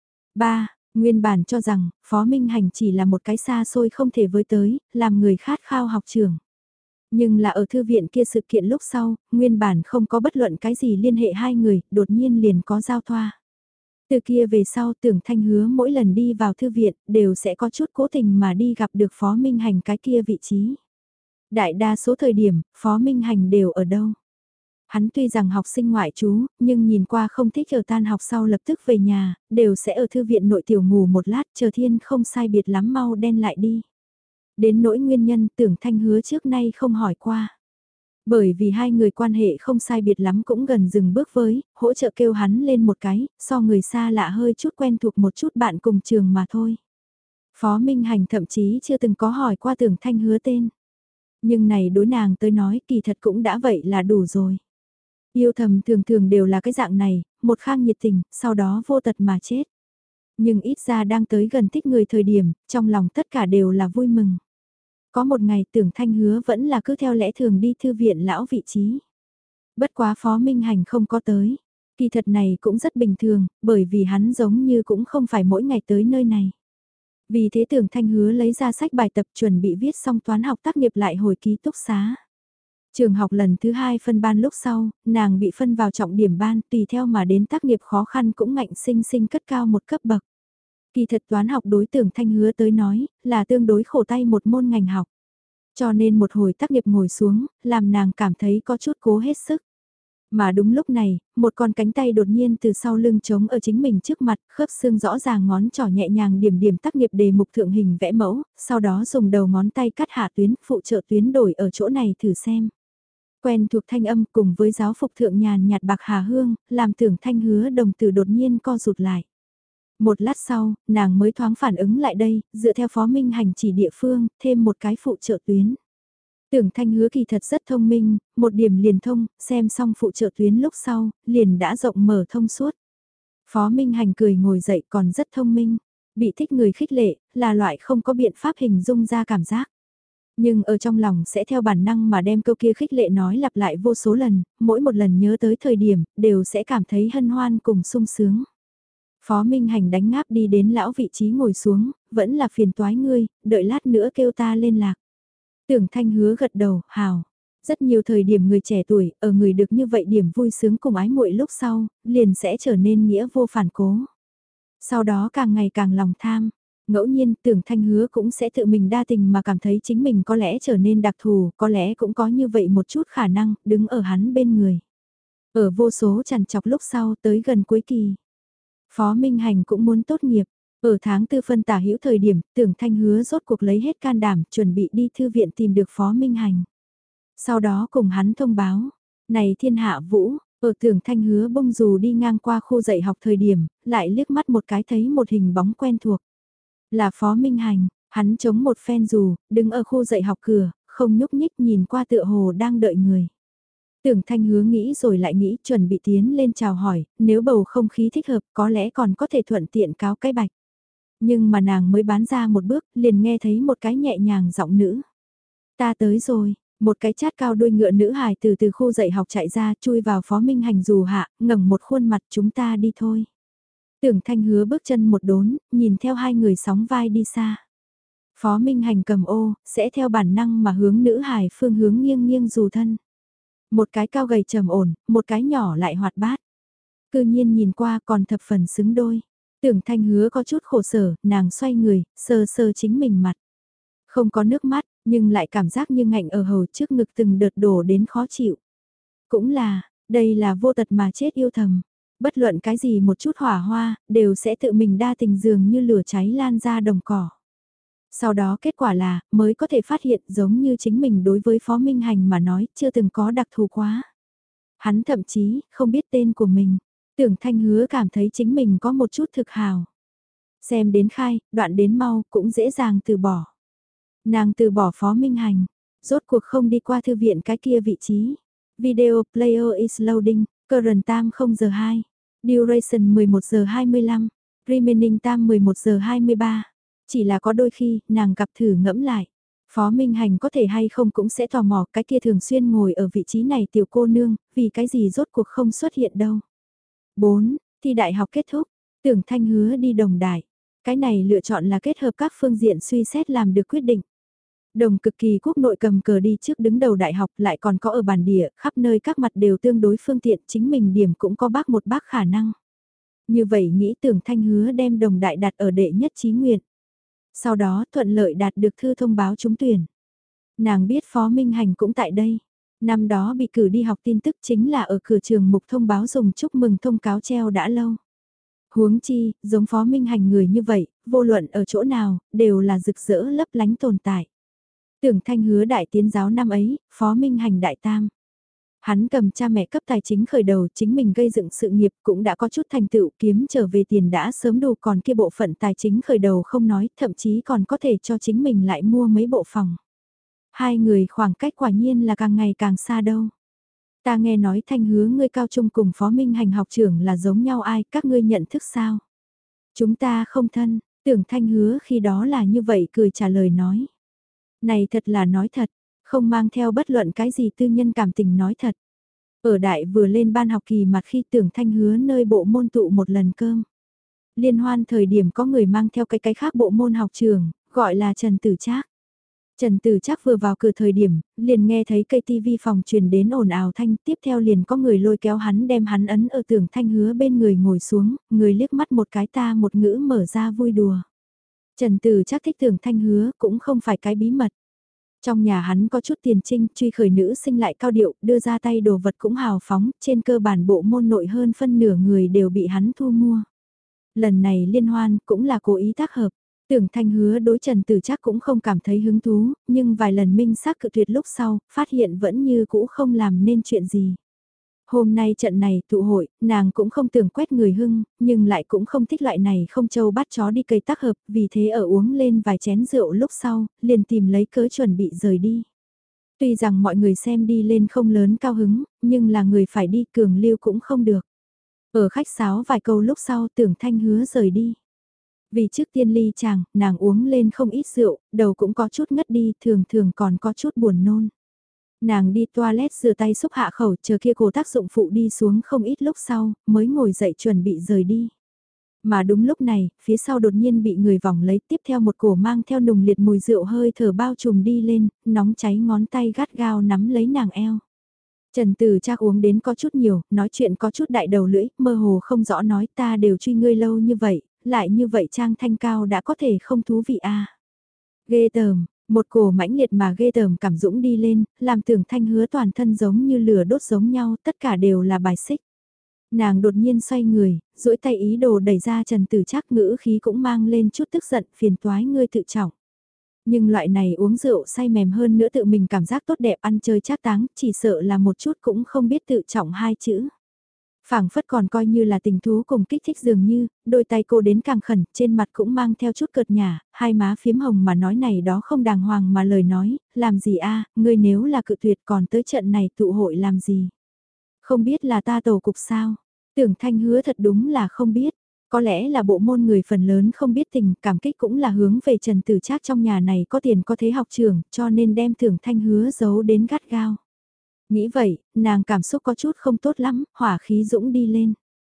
Speaker 1: Ba, nguyên bản cho rằng, Phó Minh Hành chỉ là một cái xa xôi không thể với tới, làm người khát khao học trường. Nhưng là ở thư viện kia sự kiện lúc sau, nguyên bản không có bất luận cái gì liên hệ hai người, đột nhiên liền có giao thoa. Từ kia về sau Tưởng Thanh Hứa mỗi lần đi vào thư viện đều sẽ có chút cố tình mà đi gặp được Phó Minh Hành cái kia vị trí. Đại đa số thời điểm, Phó Minh Hành đều ở đâu. Hắn tuy rằng học sinh ngoại trú, nhưng nhìn qua không thích ở tan học sau lập tức về nhà, đều sẽ ở thư viện nội tiểu ngủ một lát chờ thiên không sai biệt lắm mau đen lại đi. Đến nỗi nguyên nhân Tưởng Thanh Hứa trước nay không hỏi qua. Bởi vì hai người quan hệ không sai biệt lắm cũng gần dừng bước với, hỗ trợ kêu hắn lên một cái, so người xa lạ hơi chút quen thuộc một chút bạn cùng trường mà thôi. Phó Minh Hành thậm chí chưa từng có hỏi qua Tưởng Thanh Hứa tên. Nhưng này đối nàng tới nói kỳ thật cũng đã vậy là đủ rồi. Yêu thầm thường thường đều là cái dạng này, một khang nhiệt tình, sau đó vô tật mà chết. Nhưng ít ra đang tới gần thích người thời điểm, trong lòng tất cả đều là vui mừng. Có một ngày Tưởng Thanh Hứa vẫn là cứ theo lẽ thường đi thư viện lão vị trí. Bất quá Phó Minh Hành không có tới. Kỳ thật này cũng rất bình thường, bởi vì hắn giống như cũng không phải mỗi ngày tới nơi này. Vì thế Tưởng Thanh Hứa lấy ra sách bài tập chuẩn bị viết xong toán học tác nghiệp lại hồi ký túc xá. Trường học lần thứ hai phân ban lúc sau, nàng bị phân vào trọng điểm ban tùy theo mà đến tác nghiệp khó khăn cũng ngạnh sinh sinh cất cao một cấp bậc. Kỳ thật toán học đối Tưởng Thanh Hứa tới nói là tương đối khổ tay một môn ngành học. Cho nên một hồi tác nghiệp ngồi xuống, làm nàng cảm thấy có chút cố hết sức. Mà đúng lúc này, một con cánh tay đột nhiên từ sau lưng trống ở chính mình trước mặt, khớp xương rõ ràng ngón trỏ nhẹ nhàng điểm điểm tác nghiệp đề mục thượng hình vẽ mẫu, sau đó dùng đầu ngón tay cắt hạ tuyến, phụ trợ tuyến đổi ở chỗ này thử xem. Quen thuộc thanh âm cùng với giáo phục thượng nhàn nhạt bạc hà hương, làm Tưởng Thanh Hứa đồng tử đột nhiên co rụt lại. Một lát sau, nàng mới thoáng phản ứng lại đây, dựa theo Phó Minh Hành chỉ địa phương, thêm một cái phụ trợ tuyến. Tưởng Thanh Hứa kỳ thật rất thông minh, một điểm liền thông, xem xong phụ trợ tuyến lúc sau, liền đã rộng mở thông suốt. Phó Minh Hành cười ngồi dậy còn rất thông minh, bị thích người khích lệ, là loại không có biện pháp hình dung ra cảm giác. Nhưng ở trong lòng sẽ theo bản năng mà đem câu kia khích lệ nói lặp lại vô số lần, mỗi một lần nhớ tới thời điểm, đều sẽ cảm thấy hân hoan cùng sung sướng. Phó Minh Hành đánh ngáp đi đến lão vị trí ngồi xuống, vẫn là phiền toái ngươi, đợi lát nữa kêu ta lên lạc. Tưởng Thanh Hứa gật đầu, hào. Rất nhiều thời điểm người trẻ tuổi, ở người được như vậy điểm vui sướng cùng ái muội lúc sau, liền sẽ trở nên nghĩa vô phản cố. Sau đó càng ngày càng lòng tham, ngẫu nhiên Tưởng Thanh Hứa cũng sẽ tự mình đa tình mà cảm thấy chính mình có lẽ trở nên đặc thù, có lẽ cũng có như vậy một chút khả năng, đứng ở hắn bên người. Ở vô số chằn chọc lúc sau tới gần cuối kỳ. Phó Minh Hành cũng muốn tốt nghiệp. Ở tháng tư phân tả hữu thời điểm, Tưởng Thanh Hứa rốt cuộc lấy hết can đảm, chuẩn bị đi thư viện tìm được Phó Minh Hành. Sau đó cùng hắn thông báo, này thiên hạ vũ, ở Tưởng Thanh Hứa bông dù đi ngang qua khu dạy học thời điểm, lại liếc mắt một cái thấy một hình bóng quen thuộc. Là Phó Minh Hành, hắn chống một phen dù, đứng ở khu dạy học cửa, không nhúc nhích nhìn qua tựa hồ đang đợi người. Tưởng Thanh Hứa nghĩ rồi lại nghĩ chuẩn bị tiến lên chào hỏi, nếu bầu không khí thích hợp có lẽ còn có thể thuận tiện cáo cái bạch. Nhưng mà nàng mới bán ra một bước, liền nghe thấy một cái nhẹ nhàng giọng nữ. Ta tới rồi, một cái chát cao đuôi ngựa nữ hài từ từ khu dạy học chạy ra chui vào Phó Minh Hành dù hạ, ngẩng một khuôn mặt chúng ta đi thôi. Tưởng Thanh Hứa bước chân một đốn, nhìn theo hai người sóng vai đi xa. Phó Minh Hành cầm ô, sẽ theo bản năng mà hướng nữ hài phương hướng nghiêng nghiêng dù thân. Một cái cao gầy trầm ổn, một cái nhỏ lại hoạt bát. Cư nhiên nhìn qua còn thập phần xứng đôi. Tưởng Thanh Hứa có chút khổ sở, nàng xoay người, sờ sờ chính mình mặt. Không có nước mắt, nhưng lại cảm giác như ngạnh ở hầu trước ngực từng đợt đổ đến khó chịu. Cũng là, đây là vô tật mà chết yêu thầm. Bất luận cái gì một chút hỏa hoa, đều sẽ tự mình đa tình dường như lửa cháy lan ra đồng cỏ. Sau đó kết quả là, mới có thể phát hiện giống như chính mình đối với Phó Minh Hành mà nói, chưa từng có đặc thù quá. Hắn thậm chí, không biết tên của mình. Tưởng Thanh Hứa cảm thấy chính mình có một chút thực hào. Xem đến khai, đoạn đến mau, cũng dễ dàng từ bỏ. Nàng từ bỏ Phó Minh Hành, rốt cuộc không đi qua thư viện cái kia vị trí. Video player is loading, current time không giờ hai, duration mười một giờ hai mươi lăm, remaining time mười một giờ hai mươi ba. Chỉ là có đôi khi, nàng gặp thử ngẫm lại. Phó Minh Hành có thể hay không cũng sẽ tò mò cái kia thường xuyên ngồi ở vị trí này tiểu cô nương, vì cái gì rốt cuộc không xuất hiện đâu. bốn. Thi đại học kết thúc, Tưởng Thanh hứa đi Đồng Đại. Cái này lựa chọn là kết hợp các phương diện suy xét làm được quyết định. Đồng Cực Kỳ quốc nội cầm cờ đi trước đứng đầu đại học lại còn có ở bản địa, khắp nơi các mặt đều tương đối phương tiện, chính mình điểm cũng có bác một bác khả năng. Như vậy nghĩ Tưởng Thanh hứa đem Đồng Đại đặt ở đệ nhất chí nguyện. Sau đó thuận lợi đạt được thư thông báo trúng tuyển. Nàng biết Phó Minh Hành cũng tại đây. Năm đó bị cử đi học tin tức chính là ở cửa trường mục thông báo dùng chúc mừng thông cáo treo đã lâu. Huống chi, giống Phó Minh Hành người như vậy, vô luận ở chỗ nào, đều là rực rỡ lấp lánh tồn tại. Tưởng Thanh hứa đại tiến giáo năm ấy, Phó Minh Hành đại tam. Hắn cầm cha mẹ cấp tài chính khởi đầu, chính mình gây dựng sự nghiệp cũng đã có chút thành tựu, kiếm trở về tiền đã sớm đủ, còn kia bộ phận tài chính khởi đầu không nói, thậm chí còn có thể cho chính mình lại mua mấy bộ phòng. Hai người khoảng cách quả nhiên là càng ngày càng xa đâu. Ta nghe nói Thanh hứa ngươi cao trung cùng Phó Minh Hành học trưởng là giống nhau ai, các ngươi nhận thức sao? Chúng ta không thân, Tưởng Thanh hứa khi đó là như vậy cười trả lời nói. Này thật là nói thật, không mang theo bất luận cái gì tư nhân cảm tình nói thật. Ở đại vừa lên ban học kỳ mặt khi Tưởng Thanh hứa nơi bộ môn tụ một lần cơm. Liên hoan thời điểm có người mang theo cái cái khác bộ môn học trường, gọi là Trần Tử Trác. Trần Tử Trác vừa vào cửa thời điểm, liền nghe thấy cây tivi phòng truyền đến ồn ào thanh, tiếp theo liền có người lôi kéo hắn đem hắn ấn ở Tưởng Thanh hứa bên người ngồi xuống, người liếc mắt một cái ta một ngữ mở ra vui đùa. Trần Tử Trác thích Tưởng Thanh hứa cũng không phải cái bí mật. Trong nhà hắn có chút tiền trinh, truy khởi nữ sinh lại cao điệu, đưa ra tay đồ vật cũng hào phóng, trên cơ bản bộ môn nội hơn phân nửa người đều bị hắn thu mua. Lần này liên hoan cũng là cố ý tác hợp. Tưởng Thanh hứa đối Trần Tử Trác cũng không cảm thấy hứng thú, nhưng vài lần minh xác cự tuyệt lúc sau, phát hiện vẫn như cũ không làm nên chuyện gì. Hôm nay trận này tụ hội, nàng cũng không tưởng quét người hưng, nhưng lại cũng không thích loại này không châu bắt chó đi cây tác hợp, vì thế ở uống lên vài chén rượu lúc sau, liền tìm lấy cớ chuẩn bị rời đi. Tuy rằng mọi người xem đi lên không lớn cao hứng, nhưng là người phải đi cường lưu cũng không được. Ở khách sáo vài câu lúc sau Tưởng Thanh hứa rời đi. Vì trước tiên ly chàng, nàng uống lên không ít rượu, đầu cũng có chút ngất đi, thường thường còn có chút buồn nôn. Nàng đi toilet rửa tay xúc hạ khẩu chờ kia cổ tác dụng phụ đi xuống không ít lúc sau, mới ngồi dậy chuẩn bị rời đi. Mà đúng lúc này, phía sau đột nhiên bị người vòng lấy tiếp theo một cổ mang theo nùng liệt mùi rượu hơi thở bao trùm đi lên, nóng cháy ngón tay gắt gao nắm lấy nàng eo. Trần Tử Trác uống đến có chút nhiều, nói chuyện có chút đại đầu lưỡi, mơ hồ không rõ nói ta đều truy ngươi lâu như vậy, lại như vậy trang thanh cao đã có thể không thú vị à. Ghê tởm, một cổ mãnh liệt mà ghê tởm cảm dũng đi lên, làm Tưởng Thanh hứa toàn thân giống như lửa đốt giống nhau, tất cả đều là bài xích. Nàng đột nhiên xoay người, duỗi tay ý đồ đẩy ra Trần Tử Trác, ngữ khí cũng mang lên chút tức giận, phiền toái ngươi tự trọng. Nhưng loại này uống rượu say mềm hơn nữa tự mình cảm giác tốt đẹp ăn chơi trác táng, chỉ sợ là một chút cũng không biết tự trọng hai chữ. Phảng phất còn coi như là tình thú cùng kích thích dường như, đôi tay cô đến càng khẩn, trên mặt cũng mang theo chút cợt nhả, hai má phiếm hồng mà nói này đó không đàng hoàng mà lời nói, làm gì a, ngươi nếu là cự tuyệt còn tới trận này tụ hội làm gì? Không biết là ta tổ cục sao? Tưởng Thanh hứa thật đúng là không biết. Có lẽ là bộ môn người phần lớn không biết tình, cảm kích cũng là hướng về Trần Tử Trác trong nhà này có tiền có thế học trường, cho nên đem Tưởng Thanh hứa giấu đến gắt gao. Nghĩ vậy, nàng cảm xúc có chút không tốt lắm, hỏa khí dũng đi lên.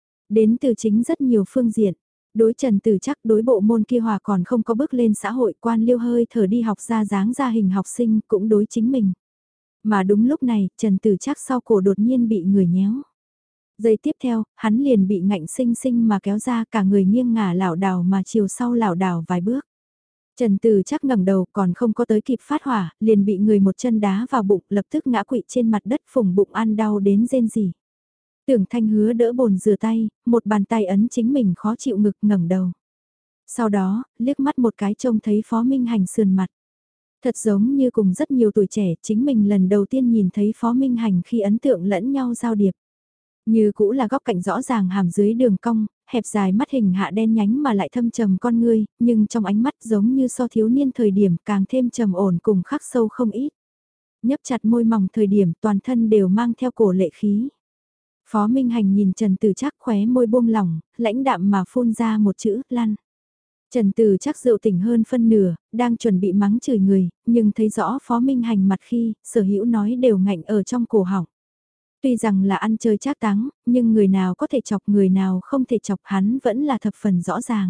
Speaker 1: Đến từ chính rất nhiều phương diện. Đối Trần Tử Trác đối bộ môn kia hòa còn không có bước lên xã hội, quan liêu hơi thở đi học ra dáng ra hình học sinh cũng đối chính mình. Mà đúng lúc này, Trần Tử Trác sau cổ đột nhiên bị người nhéo. Giây tiếp theo, hắn liền bị ngạnh sinh sinh mà kéo ra, cả người nghiêng ngả lảo đảo mà chiều sau lảo đảo vài bước. Trần Tử Trác ngẩng đầu còn không có tới kịp phát hỏa, liền bị người một chân đá vào bụng, lập tức ngã quỵ trên mặt đất, phùng bụng ăn đau đến rên rỉ. Tưởng Thanh hứa đỡ bồn rửa tay, một bàn tay ấn chính mình khó chịu ngực, ngẩng đầu. Sau đó, liếc mắt một cái trông thấy Phó Minh Hành sườn mặt. Thật giống như cùng rất nhiều tuổi trẻ, chính mình lần đầu tiên nhìn thấy Phó Minh Hành khi ấn tượng lẫn nhau giao điệp. Như cũ là góc cạnh rõ ràng hàm dưới đường cong, hẹp dài mắt hình hạ đen nhánh mà lại thâm trầm con ngươi, nhưng trong ánh mắt giống như so thiếu niên thời điểm càng thêm trầm ổn cùng khắc sâu không ít. Nhấp chặt môi mỏng thời điểm toàn thân đều mang theo cổ lệ khí. Phó Minh Hành nhìn Trần Tử Trác khóe môi buông lỏng, lãnh đạm mà phun ra một chữ, lăn. Trần Tử Trác rượu tỉnh hơn phân nửa, đang chuẩn bị mắng chửi người, nhưng thấy rõ Phó Minh Hành mặt khi, Sở Hữu nói đều ngạnh ở trong cổ họng. Tuy rằng là ăn chơi trác táng, nhưng người nào có thể chọc người nào không thể chọc hắn vẫn là thập phần rõ ràng.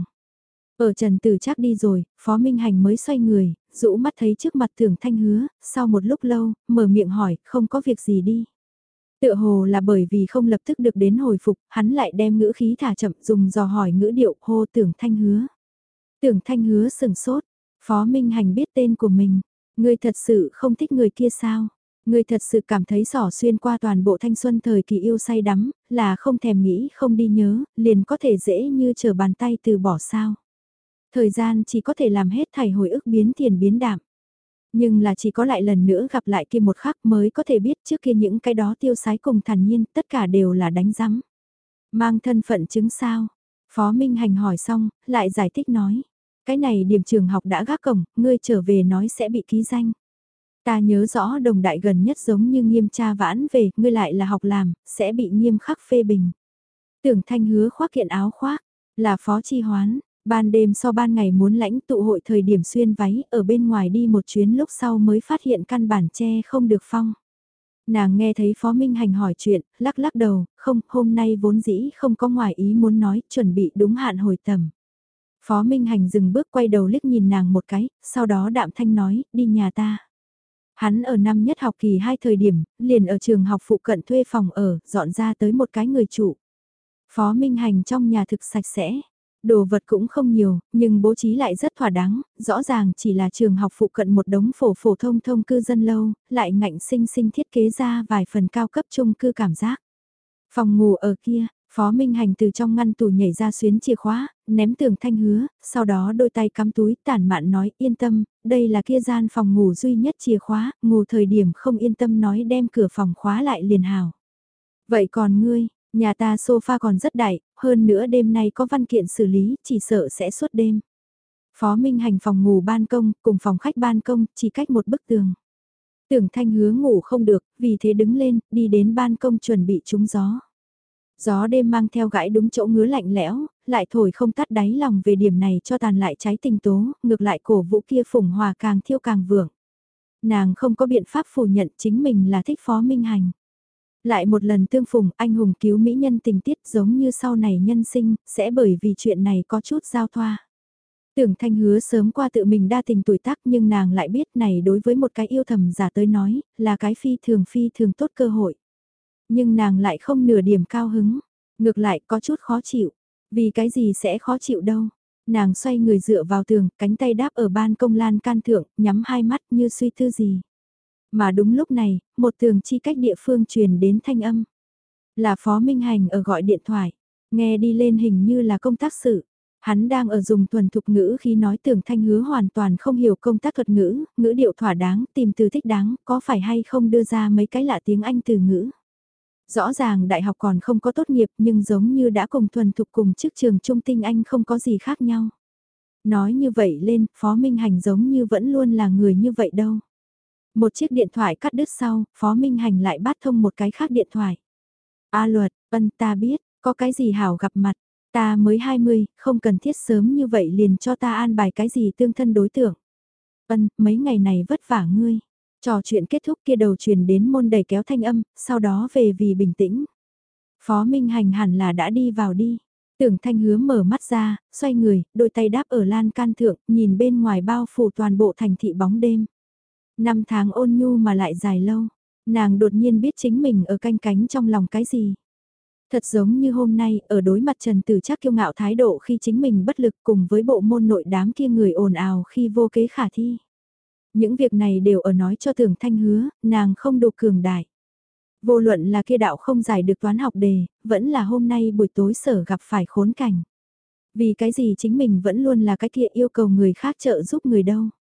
Speaker 1: Ở Trần Tử Trác đi rồi, Phó Minh Hành mới xoay người, rũ mắt thấy trước mặt Tưởng Thanh Hứa, sau một lúc lâu, mở miệng hỏi, không có việc gì đi. Tựa hồ là bởi vì không lập tức được đến hồi phục, hắn lại đem ngữ khí thả chậm dùng dò hỏi ngữ điệu hô Tưởng Thanh Hứa. Tưởng Thanh Hứa sừng sốt, Phó Minh Hành biết tên của mình, ngươi thật sự không thích người kia sao? Ngươi thật sự cảm thấy xỏ xuyên qua toàn bộ thanh xuân thời kỳ yêu say đắm, là không thèm nghĩ không đi nhớ, liền có thể dễ như trở bàn tay từ bỏ sao? Thời gian chỉ có thể làm hết thảy hồi ức biến tiền biến đạm. Nhưng là chỉ có lại lần nữa gặp lại kia một khắc mới có thể biết trước kia những cái đó tiêu sái cùng thản nhiên tất cả đều là đánh rắm. Mang thân phận chứng sao? Phó Minh Hành hỏi xong, lại giải thích nói. Cái này điểm trường học đã gác cổng, ngươi trở về nói sẽ bị ký danh. Ta nhớ rõ đồng đại gần nhất giống như nghiêm tra vãn về, ngươi lại là học làm, sẽ bị nghiêm khắc phê bình. Tưởng Thanh Hứa khoác kiện áo khoác, là Phó Chi Hoán. Ban đêm so ban ngày muốn lãnh tụ hội thời điểm xuyên váy ở bên ngoài đi một chuyến lúc sau mới phát hiện căn bản che không được phong. Nàng nghe thấy Phó Minh Hành hỏi chuyện, lắc lắc đầu, không, hôm nay vốn dĩ không có ngoài ý muốn nói, chuẩn bị đúng hạn hồi tầm. Phó Minh Hành dừng bước quay đầu liếc nhìn nàng một cái, sau đó đạm thanh nói, đi nhà ta. Hắn ở năm nhất học kỳ hai thời điểm, liền ở trường học phụ cận thuê phòng ở, dọn ra tới một cái người trụ. Phó Minh Hành trong nhà thực sạch sẽ. Đồ vật cũng không nhiều, nhưng bố trí lại rất thỏa đáng, rõ ràng chỉ là trường học phụ cận một đống phổ phổ thông thông cư dân lâu, lại ngạnh sinh sinh thiết kế ra vài phần cao cấp chung cư cảm giác. Phòng ngủ ở kia, Phó Minh Hành từ trong ngăn tủ nhảy ra xuyến chìa khóa, ném Tưởng Thanh Hứa, sau đó đôi tay cắm túi tản mạn nói yên tâm, đây là kia gian phòng ngủ duy nhất chìa khóa, ngủ thời điểm không yên tâm nói đem cửa phòng khóa lại liền hào. Vậy còn ngươi? Nhà ta sofa còn rất đại, hơn nữa đêm nay có văn kiện xử lý, chỉ sợ sẽ suốt đêm. Phó Minh Hành phòng ngủ ban công, cùng phòng khách ban công, chỉ cách một bức tường. Tưởng Thanh Hứa ngủ không được, vì thế đứng lên, đi đến ban công chuẩn bị trúng gió. Gió đêm mang theo gãi đúng chỗ ngứa lạnh lẽo, lại thổi không tắt đáy lòng về điểm này cho tàn lại cháy tình tố, ngược lại cổ vũ kia phủng hòa càng thiêu càng vượng. Nàng không có biện pháp phủ nhận chính mình là thích Phó Minh Hành. Lại một lần tương phùng, anh hùng cứu mỹ nhân tình tiết giống như sau này nhân sinh, sẽ bởi vì chuyện này có chút giao thoa. Tưởng Thanh Hứa sớm qua tự mình đa tình tuổi tác nhưng nàng lại biết này đối với một cái yêu thầm giả tới nói, là cái phi thường phi thường tốt cơ hội. Nhưng nàng lại không nửa điểm cao hứng, ngược lại có chút khó chịu. Vì cái gì sẽ khó chịu đâu. Nàng xoay người dựa vào tường, cánh tay đáp ở ban công lan can thượng, nhắm hai mắt như suy tư gì. Mà đúng lúc này, một tường chi cách địa phương truyền đến thanh âm. Là Phó Minh Hành ở gọi điện thoại, nghe đi lên hình như là công tác sự. Hắn đang ở dùng thuần thục ngữ khi nói Tưởng Thanh Hứa hoàn toàn không hiểu công tác thuật ngữ, ngữ điệu thỏa đáng, tìm từ thích đáng, có phải hay không đưa ra mấy cái lạ tiếng Anh từ ngữ. Rõ ràng đại học còn không có tốt nghiệp nhưng giống như đã cùng thuần thục cùng chức trường trung tinh Anh không có gì khác nhau. Nói như vậy lên, Phó Minh Hành giống như vẫn luôn là người như vậy đâu. Một chiếc điện thoại cắt đứt sau, Phó Minh Hành lại bắt thông một cái khác điện thoại. A Luật, ân ta biết, có cái gì hảo gặp mặt, ta mới hai mươi, không cần thiết sớm như vậy liền cho ta an bài cái gì tương thân đối tượng. Ân, mấy ngày này vất vả ngươi. Trò chuyện kết thúc kia đầu truyền đến môn đầy kéo thanh âm, sau đó về vì bình tĩnh. Phó Minh Hành hẳn là đã đi vào đi. Tưởng Thanh Hứa mở mắt ra, xoay người, đôi tay đáp ở lan can thượng, nhìn bên ngoài bao phủ toàn bộ thành thị bóng đêm. Năm tháng ôn nhu mà lại dài lâu, nàng đột nhiên biết chính mình ở canh cánh trong lòng cái gì. Thật giống như hôm nay, ở đối mặt Trần Tử Trác kiêu ngạo thái độ khi chính mình bất lực cùng với bộ môn nội đám kia người ồn ào khi vô kế khả thi. Những việc này đều ở nói cho Tưởng Thanh Hứa, nàng không đủ cường đại. Vô luận là kia đạo không giải được toán học đề, vẫn là hôm nay buổi tối sở gặp phải khốn cảnh. Vì cái gì chính mình vẫn luôn là cái kia yêu cầu người khác trợ giúp người đâu.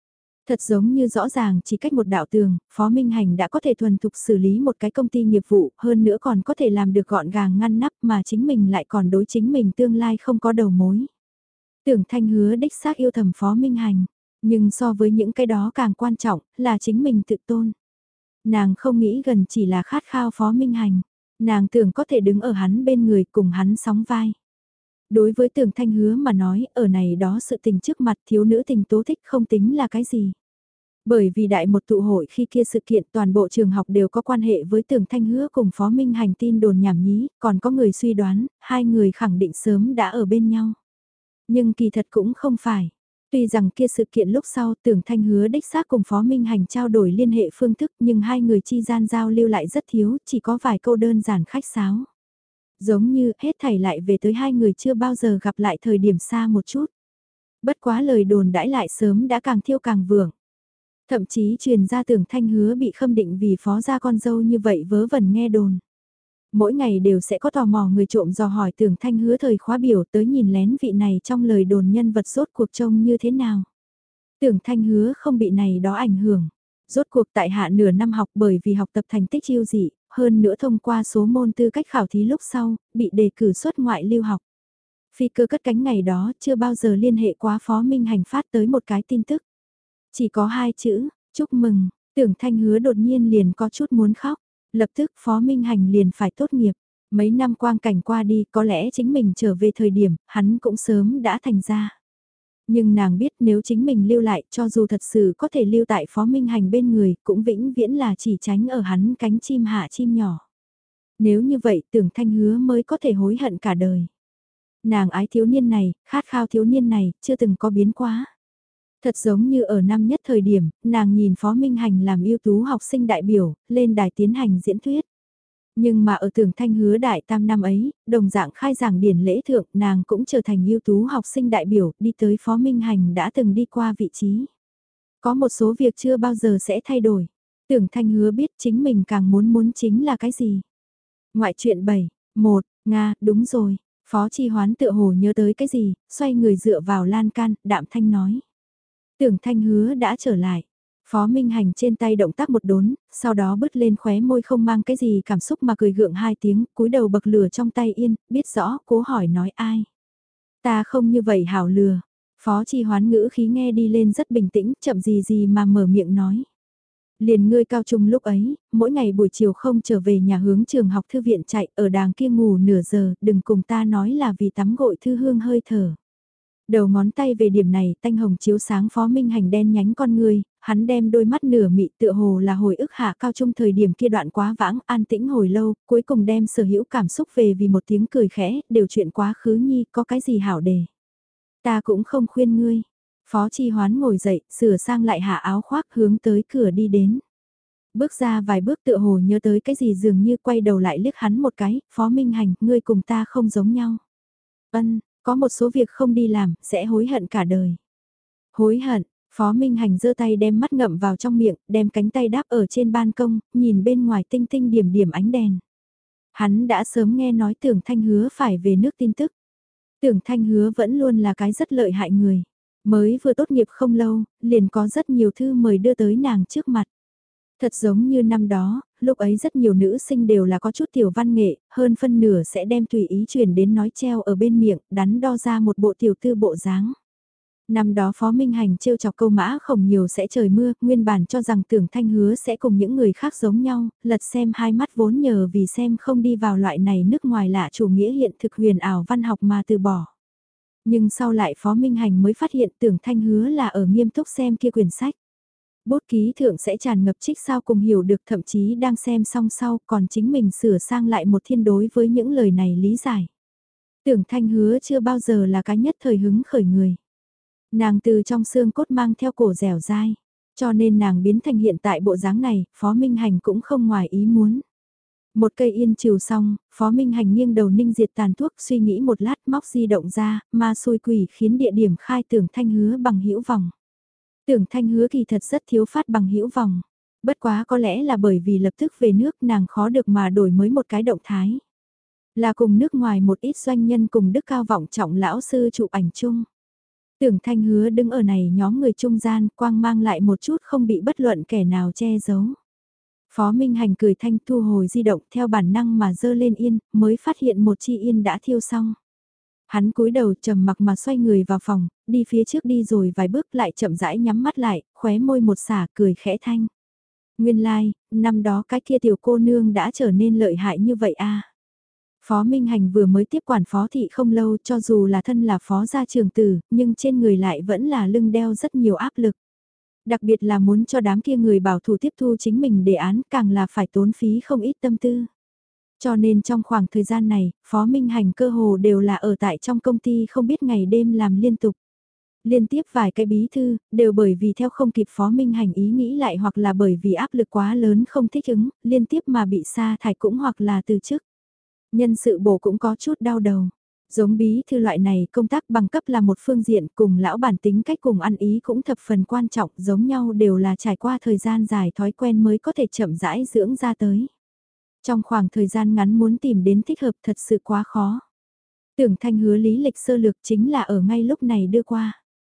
Speaker 1: Thật giống như rõ ràng chỉ cách một đạo tường, Phó Minh Hành đã có thể thuần thục xử lý một cái công ty nghiệp vụ, hơn nữa còn có thể làm được gọn gàng ngăn nắp mà chính mình lại còn đối chính mình tương lai không có đầu mối. Tưởng Thanh Hứa đích xác yêu thầm Phó Minh Hành, nhưng so với những cái đó càng quan trọng là chính mình tự tôn. Nàng không nghĩ gần chỉ là khát khao Phó Minh Hành, nàng tưởng có thể đứng ở hắn bên người cùng hắn sóng vai. Đối với Tưởng Thanh Hứa mà nói, ở này đó sự tình trước mặt thiếu nữ tình tố thích không tính là cái gì. Bởi vì đại một tụ hội khi kia sự kiện toàn bộ trường học đều có quan hệ với Tưởng Thanh Hứa cùng Phó Minh Hành tin đồn nhảm nhí, còn có người suy đoán, hai người khẳng định sớm đã ở bên nhau. Nhưng kỳ thật cũng không phải. Tuy rằng kia sự kiện lúc sau Tưởng Thanh Hứa đích xác cùng Phó Minh Hành trao đổi liên hệ phương thức nhưng hai người chi gian giao lưu lại rất thiếu, chỉ có vài câu đơn giản khách sáo. Giống như hết thảy lại về tới hai người chưa bao giờ gặp lại thời điểm xa một chút. Bất quá lời đồn đãi lại sớm đã càng thiêu càng vượng. Thậm chí truyền ra Tưởng Thanh Hứa bị khâm định vì phó gia con dâu như vậy vớ vẩn nghe đồn. Mỗi ngày đều sẽ có tò mò người trộm dò hỏi Tưởng Thanh Hứa thời khóa biểu tới nhìn lén vị này trong lời đồn nhân vật rốt cuộc trông như thế nào. Tưởng Thanh Hứa không bị này đó ảnh hưởng. Rốt cuộc tại hạ nửa năm học bởi vì học tập thành tích chiêu dị, hơn nữa thông qua số môn tư cách khảo thí lúc sau, bị đề cử xuất ngoại lưu học. Phi cơ cất cánh ngày đó chưa bao giờ liên hệ quá Phó Minh Hành phát tới một cái tin tức. Chỉ có hai chữ, chúc mừng, Tưởng Thanh Hứa đột nhiên liền có chút muốn khóc. Lập tức Phó Minh Hành liền phải tốt nghiệp. Mấy năm quang cảnh qua đi có lẽ chính mình trở về thời điểm hắn cũng sớm đã thành ra. Nhưng nàng biết nếu chính mình lưu lại cho dù thật sự có thể lưu tại Phó Minh Hành bên người cũng vĩnh viễn là chỉ tránh ở hắn cánh chim hạ chim nhỏ. Nếu như vậy Tưởng Thanh Hứa mới có thể hối hận cả đời. Nàng ái thiếu niên này, khát khao thiếu niên này, chưa từng có biến quá. Thật giống như ở năm nhất thời điểm, nàng nhìn Phó Minh Hành làm ưu tú học sinh đại biểu, lên đài tiến hành diễn thuyết. Nhưng mà ở Tưởng Thanh Hứa đại tam năm ấy, đồng dạng khai giảng điển lễ thượng, nàng cũng trở thành ưu tú học sinh đại biểu, đi tới Phó Minh Hành đã từng đi qua vị trí. Có một số việc chưa bao giờ sẽ thay đổi. Tưởng Thanh Hứa biết chính mình càng muốn muốn chính là cái gì. Ngoại truyện bảy, một, Nga, đúng rồi. Phó Chi Hoán tựa hồ nhớ tới cái gì, xoay người dựa vào lan can, đạm thanh nói. Tưởng Thanh Hứa đã trở lại. Phó Minh Hành trên tay động tác một đốn, sau đó bứt lên khóe môi không mang cái gì cảm xúc mà cười gượng hai tiếng, cúi đầu bậc lửa trong tay yên, biết rõ, cố hỏi nói ai. Ta không như vậy hảo lừa. Phó Chi Hoán ngữ khí nghe đi lên rất bình tĩnh, chậm gì gì mà mở miệng nói. Liền ngươi cao trung lúc ấy, mỗi ngày buổi chiều không trở về nhà hướng trường học thư viện chạy, ở đàng kia ngủ nửa giờ, đừng cùng ta nói là vì tắm gội thư hương hơi thở. Đầu ngón tay về điểm này, tanh hồng chiếu sáng Phó Minh Hành đen nhánh con người, hắn đem đôi mắt nửa mị tựa hồ là hồi ức hạ cao trung thời điểm kia đoạn quá vãng, an tĩnh hồi lâu, cuối cùng đem sở hữu cảm xúc về vì một tiếng cười khẽ, đều chuyện quá khứ nhi, có cái gì hảo đề. Ta cũng không khuyên ngươi. Phó Chi Hoán ngồi dậy, sửa sang lại hạ áo khoác hướng tới cửa đi đến. Bước ra vài bước tựa hồ nhớ tới cái gì dường như quay đầu lại liếc hắn một cái, Phó Minh Hành, ngươi cùng ta không giống nhau. Ân, có một số việc không đi làm, sẽ hối hận cả đời. Hối hận, Phó Minh Hành giơ tay đem mắt ngậm vào trong miệng, đem cánh tay đáp ở trên ban công, nhìn bên ngoài tinh tinh điểm điểm ánh đèn. Hắn đã sớm nghe nói Tưởng Thanh Hứa phải về nước tin tức. Tưởng Thanh Hứa vẫn luôn là cái rất lợi hại người. Mới vừa tốt nghiệp không lâu, liền có rất nhiều thư mời đưa tới nàng trước mặt. Thật giống như năm đó, lúc ấy rất nhiều nữ sinh đều là có chút tiểu văn nghệ, hơn phân nửa sẽ đem tùy ý truyền đến nói treo ở bên miệng, đắn đo ra một bộ tiểu tư bộ dáng. Năm đó Phó Minh Hành trêu chọc câu mã khổng nhiều sẽ trời mưa, nguyên bản cho rằng Tưởng Thanh Hứa sẽ cùng những người khác giống nhau, lật xem hai mắt vốn nhờ vì xem không đi vào loại này nước ngoài lạ chủ nghĩa hiện thực huyền ảo văn học mà từ bỏ. Nhưng sau lại Phó Minh Hành mới phát hiện Tưởng Thanh Hứa là ở nghiêm túc xem kia quyển sách. Bút ký thượng sẽ tràn ngập trích sao cùng hiểu được, thậm chí đang xem xong sau còn chính mình sửa sang lại một thiên đối với những lời này lý giải. Tưởng Thanh Hứa chưa bao giờ là cái nhất thời hứng khởi người. Nàng từ trong xương cốt mang theo cổ dẻo dai, cho nên nàng biến thành hiện tại bộ dáng này, Phó Minh Hành cũng không ngoài ý muốn. Một cây yên trừ xong, Phó Minh Hành nghiêng đầu ninh diệt tàn thuốc, suy nghĩ một lát, móc di động ra, ma xui quỷ khiến địa điểm khai Tưởng Thanh Hứa bằng hữu vòng. Tưởng Thanh Hứa kỳ thật rất thiếu phát bằng hữu vòng. Bất quá có lẽ là bởi vì lập tức về nước nàng khó được mà đổi mới một cái động thái. Là cùng nước ngoài một ít doanh nhân cùng đức cao vọng trọng lão sư chụp ảnh chung. Tưởng Thanh Hứa đứng ở này nhóm người trung gian, quang mang lại một chút không bị bất luận kẻ nào che giấu. Phó Minh Hành cười thanh thu hồi di động theo bản năng mà dơ lên yên, mới phát hiện một chi yên đã thiêu xong. Hắn cúi đầu trầm mặc mà xoay người vào phòng, đi phía trước đi rồi vài bước lại chậm rãi nhắm mắt lại, khóe môi một xả cười khẽ thanh. Nguyên lai, like, năm đó cái kia tiểu cô nương đã trở nên lợi hại như vậy a. Phó Minh Hành vừa mới tiếp quản phó thị không lâu, cho dù là thân là phó gia trường tử, nhưng trên người lại vẫn là lưng đeo rất nhiều áp lực. Đặc biệt là muốn cho đám kia người bảo thủ tiếp thu chính mình đề án càng là phải tốn phí không ít tâm tư. Cho nên trong khoảng thời gian này, Phó Minh Hành cơ hồ đều là ở tại trong công ty không biết ngày đêm làm liên tục. Liên tiếp vài cái bí thư, đều bởi vì theo không kịp Phó Minh Hành ý nghĩ lại hoặc là bởi vì áp lực quá lớn không thích ứng, liên tiếp mà bị sa thải cũng hoặc là từ chức. Nhân sự bổ cũng có chút đau đầu. Giống bí thư loại này công tác bằng cấp là một phương diện, cùng lão bản tính cách cùng ăn ý cũng thập phần quan trọng, giống nhau đều là trải qua thời gian dài thói quen mới có thể chậm rãi dưỡng ra tới. Trong khoảng thời gian ngắn muốn tìm đến thích hợp thật sự quá khó. Tưởng Thanh hứa lý lịch sơ lược chính là ở ngay lúc này đưa qua.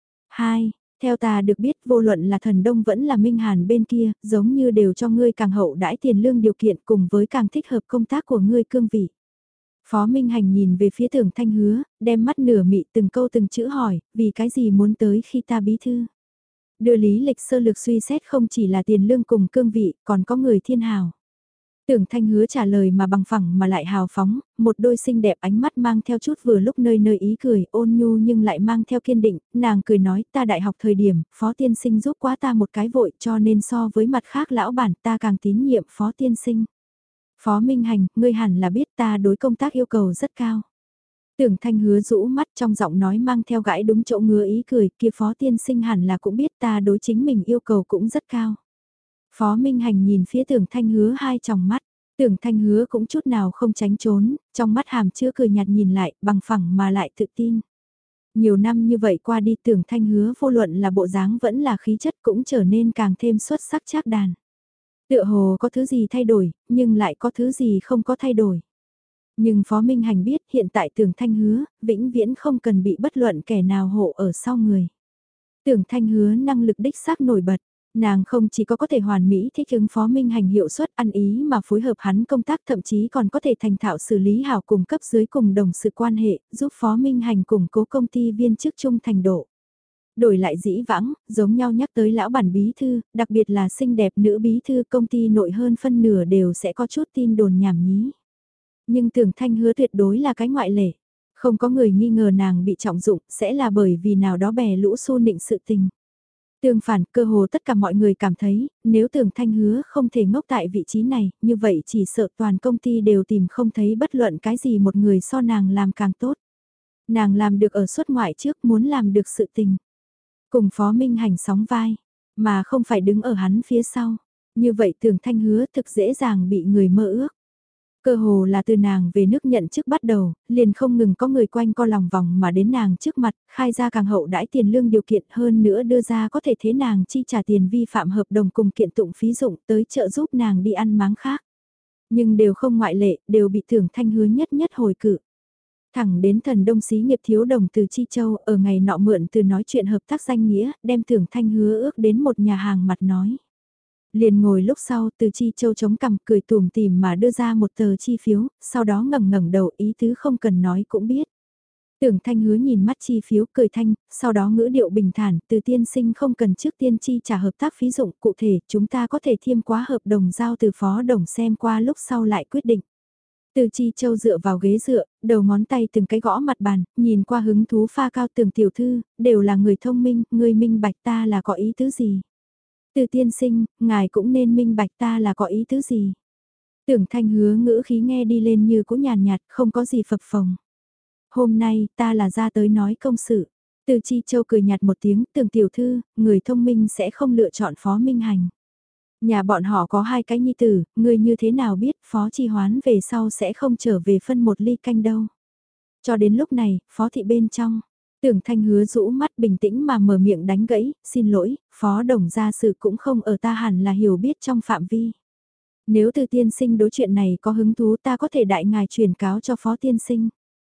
Speaker 1: hai. Theo ta được biết vô luận là thần đông vẫn là minh hàn bên kia, giống như đều cho ngươi càng hậu đãi tiền lương điều kiện cùng với càng thích hợp công tác của ngươi cương vị. Phó Minh Hành nhìn về phía Tưởng Thanh hứa, đem mắt nửa mị từng câu từng chữ hỏi, vì cái gì muốn tới khi ta bí thư. Đưa lý lịch sơ lược suy xét không chỉ là tiền lương cùng cương vị, còn có người thiên hào. Tưởng Thanh hứa trả lời mà bằng phẳng mà lại hào phóng, một đôi xinh đẹp ánh mắt mang theo chút vừa lúc nơi nơi ý cười, ôn nhu nhưng lại mang theo kiên định, nàng cười nói ta đại học thời điểm, phó tiên sinh giúp quá ta một cái vội cho nên so với mặt khác lão bản ta càng tín nhiệm phó tiên sinh. Phó Minh Hành, ngươi hẳn là biết ta đối công tác yêu cầu rất cao. Tưởng Thanh hứa rũ mắt trong giọng nói mang theo gãi đúng chỗ ngứa ý cười, kia phó tiên sinh hẳn là cũng biết ta đối chính mình yêu cầu cũng rất cao. Phó Minh Hành nhìn phía Tưởng Thanh hứa hai tròng mắt, Tưởng Thanh hứa cũng chút nào không tránh trốn, trong mắt hàm chứa cười nhạt nhìn lại, bằng phẳng mà lại tự tin. Nhiều năm như vậy qua đi Tưởng Thanh hứa vô luận là bộ dáng vẫn là khí chất cũng trở nên càng thêm xuất sắc trác đàn. Tựa hồ có thứ gì thay đổi, nhưng lại có thứ gì không có thay đổi. Nhưng Phó Minh Hành biết hiện tại Tưởng Thanh hứa, vĩnh viễn không cần bị bất luận kẻ nào hộ ở sau người. Tưởng Thanh hứa năng lực đích xác nổi bật. Nàng không chỉ có có thể hoàn mỹ thích ứng Phó Minh Hành hiệu suất ăn ý mà phối hợp hắn công tác thậm chí còn có thể thành thạo xử lý hảo cùng cấp dưới cùng đồng sự quan hệ, giúp Phó Minh Hành củng cố công ty viên chức trung thành độ. Đổi lại dĩ vãng, giống nhau nhắc tới lão bản bí thư, đặc biệt là xinh đẹp nữ bí thư công ty nội hơn phân nửa đều sẽ có chút tin đồn nhảm nhí. Nhưng Tưởng Thanh hứa tuyệt đối là cái ngoại lệ. Không có người nghi ngờ nàng bị trọng dụng sẽ là bởi vì nào đó bè lũ xô nịnh sự tình. Tương phản, cơ hồ tất cả mọi người cảm thấy, nếu Tưởng Thanh hứa không thể ngốc tại vị trí này, như vậy chỉ sợ toàn công ty đều tìm không thấy bất luận cái gì một người so nàng làm càng tốt. Nàng làm được ở xuất ngoại trước muốn làm được sự tình. Cùng Phó Minh Hành sóng vai, mà không phải đứng ở hắn phía sau. Như vậy Tưởng Thanh hứa thực dễ dàng bị người mơ ước. Cơ hồ là từ nàng về nước nhận chức bắt đầu, liền không ngừng có người quanh co lòng vòng mà đến nàng trước mặt, khai ra càng hậu đãi tiền lương điều kiện hơn nữa đưa ra có thể thế nàng chi trả tiền vi phạm hợp đồng cùng kiện tụng phí dụng tới trợ giúp nàng đi ăn máng khác. Nhưng đều không ngoại lệ, đều bị Tưởng Thanh hứa nhất nhất hồi cự. Thẳng đến thần đông xí nghiệp thiếu đồng từ Chi Châu ở ngày nọ mượn từ nói chuyện hợp tác danh nghĩa, đem Tưởng Thanh hứa ước đến một nhà hàng mặt nói. Liền ngồi lúc sau từ Chi Châu chống cằm cười tùm tìm mà đưa ra một tờ chi phiếu, sau đó ngẩng ngẩng đầu ý tứ không cần nói cũng biết. Tưởng Thanh hứa nhìn mắt chi phiếu cười thanh, sau đó ngữ điệu bình thản, từ tiên sinh không cần trước tiên chi trả hợp tác phí dụng cụ thể, chúng ta có thể thiêm quá hợp đồng giao từ phó đồng xem qua lúc sau lại quyết định. Từ Chi Châu dựa vào ghế dựa, đầu ngón tay từng cái gõ mặt bàn, nhìn qua hứng thú pha cao Tưởng tiểu thư, đều là người thông minh, người minh bạch ta là có ý tứ gì. Từ tiên sinh, ngài cũng nên minh bạch ta là có ý tứ gì. Tưởng Thanh hứa ngữ khí nghe đi lên như cũ nhàn nhạt, không có gì phập phồng. Hôm nay, ta là ra tới nói công sự. Từ Chi Châu cười nhạt một tiếng, Tưởng tiểu thư, người thông minh sẽ không lựa chọn Phó Minh Hành. Nhà bọn họ có hai cái nhi tử, người như thế nào biết Phó Chi Hoán về sau sẽ không trở về phân một ly canh đâu. Cho đến lúc này, Phó thị bên trong. Tưởng Thanh hứa rũ mắt bình tĩnh mà mở miệng đánh gãy, xin lỗi, phó đồng gia sự cũng không ở ta hẳn là hiểu biết trong phạm vi. Nếu từ tiên sinh đối chuyện này có hứng thú ta có thể đại ngài truyền cáo cho phó tiên sinh.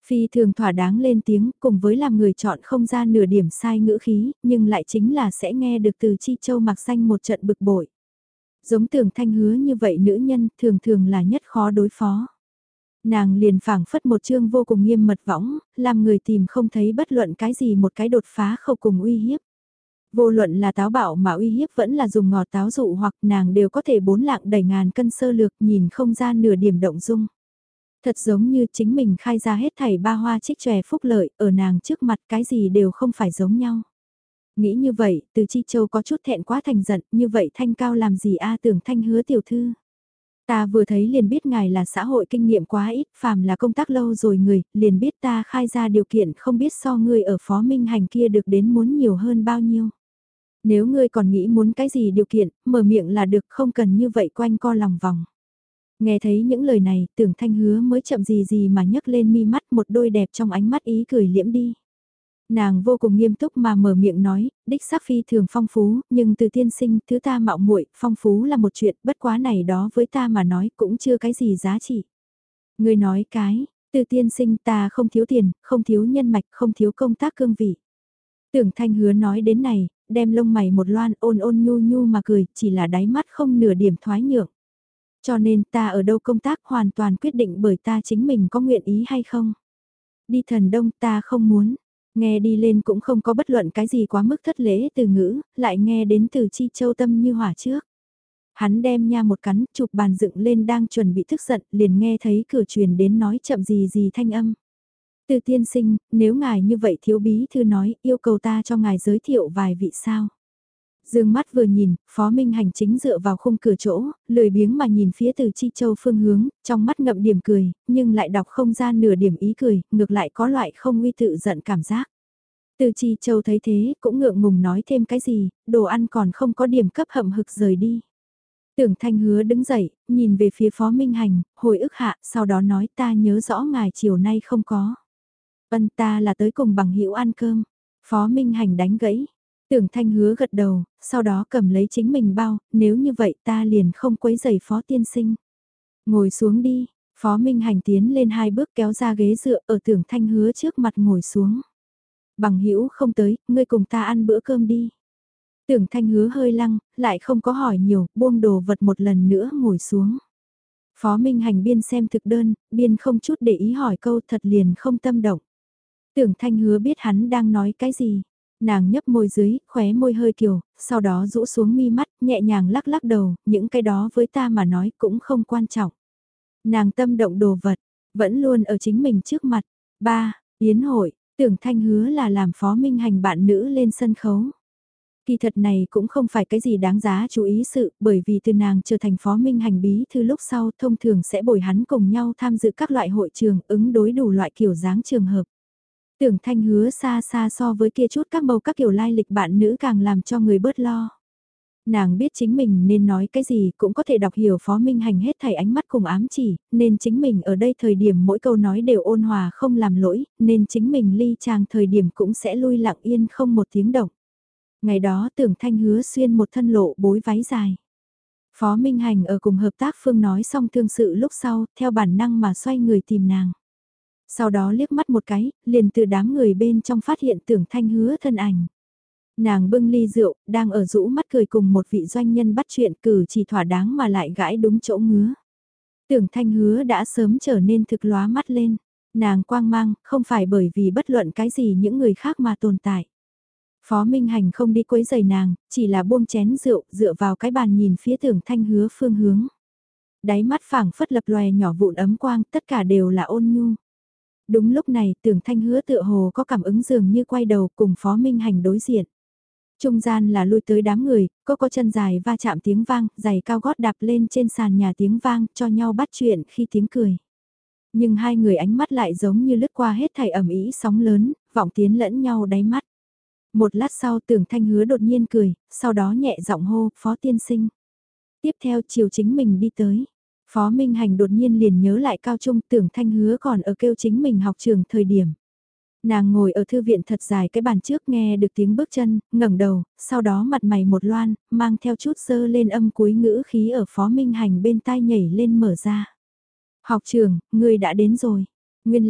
Speaker 1: Phi thường thỏa đáng lên tiếng cùng với làm người chọn không ra nửa điểm sai ngữ khí, nhưng lại chính là sẽ nghe được từ Chi Châu mặc danh một trận bực bội. Giống Tưởng Thanh Hứa như vậy nữ nhân thường thường là nhất khó đối phó. Nàng liền phảng phất một chương vô cùng nghiêm mật võng, làm người tìm không thấy bất luận cái gì một cái đột phá khâu cùng uy hiếp. Vô luận là táo bạo mà uy hiếp vẫn là dùng ngọt táo dụ hoặc nàng đều có thể bốn lạng đẩy ngàn cân sơ lược nhìn không ra nửa điểm động dung. Thật giống như chính mình khai ra hết thảy ba hoa trích chòe phúc lợi, ở nàng trước mặt cái gì đều không phải giống nhau. Nghĩ như vậy, từ Chi Châu có chút thẹn quá thành giận, như vậy Thanh Cao làm gì a Tưởng Thanh Hứa tiểu thư. Ta vừa thấy liền biết ngài là xã hội kinh nghiệm quá ít, phàm là công tác lâu rồi người, liền biết ta khai ra điều kiện không biết so ngươi ở Phó Minh Hành kia được đến muốn nhiều hơn bao nhiêu. Nếu ngươi còn nghĩ muốn cái gì điều kiện, mở miệng là được không cần như vậy quanh co lòng vòng. Nghe thấy những lời này, Tưởng Thanh Hứa mới chậm gì gì mà nhấc lên mi mắt một đôi đẹp trong ánh mắt ý cười liễm đi. Nàng vô cùng nghiêm túc mà mở miệng nói, đích xác phi thường phong phú, nhưng từ tiên sinh thứ ta mạo muội, phong phú là một chuyện, bất quá này đó với ta mà nói cũng chưa cái gì giá trị. Người nói cái, từ tiên sinh ta không thiếu tiền, không thiếu nhân mạch, không thiếu công tác cương vị. Tưởng Thanh Hứa nói đến này, đem lông mày một loan ôn ôn nhu nhu mà cười, chỉ là đáy mắt không nửa điểm thoái nhượng. Cho nên ta ở đâu công tác hoàn toàn quyết định bởi ta chính mình có nguyện ý hay không. Đi thần đông ta không muốn. Nghe đi lên cũng không có bất luận cái gì quá mức thất lễ từ ngữ, lại nghe đến từ Chi Châu tâm như hỏa trước. Hắn đem nha một cắn, chụp bàn dựng lên đang chuẩn bị thức giận, liền nghe thấy cửa truyền đến nói chậm gì gì thanh âm. Từ tiên sinh, nếu ngài như vậy thiếu bí thư nói, yêu cầu ta cho ngài giới thiệu vài vị sao. Dương mắt vừa nhìn, Phó Minh Hành chính dựa vào khung cửa chỗ, lười biếng mà nhìn phía từ Chi Châu phương hướng, trong mắt ngậm điểm cười, nhưng lại đọc không ra nửa điểm ý cười, ngược lại có loại không uy tự giận cảm giác. Từ Chi Châu thấy thế, cũng ngượng ngùng nói thêm cái gì, đồ ăn còn không có điểm cấp hậm hực rời đi. Tưởng Thanh Hứa đứng dậy, nhìn về phía Phó Minh Hành, hồi ức hạ, sau đó nói ta nhớ rõ ngài chiều nay không có. Ân ta là tới cùng bằng hữu ăn cơm. Phó Minh Hành đánh gãy. Tưởng Thanh Hứa gật đầu, sau đó cầm lấy chính mình bao, nếu như vậy ta liền không quấy giày Phó tiên sinh. Ngồi xuống đi, Phó Minh Hành tiến lên hai bước kéo ra ghế dựa ở Tưởng Thanh Hứa trước mặt ngồi xuống. Bằng hữu không tới, ngươi cùng ta ăn bữa cơm đi. Tưởng Thanh Hứa hơi lăng, lại không có hỏi nhiều, buông đồ vật một lần nữa ngồi xuống. Phó Minh Hành biên xem thực đơn, biên không chút để ý hỏi câu thật liền không tâm động. Tưởng Thanh Hứa biết hắn đang nói cái gì. Nàng nhấp môi dưới, khóe môi hơi kiều, sau đó rũ xuống mi mắt, nhẹ nhàng lắc lắc đầu, những cái đó với ta mà nói cũng không quan trọng. Nàng tâm động đồ vật, vẫn luôn ở chính mình trước mặt. Ba, yến hội, Tưởng Thanh Hứa là làm Phó Minh Hành bạn nữ lên sân khấu. Kỳ thật này cũng không phải cái gì đáng giá chú ý sự, bởi vì từ nàng trở thành Phó Minh Hành bí thư lúc sau thông thường sẽ bồi hắn cùng nhau tham dự các loại hội trường ứng đối đủ loại kiểu dáng trường hợp. Tưởng Thanh Hứa xa xa so với kia chút các màu các kiểu lai lịch bạn nữ càng làm cho người bớt lo. Nàng biết chính mình nên nói cái gì cũng có thể đọc hiểu Phó Minh Hành hết thảy ánh mắt cùng ám chỉ, nên chính mình ở đây thời điểm mỗi câu nói đều ôn hòa không làm lỗi, nên chính mình ly chàng thời điểm cũng sẽ lui lặng yên không một tiếng động. Ngày đó Tưởng Thanh Hứa xuyên một thân lộ bối váy dài. Phó Minh Hành ở cùng hợp tác phương nói xong thương sự lúc sau, theo bản năng mà xoay người tìm nàng. Sau đó liếc mắt một cái, liền từ đám người bên trong phát hiện Tưởng Thanh Hứa thân ảnh. Nàng bưng ly rượu, đang ở rũ mắt cười cùng một vị doanh nhân bắt chuyện cử chỉ thỏa đáng mà lại gãi đúng chỗ ngứa. Tưởng Thanh Hứa đã sớm trở nên thực lóa mắt lên. Nàng quang mang, không phải bởi vì bất luận cái gì những người khác mà tồn tại. Phó Minh Hành không đi quấy giày nàng, chỉ là buông chén rượu, dựa vào cái bàn nhìn phía Tưởng Thanh Hứa phương hướng. Đáy mắt phảng phất lập lòe nhỏ vụn ấm quang, tất cả đều là ôn nhu. Đúng lúc này, Tưởng Thanh Hứa tựa hồ có cảm ứng dường như quay đầu cùng Phó Minh Hành đối diện. Trung gian là lui tới đám người, có có chân dài va chạm tiếng vang, giày cao gót đạp lên trên sàn nhà tiếng vang, cho nhau bắt chuyện khi tiếng cười. Nhưng hai người ánh mắt lại giống như lướt qua hết thảy ẩm ý sóng lớn, vọng tiến lẫn nhau đáy mắt. Một lát sau Tưởng Thanh Hứa đột nhiên cười, sau đó nhẹ giọng hô, Phó tiên sinh. Tiếp theo chiều chính mình đi tới. Phó Minh Hành đột nhiên liền nhớ lại cao trung Tưởng Thanh Hứa còn ở kêu chính mình học trường thời điểm. Nàng ngồi ở thư viện thật dài cái bàn trước nghe được tiếng bước chân, ngẩng đầu, sau đó mặt mày một loan, mang theo chút dơ lên âm cuối ngữ khí ở Phó Minh Hành bên tai nhảy lên mở ra. Học trường, người đã đến rồi. Nguyên lai, like,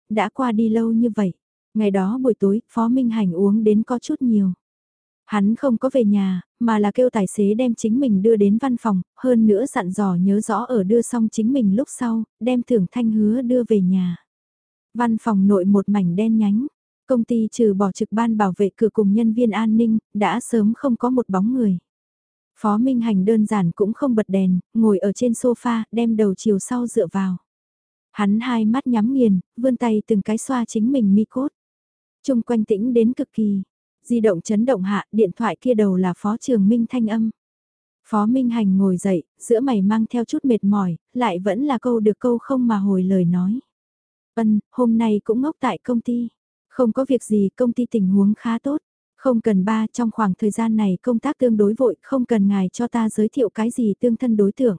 Speaker 1: đã qua đi lâu như vậy. Ngày đó buổi tối, Phó Minh Hành uống đến có chút nhiều. Hắn không có về nhà, mà là kêu tài xế đem chính mình đưa đến văn phòng, hơn nữa dặn dò nhớ rõ ở đưa xong chính mình lúc sau, đem Tưởng Thanh Hứa đưa về nhà. Văn phòng nội một mảnh đen nhánh, công ty trừ bỏ trực ban bảo vệ cửa cùng nhân viên an ninh, đã sớm không có một bóng người. Phó Minh Hành đơn giản cũng không bật đèn, ngồi ở trên sofa, đem đầu chiều sau dựa vào. Hắn hai mắt nhắm nghiền, vươn tay từng cái xoa chính mình mi cốt. Trung quanh tĩnh đến cực kỳ. Di động chấn động hạ, điện thoại kia đầu là Phó Trường Minh thanh âm. Phó Minh Hành ngồi dậy, giữa mày mang theo chút mệt mỏi, lại vẫn là câu được câu không mà hồi lời nói. Ân, hôm nay cũng ngốc tại công ty. Không có việc gì, công ty tình huống khá tốt. Không cần ba, trong khoảng thời gian này công tác tương đối vội, không cần ngài cho ta giới thiệu cái gì tương thân đối tượng.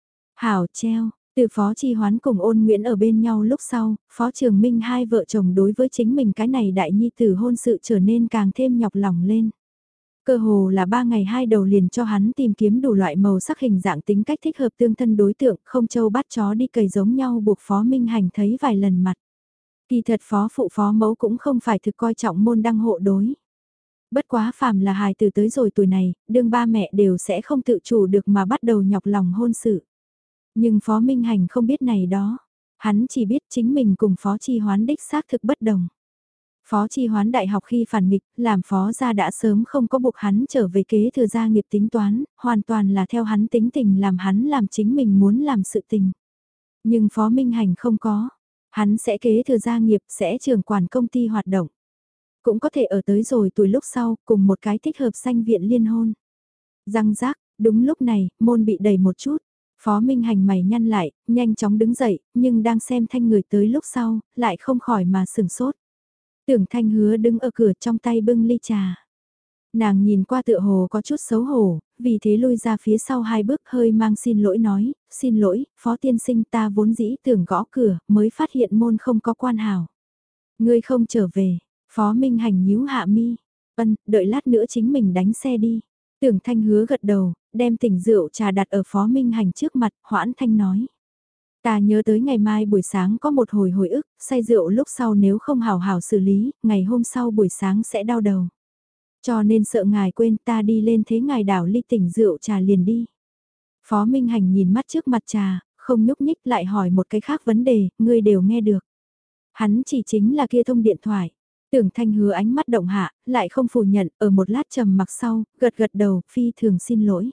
Speaker 1: Hảo treo, từ Phó Chi Hoán cùng Ôn Nguyễn ở bên nhau lúc sau, Phó Trường Minh hai vợ chồng đối với chính mình cái này đại nhi tử hôn sự trở nên càng thêm nhọc lòng lên. Cơ hồ là ba ngày hai đầu liền cho hắn tìm kiếm đủ loại màu sắc hình dạng tính cách thích hợp tương thân đối tượng, không châu bắt chó đi cầy giống nhau buộc Phó Minh Hành thấy vài lần mặt. Kỳ thật Phó Phụ Phó Mẫu cũng không phải thực coi trọng môn đăng hộ đối. Bất quá phàm là hài từ tới rồi tuổi này, đương ba mẹ đều sẽ không tự chủ được mà bắt đầu nhọc lòng hôn sự. Nhưng Phó Minh Hành không biết này đó, hắn chỉ biết chính mình cùng Phó Chi Hoán đích xác thực bất đồng. Phó Chi Hoán đại học khi phản nghịch, làm phó gia đã sớm không có buộc hắn trở về kế thừa gia nghiệp tính toán, hoàn toàn là theo hắn tính tình làm hắn làm chính mình muốn làm sự tình. Nhưng Phó Minh Hành không có, hắn sẽ kế thừa gia nghiệp, sẽ trưởng quản công ty hoạt động. Cũng có thể ở tới rồi tuổi lúc sau, cùng một cái thích hợp sanh viện liên hôn. Răng rác, đúng lúc này, môn bị đẩy một chút. Phó Minh Hành mày nhăn lại, nhanh chóng đứng dậy, nhưng đang xem Thanh người tới lúc sau, lại không khỏi mà sừng sốt. Tưởng Thanh Hứa đứng ở cửa trong tay bưng ly trà. Nàng nhìn qua tựa hồ có chút xấu hổ, vì thế lui ra phía sau hai bước hơi mang xin lỗi nói, xin lỗi, Phó Tiên Sinh ta vốn dĩ tưởng gõ cửa, mới phát hiện môn không có quan hảo. Ngươi không trở về, Phó Minh Hành nhíu hạ mi, ân, đợi lát nữa chính mình đánh xe đi. Tưởng Thanh Hứa gật đầu, đem tỉnh rượu trà đặt ở Phó Minh Hành trước mặt, hoãn thanh nói. Ta nhớ tới ngày mai buổi sáng có một hồi hồi ức, say rượu lúc sau nếu không hào hào xử lý, ngày hôm sau buổi sáng sẽ đau đầu. Cho nên sợ ngài quên ta đi lên thế ngài đảo ly tỉnh rượu trà liền đi. Phó Minh Hành nhìn mắt trước mặt trà, không nhúc nhích lại hỏi một cái khác vấn đề, ngươi đều nghe được. Hắn chỉ chính là kia thông điện thoại. Tưởng Thanh Hứa ánh mắt động hạ, lại không phủ nhận, ở một lát trầm mặc sau, gật gật đầu, phi thường xin lỗi.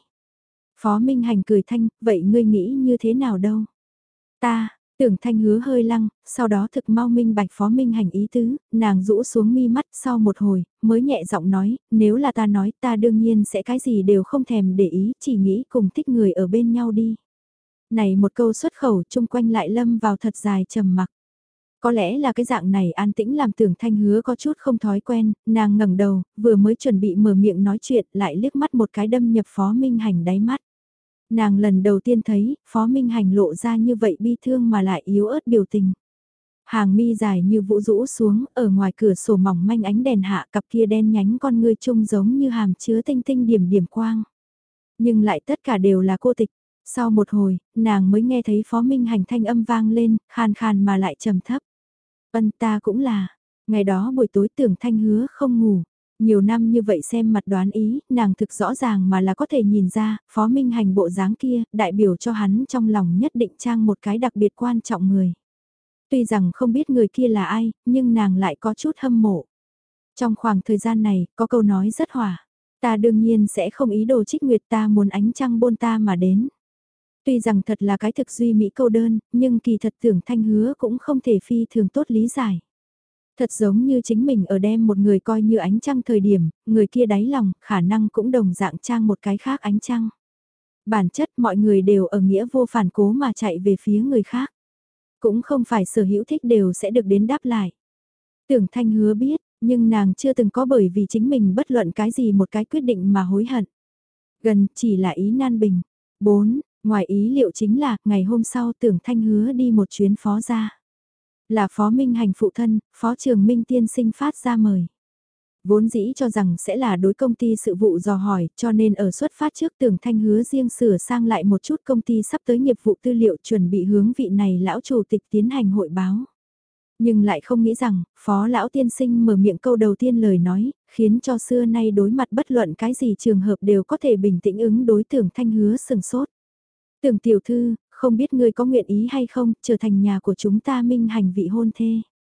Speaker 1: Phó Minh Hành cười thanh, vậy ngươi nghĩ như thế nào đâu? Ta, Tưởng Thanh Hứa hơi lăng, sau đó thực mau minh bạch Phó Minh Hành ý tứ, nàng rũ xuống mi mắt sau một hồi, mới nhẹ giọng nói, nếu là ta nói ta đương nhiên sẽ cái gì đều không thèm để ý, chỉ nghĩ cùng thích người ở bên nhau đi. Này một câu xuất khẩu chung quanh lại lâm vào thật dài trầm mặc. Có lẽ là cái dạng này an tĩnh làm Tưởng Thanh Hứa có chút không thói quen, nàng ngẩng đầu, vừa mới chuẩn bị mở miệng nói chuyện lại liếc mắt một cái đâm nhập Phó Minh Hành đáy mắt. Nàng lần đầu tiên thấy, Phó Minh Hành lộ ra như vậy bi thương mà lại yếu ớt biểu tình. Hàng mi dài như vũ rũ xuống, ở ngoài cửa sổ mỏng manh ánh đèn hạ cặp kia đen nhánh con ngươi trông giống như hàm chứa tinh tinh điểm điểm quang. Nhưng lại tất cả đều là cô tịch. Sau một hồi, nàng mới nghe thấy Phó Minh Hành thanh âm vang lên, khàn khàn mà lại trầm thấp. Ân ta cũng là, ngày đó buổi tối Tưởng Thanh Hứa không ngủ. Nhiều năm như vậy xem mặt đoán ý, nàng thực rõ ràng mà là có thể nhìn ra, Phó Minh Hành bộ dáng kia, đại biểu cho hắn trong lòng nhất định trang một cái đặc biệt quan trọng người. Tuy rằng không biết người kia là ai, nhưng nàng lại có chút hâm mộ. Trong khoảng thời gian này, có câu nói rất hỏa. Ta đương nhiên sẽ không ý đồ trích nguyệt ta muốn ánh trăng bôn ta mà đến. Tuy rằng thật là cái thực duy mỹ câu đơn, nhưng kỳ thật Tưởng Thanh Hứa cũng không thể phi thường tốt lý giải. Thật giống như chính mình ở đem một người coi như ánh trăng thời điểm, người kia đáy lòng, khả năng cũng đồng dạng trang một cái khác ánh trăng. Bản chất mọi người đều ở nghĩa vô phản cố mà chạy về phía người khác. Cũng không phải sở hữu thích đều sẽ được đến đáp lại. Tưởng Thanh Hứa biết, nhưng nàng chưa từng có bởi vì chính mình bất luận cái gì một cái quyết định mà hối hận. Gần chỉ là ý nan bình. bốn. Ngoài ý liệu chính là, ngày hôm sau Tưởng Thanh Hứa đi một chuyến phó gia. Là Phó Minh Hành phụ thân, Phó Trường Minh tiên sinh phát ra mời. Vốn dĩ cho rằng sẽ là đối công ty sự vụ dò hỏi, cho nên ở xuất phát trước Tưởng Thanh Hứa riêng sửa sang lại một chút công ty sắp tới nghiệp vụ tư liệu chuẩn bị hướng vị này lão chủ tịch tiến hành hội báo. Nhưng lại không nghĩ rằng, phó lão tiên sinh mở miệng câu đầu tiên lời nói, khiến cho xưa nay đối mặt bất luận cái gì trường hợp đều có thể bình tĩnh ứng đối Tưởng Thanh Hứa sừng sốt. Tưởng tiểu thư, không biết ngươi có nguyện ý hay không, trở thành nhà của chúng ta minh hành vị hôn thê.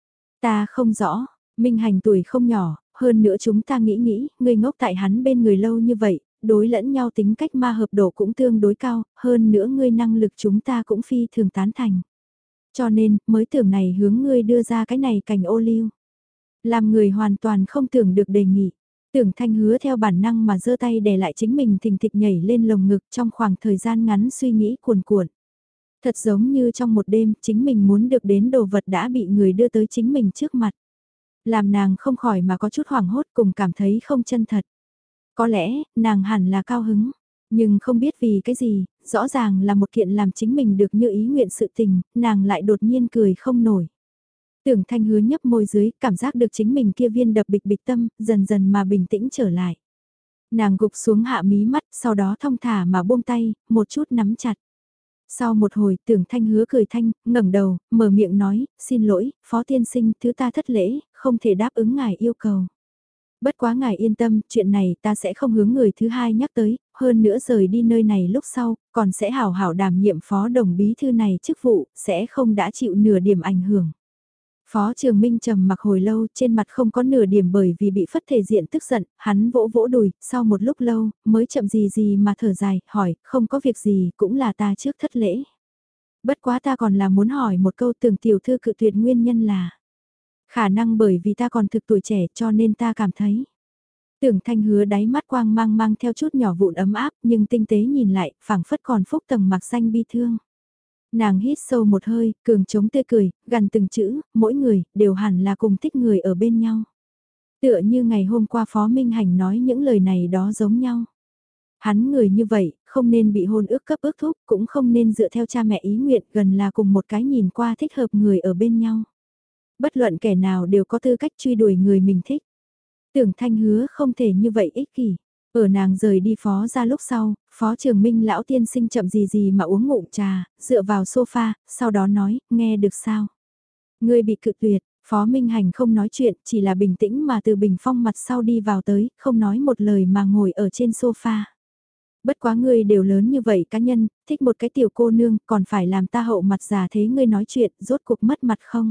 Speaker 1: Ta không rõ, minh hành tuổi không nhỏ, hơn nữa chúng ta nghĩ nghĩ, ngươi ngốc tại hắn bên người lâu như vậy, đối lẫn nhau tính cách ma hợp độ cũng tương đối cao, hơn nữa ngươi năng lực chúng ta cũng phi thường tán thành. Cho nên, mới tưởng này hướng ngươi đưa ra cái này cành ô liu. Làm người hoàn toàn không tưởng được đề nghị. Tưởng Thanh Hứa theo bản năng mà giơ tay đè lại chính mình thình thịch nhảy lên lồng ngực trong khoảng thời gian ngắn suy nghĩ cuồn cuộn. Thật giống như trong một đêm chính mình muốn được đến đồ vật đã bị người đưa tới chính mình trước mặt. Làm nàng không khỏi mà có chút hoảng hốt cùng cảm thấy không chân thật. Có lẽ, nàng hẳn là cao hứng, nhưng không biết vì cái gì, rõ ràng là một kiện làm chính mình được như ý nguyện sự tình, nàng lại đột nhiên cười không nổi. Tưởng Thanh Hứa nhấp môi dưới, cảm giác được chính mình kia viên đập bịch bịch tâm, dần dần mà bình tĩnh trở lại. Nàng gục xuống hạ mí mắt, sau đó thong thả mà buông tay, một chút nắm chặt. Sau một hồi, Tưởng Thanh Hứa cười thanh, ngẩng đầu, mở miệng nói, xin lỗi, phó tiên sinh, thứ ta thất lễ, không thể đáp ứng ngài yêu cầu. Bất quá ngài yên tâm, chuyện này ta sẽ không hướng người thứ hai nhắc tới, hơn nữa rời đi nơi này lúc sau, còn sẽ hảo hảo đảm nhiệm phó đồng bí thư này chức vụ, sẽ không đã chịu nửa điểm ảnh hưởng. Phó Trường Minh trầm mặc hồi lâu, trên mặt không có nửa điểm bởi vì bị phất thể diện tức giận, hắn vỗ vỗ đùi, sau một lúc lâu, mới chậm gì gì mà thở dài, hỏi, không có việc gì, cũng là ta trước thất lễ. Bất quá ta còn là muốn hỏi một câu tưởng tiểu thư cự tuyệt nguyên nhân là. Khả năng bởi vì ta còn thực tuổi trẻ cho nên ta cảm thấy. Tưởng Thanh Hứa đáy mắt quang mang mang theo chút nhỏ vụn ấm áp nhưng tinh tế nhìn lại, phảng phất còn phúc tầng mặc xanh bi thương. Nàng hít sâu một hơi, cường chống tươi cười, gần từng chữ, mỗi người, đều hẳn là cùng thích người ở bên nhau. Tựa như ngày hôm qua Phó Minh Hành nói những lời này đó giống nhau. Hắn người như vậy, không nên bị hôn ước cấp ước thúc, cũng không nên dựa theo cha mẹ ý nguyện gần là cùng một cái nhìn qua thích hợp người ở bên nhau. Bất luận kẻ nào đều có tư cách truy đuổi người mình thích. Tưởng Thanh Hứa không thể như vậy ích kỷ. Ở nàng rời đi phó ra lúc sau, phó trường minh lão tiên sinh chậm gì gì mà uống ngụm trà, dựa vào sofa, sau đó nói, nghe được sao? Ngươi bị cự tuyệt, phó minh hành không nói chuyện, chỉ là bình tĩnh mà từ bình phong mặt sau đi vào tới, không nói một lời mà ngồi ở trên sofa. Bất quá ngươi đều lớn như vậy cá nhân, thích một cái tiểu cô nương, còn phải làm ta hậu mặt già thế ngươi nói chuyện, rốt cuộc mất mặt không?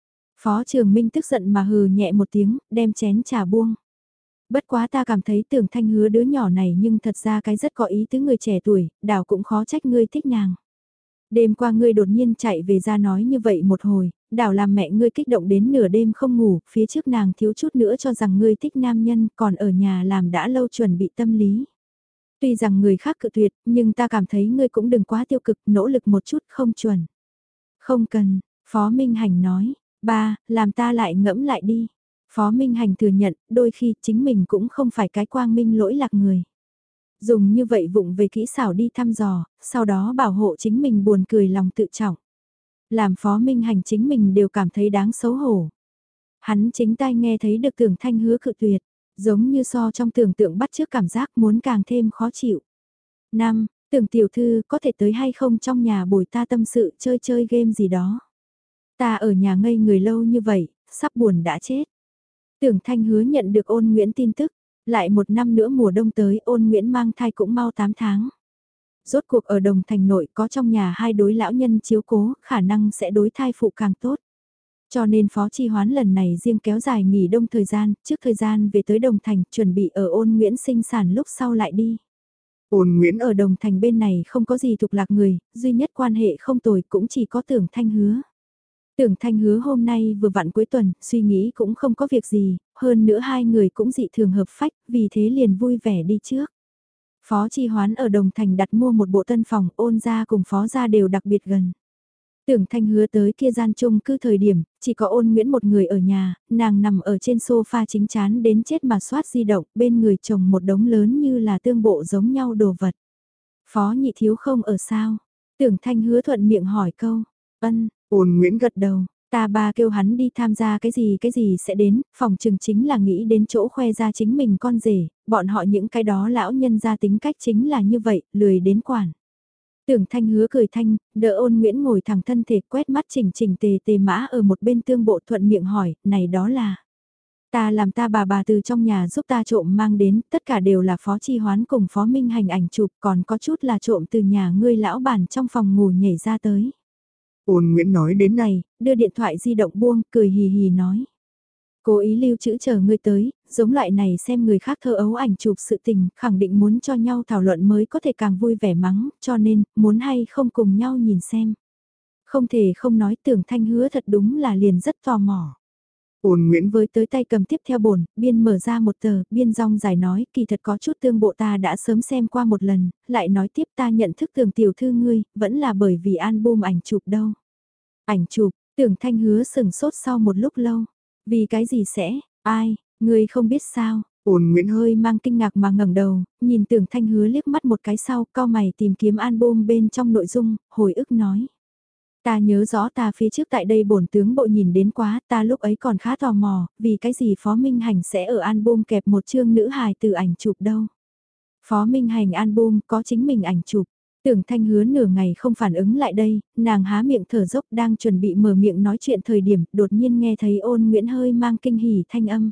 Speaker 1: Phó Trường Minh tức giận mà hừ nhẹ một tiếng, đem chén trà buông. Bất quá ta cảm thấy Tưởng Thanh Hứa đứa nhỏ này nhưng thật ra cái rất có ý tứ người trẻ tuổi, đảo cũng khó trách ngươi thích nàng. Đêm qua ngươi đột nhiên chạy về ra nói như vậy một hồi, đảo làm mẹ ngươi kích động đến nửa đêm không ngủ, phía trước nàng thiếu chút nữa cho rằng ngươi thích nam nhân còn ở nhà làm đã lâu chuẩn bị tâm lý. Tuy rằng người khác cự tuyệt, nhưng ta cảm thấy ngươi cũng đừng quá tiêu cực, nỗ lực một chút không chuẩn. Không cần, Phó Minh Hành nói. Ba, làm ta lại ngẫm lại đi. Phó Minh Hành thừa nhận, đôi khi chính mình cũng không phải cái quang minh lỗi lạc người. Dùng như vậy vụng về kỹ xảo đi thăm dò, sau đó bảo hộ chính mình buồn cười lòng tự trọng. Làm Phó Minh Hành chính mình đều cảm thấy đáng xấu hổ. Hắn chính tai nghe thấy được Tưởng Thanh Hứa cự tuyệt, giống như so trong tưởng tượng bắt chước cảm giác muốn càng thêm khó chịu. Năm, Tưởng tiểu thư có thể tới hay không trong nhà bồi ta tâm sự chơi chơi game gì đó. Ta ở nhà ngây người lâu như vậy, sắp buồn đã chết. Tưởng Thanh Hứa nhận được Ôn Nguyễn tin tức, lại một năm nữa mùa đông tới Ôn Nguyễn mang thai cũng mau tám tháng. Rốt cuộc ở Đồng Thành nội có trong nhà hai đối lão nhân chiếu cố, khả năng sẽ đối thai phụ càng tốt. Cho nên Phó Chi Hoán lần này riêng kéo dài nghỉ đông thời gian, trước thời gian về tới Đồng Thành, chuẩn bị ở Ôn Nguyễn sinh sản lúc sau lại đi. Ôn Nguyễn ở Đồng Thành bên này không có gì thuộc lạc người, duy nhất quan hệ không tồi cũng chỉ có Tưởng Thanh Hứa. Tưởng Thanh Hứa hôm nay vừa vặn cuối tuần, suy nghĩ cũng không có việc gì, hơn nữa hai người cũng dị thường hợp phách, vì thế liền vui vẻ đi trước. Phó Chi Hoán ở Đồng Thành đặt mua một bộ tân phòng, Ôn gia cùng Phó gia đều đặc biệt gần. Tưởng Thanh Hứa tới kia gian chung cư thời điểm, chỉ có Ôn Nguyễn một người ở nhà, nàng nằm ở trên sofa chính chán đến chết mà soát di động, bên người chồng một đống lớn như là tương bộ giống nhau đồ vật. Phó nhị thiếu không ở sao? Tưởng Thanh Hứa thuận miệng hỏi câu, ân. Ôn Nguyễn gật đầu, ta ba kêu hắn đi tham gia cái gì cái gì sẽ đến, phòng trường chính là nghĩ đến chỗ khoe ra chính mình con rể, bọn họ những cái đó lão nhân gia tính cách chính là như vậy, lười đến quản. Tưởng Thanh Hứa cười thanh, đỡ Ôn Nguyễn ngồi thẳng thân thể, quét mắt chỉnh chỉnh tề tề mã ở một bên tương bộ, thuận miệng hỏi, này đó là. Ta làm ta bà bà từ trong nhà giúp ta trộm mang đến, tất cả đều là Phó Chi Hoán cùng Phó Minh Hành ảnh chụp, còn có chút là trộm từ nhà ngươi lão bản trong phòng ngủ nhảy ra tới. Ôn Nguyễn nói đến này, đưa điện thoại di động buông, cười hì hì nói. Cố ý lưu trữ chờ ngươi tới, giống loại này xem người khác thơ ấu ảnh chụp sự tình, khẳng định muốn cho nhau thảo luận mới có thể càng vui vẻ mắng, cho nên, muốn hay không cùng nhau nhìn xem. Không thể không nói Tưởng Thanh Hứa thật đúng là liền rất tò mò. Ôn Nguyễn với tới tay cầm tiếp theo bổn, biên mở ra một tờ, biên rong dài nói, kỳ thật có chút tương bộ ta đã sớm xem qua một lần, lại nói tiếp ta nhận thức Tưởng tiểu thư ngươi, vẫn là bởi vì album ảnh chụp đâu. Ảnh chụp, Tưởng Thanh Hứa sừng sốt sau một lúc lâu. Vì cái gì sẽ, ai, ngươi không biết sao, Ôn Nguyễn hơi mang kinh ngạc mà ngẩng đầu, nhìn Tưởng Thanh Hứa liếc mắt một cái sau, cau mày tìm kiếm album bên trong nội dung, hồi ức nói. Ta nhớ rõ ta phía trước tại đây bổn tướng bộ nhìn đến quá, ta lúc ấy còn khá tò mò, vì cái gì Phó Minh Hành sẽ ở album kẹp một chương nữ hài từ ảnh chụp đâu. Phó Minh Hành album có chính mình ảnh chụp. Tưởng Thanh Hứa nửa ngày không phản ứng lại đây, nàng há miệng thở dốc đang chuẩn bị mở miệng nói chuyện thời điểm, đột nhiên nghe thấy Ôn Nguyễn hơi mang kinh hỉ thanh âm.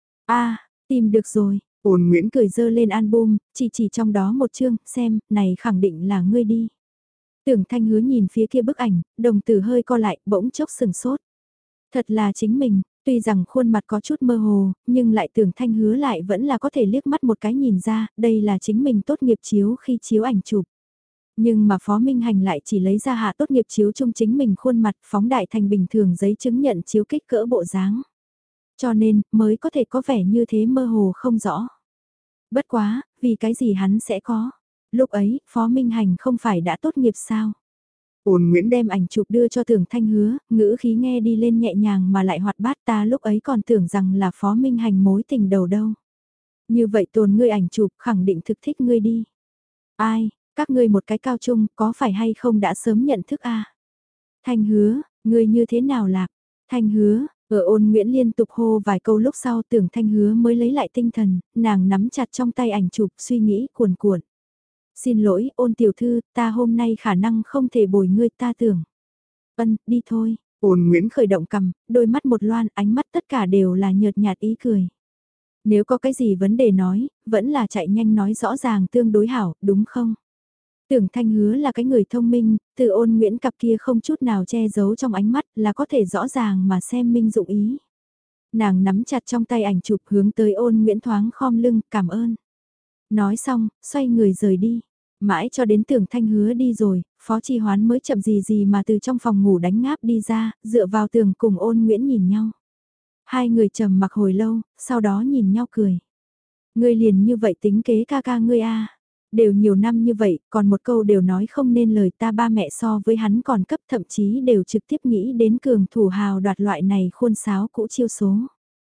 Speaker 1: A, tìm được rồi, Ôn Nguyễn cười dơ lên album, chỉ chỉ trong đó một chương, xem, này khẳng định là ngươi đi. Tưởng Thanh Hứa nhìn phía kia bức ảnh, đồng tử hơi co lại, bỗng chốc sừng sốt. Thật là chính mình, tuy rằng khuôn mặt có chút mơ hồ, nhưng lại Tưởng Thanh Hứa lại vẫn là có thể liếc mắt một cái nhìn ra, đây là chính mình tốt nghiệp chiếu khi chiếu ảnh chụp. Nhưng mà Phó Minh Hành lại chỉ lấy ra hạ tốt nghiệp chiếu chung chính mình khuôn mặt phóng đại thành bình thường giấy chứng nhận chiếu kích cỡ bộ dáng. Cho nên, mới có thể có vẻ như thế mơ hồ không rõ. Bất quá, vì cái gì hắn sẽ có. Lúc ấy, Phó Minh Hành không phải đã tốt nghiệp sao? Ôn Nguyễn đem ảnh chụp đưa cho Tưởng Thanh Hứa, ngữ khí nghe đi lên nhẹ nhàng mà lại hoạt bát, ta lúc ấy còn tưởng rằng là Phó Minh Hành mối tình đầu đâu. Như vậy tồn ngươi ảnh chụp khẳng định thực thích ngươi đi. Ai, các ngươi một cái cao trung có phải hay không đã sớm nhận thức a? Thanh Hứa, ngươi như thế nào lạc? Thanh Hứa, ở Ôn Nguyễn liên tục hô vài câu lúc sau Tưởng Thanh Hứa mới lấy lại tinh thần, nàng nắm chặt trong tay ảnh chụp suy nghĩ cuồn cuộn. Xin lỗi, Ôn tiểu thư, ta hôm nay khả năng không thể bồi ngươi ta tưởng. Ân, đi thôi. Ôn Nguyễn khởi động cầm, đôi mắt một loan, ánh mắt tất cả đều là nhợt nhạt ý cười. Nếu có cái gì vấn đề nói, vẫn là chạy nhanh nói rõ ràng tương đối hảo, đúng không? Tưởng Thanh Hứa là cái người thông minh, từ Ôn Nguyễn cặp kia không chút nào che giấu trong ánh mắt là có thể rõ ràng mà xem minh dụng ý. Nàng nắm chặt trong tay ảnh chụp hướng tới Ôn Nguyễn thoáng khom lưng, cảm ơn. Nói xong, xoay người rời đi. Mãi cho đến Tưởng Thanh Hứa đi rồi, Phó Chi Hoán mới chậm gì gì mà từ trong phòng ngủ đánh ngáp đi ra, dựa vào tường cùng Ôn Nguyễn nhìn nhau. Hai người trầm mặc hồi lâu, sau đó nhìn nhau cười. Ngươi liền như vậy tính kế ca ca ngươi a, đều nhiều năm như vậy, còn một câu đều nói không nên lời, ta ba mẹ so với hắn còn cấp, thậm chí đều trực tiếp nghĩ đến cường thủ hào đoạt loại này khuôn sáo cũ chiêu số.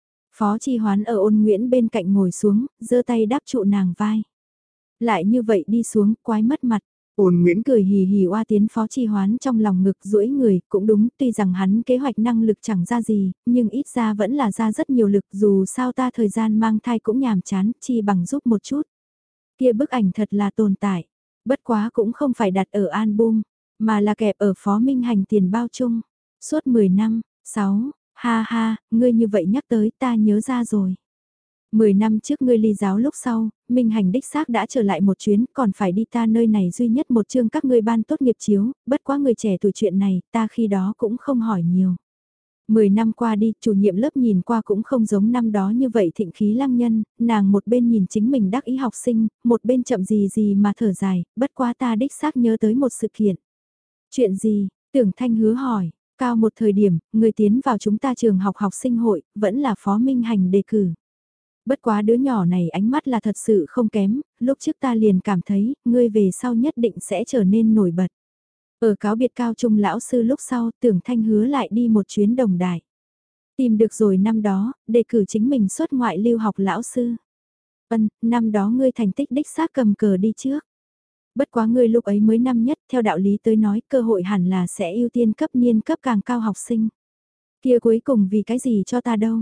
Speaker 1: Phó Chi Hoán ở Ôn Nguyễn bên cạnh ngồi xuống, giơ tay đáp trụ nàng vai. Lại như vậy đi xuống, quái mất mặt. Ôn Nguyễn cười hì hì oa tiến Phó Chi Hoán trong lòng ngực duỗi người, cũng đúng, tuy rằng hắn kế hoạch năng lực chẳng ra gì, nhưng ít ra vẫn là ra rất nhiều lực, dù sao ta thời gian mang thai cũng nhàm chán, chi bằng giúp một chút. Kia bức ảnh thật là tồn tại, bất quá cũng không phải đặt ở album, mà là kẹp ở Phó Minh Hành tiền bao chung. Suốt mười năm, sáu, ha ha, ngươi như vậy nhắc tới ta nhớ ra rồi. Mười năm trước ngươi ly giáo lúc sau, Minh Hành đích xác đã trở lại một chuyến, còn phải đi ta nơi này duy nhất một chương các ngươi ban tốt nghiệp chiếu, bất quá người trẻ tuổi chuyện này, ta khi đó cũng không hỏi nhiều. Mười năm qua đi, chủ nhiệm lớp nhìn qua cũng không giống năm đó như vậy thịnh khí lăng nhân, nàng một bên nhìn chính mình đắc ý học sinh, một bên chậm gì gì mà thở dài, bất quá ta đích xác nhớ tới một sự kiện. Chuyện gì? Tưởng Thanh Hứa hỏi, cao một thời điểm, người tiến vào chúng ta trường học học sinh hội, vẫn là Phó Minh Hành đề cử. Bất quá đứa nhỏ này ánh mắt là thật sự không kém, lúc trước ta liền cảm thấy, ngươi về sau nhất định sẽ trở nên nổi bật. Ở cáo biệt cao trung lão sư lúc sau, Tưởng Thanh Hứa lại đi một chuyến đồng đài. Tìm được rồi năm đó, đề cử chính mình xuất ngoại lưu học lão sư. Ân, năm đó ngươi thành tích đích xác cầm cờ đi trước. Bất quá ngươi lúc ấy mới năm nhất, theo đạo lý tới nói cơ hội hẳn là sẽ ưu tiên cấp niên cấp càng cao học sinh. Kia cuối cùng vì cái gì cho ta đâu?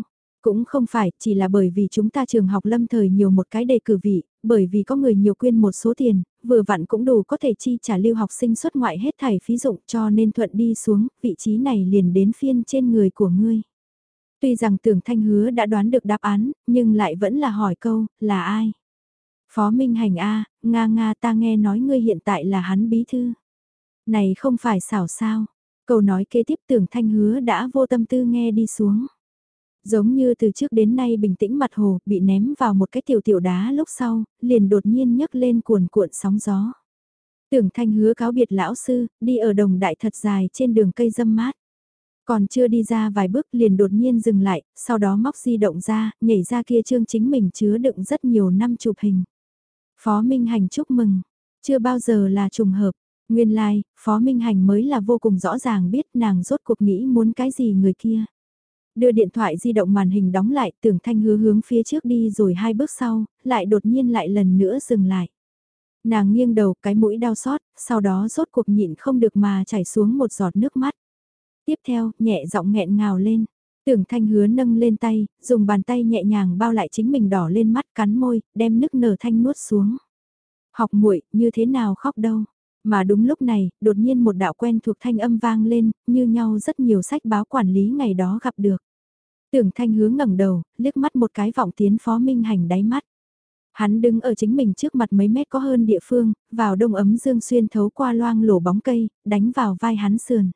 Speaker 1: Cũng không phải, chỉ là bởi vì chúng ta trường học lâm thời nhiều một cái đề cử vị, bởi vì có người nhiều quyên một số tiền, vừa vặn cũng đủ có thể chi trả lưu học sinh xuất ngoại hết thảy phí dụng cho nên thuận đi xuống, vị trí này liền đến phiên trên người của ngươi. Tuy rằng Tưởng Thanh Hứa đã đoán được đáp án, nhưng lại vẫn là hỏi câu, là ai? Phó Minh Hành A, Nga Nga ta nghe nói ngươi hiện tại là hắn bí thư. Này không phải xảo sao? Câu nói kế tiếp Tưởng Thanh Hứa đã vô tâm tư nghe đi xuống. Giống như từ trước đến nay bình tĩnh mặt hồ bị ném vào một cái tiểu tiểu đá lúc sau, liền đột nhiên nhấc lên cuồn cuộn sóng gió. Tưởng Thanh Hứa cáo biệt lão sư, đi ở đồng đại thật dài trên đường cây râm mát. Còn chưa đi ra vài bước liền đột nhiên dừng lại, sau đó móc di động ra, nhảy ra kia chương chính mình chứa đựng rất nhiều năm chụp hình. Phó Minh Hành chúc mừng, chưa bao giờ là trùng hợp, nguyên lai, like, Phó Minh Hành mới là vô cùng rõ ràng biết nàng rốt cuộc nghĩ muốn cái gì người kia. Đưa điện thoại di động màn hình đóng lại, Tưởng Thanh Hứa hướng phía trước đi rồi hai bước sau, lại đột nhiên lại lần nữa dừng lại. Nàng nghiêng đầu cái mũi đau xót, sau đó rốt cuộc nhịn không được mà chảy xuống một giọt nước mắt. Tiếp theo, nhẹ giọng nghẹn ngào lên. Tưởng Thanh Hứa nâng lên tay, dùng bàn tay nhẹ nhàng bao lại chính mình đỏ lên mắt cắn môi, đem nức nở thanh nuốt xuống. Học muội như thế nào khóc đâu. Mà đúng lúc này, đột nhiên một đạo quen thuộc thanh âm vang lên, như nhau rất nhiều sách báo quản lý ngày đó gặp được. Tưởng Thanh Hứa ngẩng đầu, liếc mắt một cái vọng tiến Phó Minh Hành đáy mắt. Hắn đứng ở chính mình trước mặt mấy mét có hơn địa phương, vào đông ấm dương xuyên thấu qua loang lổ bóng cây, đánh vào vai hắn sườn.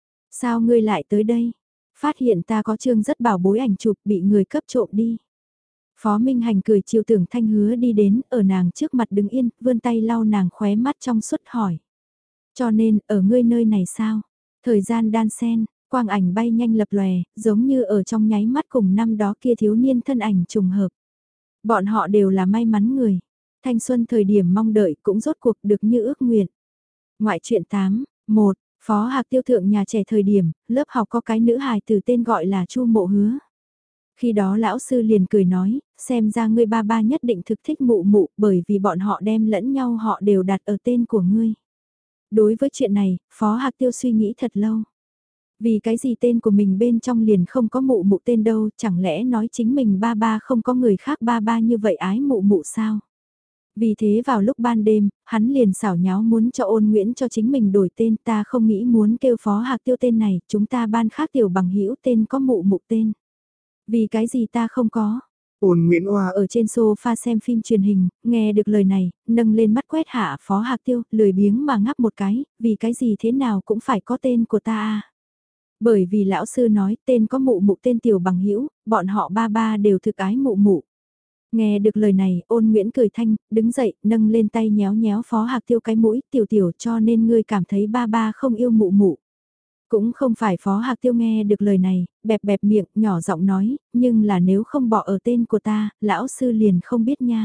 Speaker 1: Sao ngươi lại tới đây? Phát hiện ta có chương rất bảo bối ảnh chụp bị người cấp trộm đi. Phó Minh Hành cười chiều Tưởng Thanh Hứa đi đến, ở nàng trước mặt đứng yên, vươn tay lau nàng khóe mắt trong suốt hỏi. Cho nên, ở ngươi nơi này sao? Thời gian đan sen, quang ảnh bay nhanh lập lòe, giống như ở trong nháy mắt cùng năm đó kia thiếu niên thân ảnh trùng hợp. Bọn họ đều là may mắn người. Thanh xuân thời điểm mong đợi cũng rốt cuộc được như ước nguyện. Ngoại truyện tám, một, Phó Hạc Tiêu thượng nhà trẻ thời điểm, lớp học có cái nữ hài từ tên gọi là Chu Mộ Hứa. Khi đó lão sư liền cười nói, xem ra ngươi ba ba nhất định thực thích mụ mụ bởi vì bọn họ đem lẫn nhau họ đều đặt ở tên của ngươi. Đối với chuyện này, Phó Hạc Tiêu suy nghĩ thật lâu. Vì cái gì tên của mình bên trong liền không có mụ mụ tên đâu, chẳng lẽ nói chính mình ba ba không có người khác ba ba như vậy ái mụ mụ sao? Vì thế vào lúc ban đêm, hắn liền xảo nháo muốn cho Ôn Nguyễn cho chính mình đổi tên, ta không nghĩ muốn kêu Phó Hạc Tiêu tên này, chúng ta ban khác tiểu bằng hữu tên có mụ mụ tên. Vì cái gì ta không có? Ôn Nguyễn Hoa ở trên sofa xem phim truyền hình, nghe được lời này, nâng lên mắt quét hạ Phó Hạc Tiêu, lười biếng mà ngắp một cái, vì cái gì thế nào cũng phải có tên của ta à. Bởi vì lão sư nói tên có mụ mụ tên tiểu bằng hữu, bọn họ ba ba đều thực ái mụ mụ. Nghe được lời này, Ôn Nguyễn cười thanh, đứng dậy, nâng lên tay nhéo nhéo Phó Hạc Tiêu cái mũi, tiểu tiểu cho nên ngươi cảm thấy ba ba không yêu mụ mụ. Cũng không phải Phó Hạc Tiêu nghe được lời này, bẹp bẹp miệng, nhỏ giọng nói, nhưng là nếu không bỏ ở tên của ta, lão sư liền không biết nha.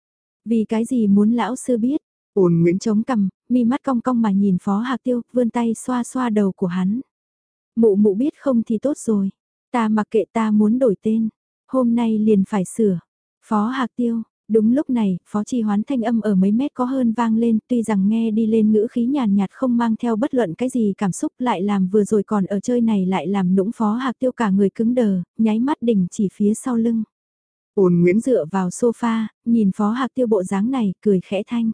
Speaker 1: Vì cái gì muốn lão sư biết? Ôn Nguyễn chống cằm, mi mắt cong cong mà nhìn Phó Hạc Tiêu, vươn tay xoa xoa đầu của hắn. Mụ mụ biết không thì tốt rồi, ta mặc kệ ta muốn đổi tên, hôm nay liền phải sửa. Phó Hạc Tiêu, đúng lúc này, Phó Chi Hoán thanh âm ở mấy mét có hơn vang lên, tuy rằng nghe đi lên ngữ khí nhàn nhạt không mang theo bất luận cái gì cảm xúc lại làm vừa rồi còn ở chơi này lại làm nũng Phó Hạc Tiêu cả người cứng đờ, nháy mắt đỉnh chỉ phía sau lưng. Ôn Nguyễn dựa vào sofa, nhìn Phó Hạc Tiêu bộ dáng này, cười khẽ thanh.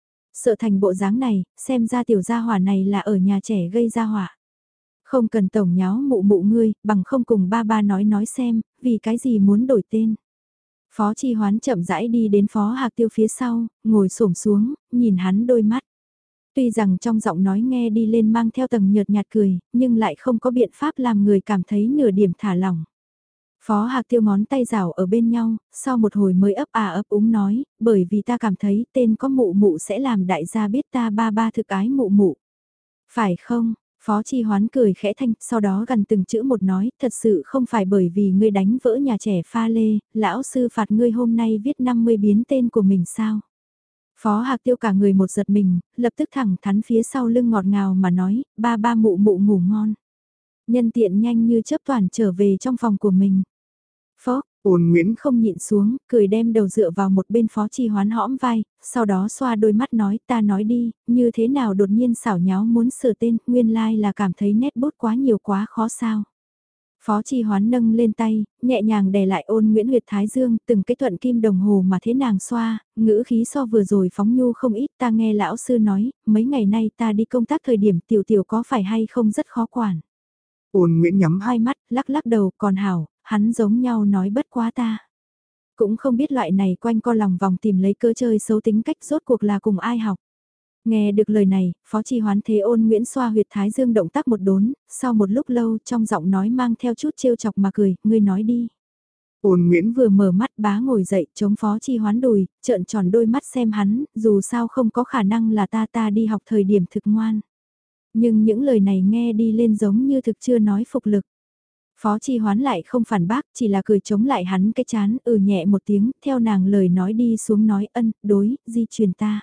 Speaker 1: Sợ thành bộ dáng này, xem ra tiểu gia hỏa này là ở nhà trẻ gây ra hỏa. Không cần tổng nháo mụ mụ ngươi, bằng không cùng ba ba nói nói xem, vì cái gì muốn đổi tên. Phó Chi Hoán chậm rãi đi đến Phó Hạc Tiêu phía sau, ngồi xổm xuống, nhìn hắn đôi mắt. Tuy rằng trong giọng nói nghe đi lên mang theo tầng nhợt nhạt cười, nhưng lại không có biện pháp làm người cảm thấy nửa điểm thả lỏng. Phó Hạc Tiêu ngón tay rảo ở bên nhau, sau một hồi mới ấp à ấp úng nói, bởi vì ta cảm thấy tên có mụ mụ sẽ làm đại gia biết ta ba ba thực ái mụ mụ. Phải không? Phó Chi Hoán cười khẽ thanh, sau đó gần từng chữ một nói, thật sự không phải bởi vì ngươi đánh vỡ nhà trẻ pha lê, lão sư phạt ngươi hôm nay viết năm mươi biến tên của mình sao? Phó Hạc Tiêu cả người một giật mình, lập tức thẳng thắn phía sau lưng ngọt ngào mà nói, ba ba mụ mụ ngủ ngon. Nhân tiện nhanh như chớp toàn trở về trong phòng của mình. Phó, Ôn Nguyễn không nhịn xuống, cười đem đầu dựa vào một bên Phó Chi Hoán hõm vai, sau đó xoa đôi mắt nói ta nói đi, như thế nào đột nhiên xảo nháo muốn sửa tên, nguyên lai like là cảm thấy nét bút quá nhiều quá khó sao. Phó Chi Hoán nâng lên tay, nhẹ nhàng đè lại Ôn Nguyễn huyệt thái dương, từng cái thuận kim đồng hồ mà thế nàng xoa, ngữ khí so vừa rồi phóng nhu không ít. Ta nghe lão sư nói, mấy ngày nay ta đi công tác thời điểm tiểu tiểu có phải hay không rất khó quản. Ôn Nguyễn nhắm hai mắt, lắc lắc đầu, còn hảo, hắn giống nhau nói bất quá ta. Cũng không biết loại này quanh co lòng vòng tìm lấy cơ chơi xấu tính cách rốt cuộc là cùng ai học. Nghe được lời này, Phó Chi Hoán thế Ôn Nguyễn xoa huyệt thái dương động tác một đốn, sau một lúc lâu trong giọng nói mang theo chút trêu chọc mà cười, ngươi nói đi. Ôn Nguyễn vừa mở mắt bá ngồi dậy chống Phó Chi Hoán đùi, trợn tròn đôi mắt xem hắn, dù sao không có khả năng là ta ta đi học thời điểm thực ngoan. Nhưng những lời này nghe đi lên giống như thực chưa nói phục lực. Phó Chi Hoán lại không phản bác, chỉ là cười chống lại hắn cái chán, ừ nhẹ một tiếng, theo nàng lời nói đi xuống nói ân, đối, di truyền ta.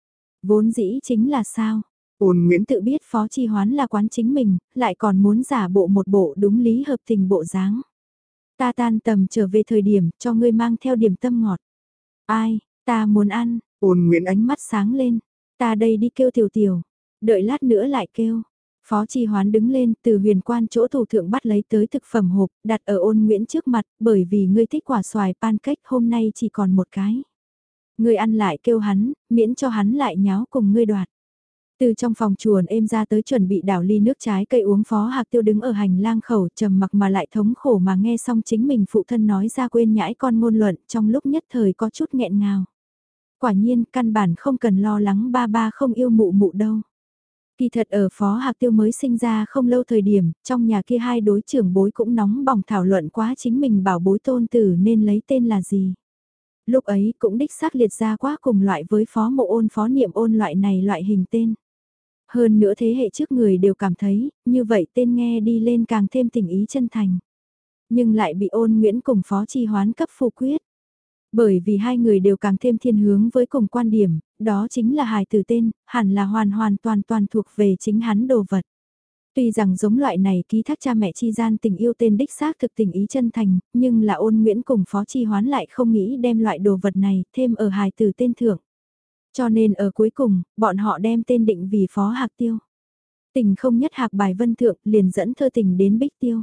Speaker 1: Vốn dĩ chính là sao? Ôn Nguyễn tự biết Phó Chi Hoán là quán chính mình, lại còn muốn giả bộ một bộ đúng lý hợp tình bộ dáng. Ta tan tầm trở về thời điểm, cho ngươi mang theo điểm tâm ngọt. Ai, ta muốn ăn, Ôn Nguyễn ánh mắt sáng lên. Ta đây đi kêu tiểu tiểu, đợi lát nữa lại kêu. Phó Chi Hoán đứng lên, từ huyền quan chỗ thủ thượng bắt lấy tới thực phẩm hộp, đặt ở Ôn Nguyễn trước mặt, bởi vì ngươi thích quả xoài pancake hôm nay chỉ còn một cái. Ngươi ăn lại kêu hắn, miễn cho hắn lại nháo cùng ngươi đoạt. Từ trong phòng chuồn êm ra tới chuẩn bị đảo ly nước trái cây uống. Phó Hạc Tiêu đứng ở hành lang khẩu trầm mặc mà lại thống khổ mà nghe xong chính mình phụ thân nói ra quên nhãi con ngôn luận, trong lúc nhất thời có chút nghẹn ngào. Quả nhiên căn bản không cần lo lắng ba ba không yêu mụ mụ đâu. Kỳ thật ở Phó Hạc Tiêu mới sinh ra không lâu thời điểm, trong nhà kia hai đối trưởng bối cũng nóng bỏng thảo luận quá chính mình bảo bối tôn tử nên lấy tên là gì. Lúc ấy cũng đích xác liệt ra quá cùng loại với Phó Mộ Ôn Phó Niệm Ôn loại này loại hình tên. Hơn nữa thế hệ trước người đều cảm thấy, như vậy tên nghe đi lên càng thêm tình ý chân thành. Nhưng lại bị Ôn Nguyễn cùng Phó Chi Hoán cấp phủ quyết. Bởi vì hai người đều càng thêm thiên hướng với cùng quan điểm, đó chính là hài tử tên, hẳn là hoàn hoàn toàn toàn thuộc về chính hắn đồ vật. Tuy rằng giống loại này ký thác cha mẹ chi gian tình yêu tên đích xác thực tình ý chân thành, nhưng là Ôn Nguyễn cùng Phó Chi Hoán lại không nghĩ đem loại đồ vật này thêm ở hài tử tên thượng. Cho nên ở cuối cùng, bọn họ đem tên định vì Phó Hạc Tiêu. Tình không nhất hạc bài vân thượng liền dẫn thơ tình đến Bích Tiêu.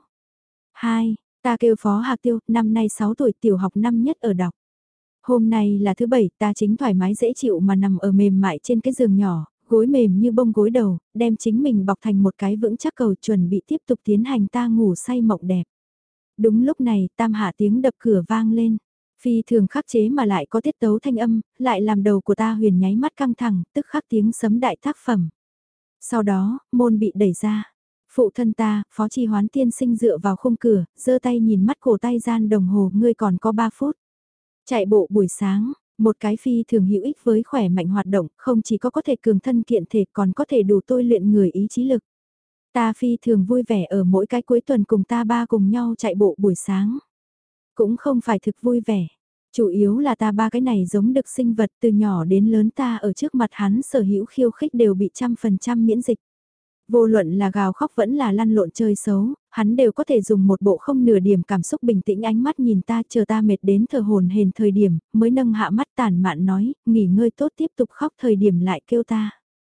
Speaker 1: hai. Ta kêu Phó Hạc Tiêu, năm nay sáu tuổi, tiểu học năm nhất ở đọc. Hôm nay là thứ bảy, ta chính thoải mái dễ chịu mà nằm ở mềm mại trên cái giường nhỏ, gối mềm như bông gối đầu, đem chính mình bọc thành một cái vững chắc cầu chuẩn bị tiếp tục tiến hành ta ngủ say mộng đẹp. Đúng lúc này, tam hạ tiếng đập cửa vang lên. Phi thường khắc chế mà lại có tiết tấu thanh âm, lại làm đầu của ta huyền nháy mắt căng thẳng, tức khắc tiếng sấm đại tác phẩm. Sau đó, môn bị đẩy ra. Phụ thân ta, Phó Chi Hoán tiên sinh dựa vào khung cửa, giơ tay nhìn mắt cổ tay gian đồng hồ, ngươi còn có ba phút. Chạy bộ buổi sáng, một cái phi thường hữu ích với khỏe mạnh hoạt động, không chỉ có có thể cường thân kiện thể còn có thể đủ tôi luyện người ý chí lực. Ta phi thường vui vẻ ở mỗi cái cuối tuần cùng ta ba cùng nhau chạy bộ buổi sáng. Cũng không phải thực vui vẻ, chủ yếu là ta ba cái này giống được sinh vật từ nhỏ đến lớn ta ở trước mặt hắn sở hữu khiêu khích đều bị trăm phần trăm miễn dịch. Vô luận là gào khóc vẫn là lăn lộn chơi xấu, hắn đều có thể dùng một bộ không nửa điểm cảm xúc bình tĩnh ánh mắt nhìn ta chờ ta mệt đến thờ hồn hển thời điểm, mới nâng hạ mắt tàn mạn nói, nghỉ ngơi tốt tiếp tục khóc thời điểm lại kêu ta.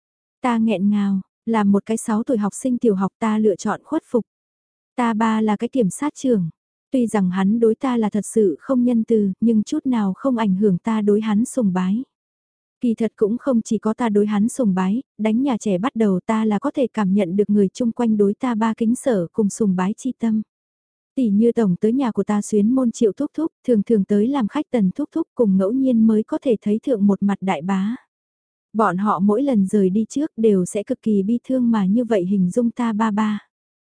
Speaker 1: Ta nghẹn ngào, là một cái sáu tuổi học sinh tiểu học ta lựa chọn khuất phục. Ta ba là cái kiểm sát trưởng. Tuy rằng hắn đối ta là thật sự không nhân từ, nhưng chút nào không ảnh hưởng ta đối hắn sùng bái. Kỳ thật cũng không chỉ có ta đối hắn sùng bái, đánh nhà trẻ bắt đầu ta là có thể cảm nhận được người chung quanh đối ta ba kính sở cùng sùng bái chi tâm. Tỷ như tổng tới nhà của ta xuyến môn triệu thúc thúc, thường thường tới làm khách tần thúc thúc cùng ngẫu nhiên mới có thể thấy thượng một mặt đại bá. Bọn họ mỗi lần rời đi trước đều sẽ cực kỳ bi thương mà như vậy hình dung ta ba ba.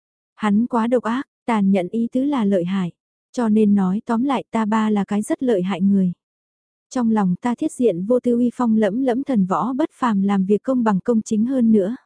Speaker 1: Hắn quá độc ác, tàn nhẫn ý tứ là lợi hại. Cho nên nói tóm lại ta ba là cái rất lợi hại người. Trong lòng ta thiết diện vô tư uy phong lẫm lẫm thần võ bất phàm làm việc công bằng công chính hơn nữa.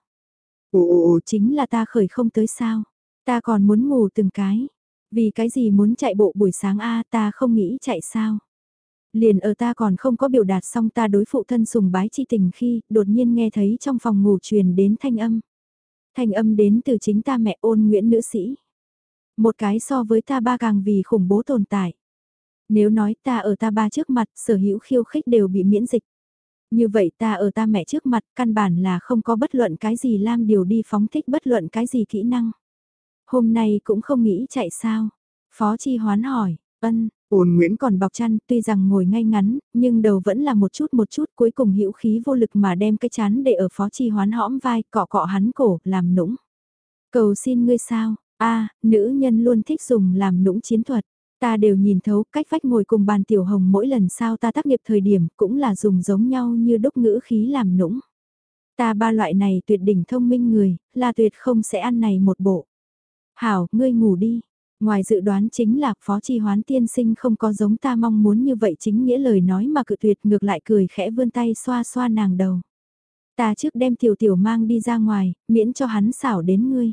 Speaker 1: Ồ, chính là ta khởi không tới sao. Ta còn muốn ngủ từng cái. Vì cái gì muốn chạy bộ buổi sáng a ta không nghĩ chạy sao. Liền ở ta còn không có biểu đạt xong ta đối phụ thân sùng bái chi tình khi đột nhiên nghe thấy trong phòng ngủ truyền đến thanh âm. Thanh âm đến từ chính ta mẹ Ôn Nguyễn nữ sĩ. Một cái so với ta ba càng vì khủng bố tồn tại. Nếu nói ta ở ta ba trước mặt sở hữu khiêu khích đều bị miễn dịch. Như vậy ta ở ta mẹ trước mặt căn bản là không có bất luận cái gì Lam điều đi phóng thích bất luận cái gì kỹ năng. Hôm nay cũng không nghĩ chạy sao. Phó Chi Hoán hỏi, ân, ôn Nguyễn còn bọc chăn, tuy rằng ngồi ngay ngắn, nhưng đầu vẫn là một chút một chút cuối cùng hữu khí vô lực mà đem cái chán để ở Phó Chi Hoán hõm vai, cọ cọ hắn cổ, làm nũng. Cầu xin ngươi sao, a nữ nhân luôn thích dùng làm nũng chiến thuật. Ta đều nhìn thấu cách vách ngồi cùng bàn tiểu hồng mỗi lần sao ta tác nghiệp thời điểm cũng là dùng giống nhau như đúc ngữ khí làm nũng. Ta ba loại này tuyệt đỉnh thông minh người, là tuyệt không sẽ ăn này một bộ. Hảo, ngươi ngủ đi. Ngoài dự đoán chính là Phó Chi Hoán tiên sinh không có giống ta mong muốn như vậy chính nghĩa lời nói mà cự tuyệt ngược lại cười khẽ vươn tay xoa xoa nàng đầu. Ta trước đem tiểu tiểu mang đi ra ngoài, miễn cho hắn xảo đến ngươi.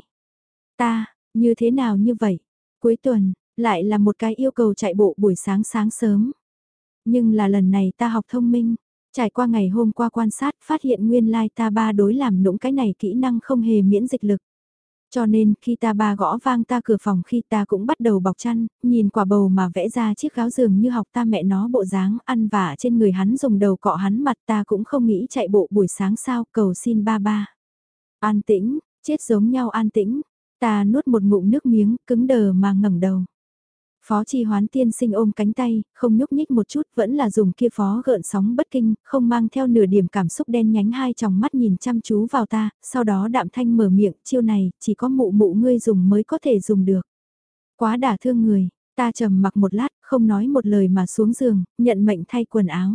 Speaker 1: Ta, như thế nào như vậy? Cuối tuần, lại là một cái yêu cầu chạy bộ buổi sáng sáng sớm. Nhưng là lần này ta học thông minh, trải qua ngày hôm qua quan sát phát hiện nguyên lai ta ba đối làm nũng cái này kỹ năng không hề miễn dịch lực. Cho nên khi ta ba gõ vang ta cửa phòng khi ta cũng bắt đầu bọc chăn, nhìn quả bầu mà vẽ ra chiếc gáo giường như học ta mẹ nó bộ dáng ăn vả trên người hắn dùng đầu cọ hắn mặt ta cũng không nghĩ chạy bộ buổi sáng sao cầu xin ba ba. An tĩnh, chết giống nhau an tĩnh, ta nuốt một ngụm nước miếng cứng đờ mà ngẩng đầu. Phó Chi Hoán tiên sinh ôm cánh tay, không nhúc nhích một chút vẫn là dùng kia phó gợn sóng bất kinh, không mang theo nửa điểm cảm xúc đen nhánh hai tròng mắt nhìn chăm chú vào ta, sau đó đạm thanh mở miệng, chiêu này, chỉ có mụ mụ ngươi dùng mới có thể dùng được. Quá đả thương người, ta trầm mặc một lát, không nói một lời mà xuống giường, nhận mệnh thay quần áo.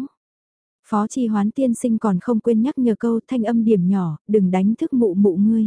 Speaker 1: Phó Chi Hoán tiên sinh còn không quên nhắc nhở câu thanh âm điểm nhỏ, đừng đánh thức mụ mụ ngươi.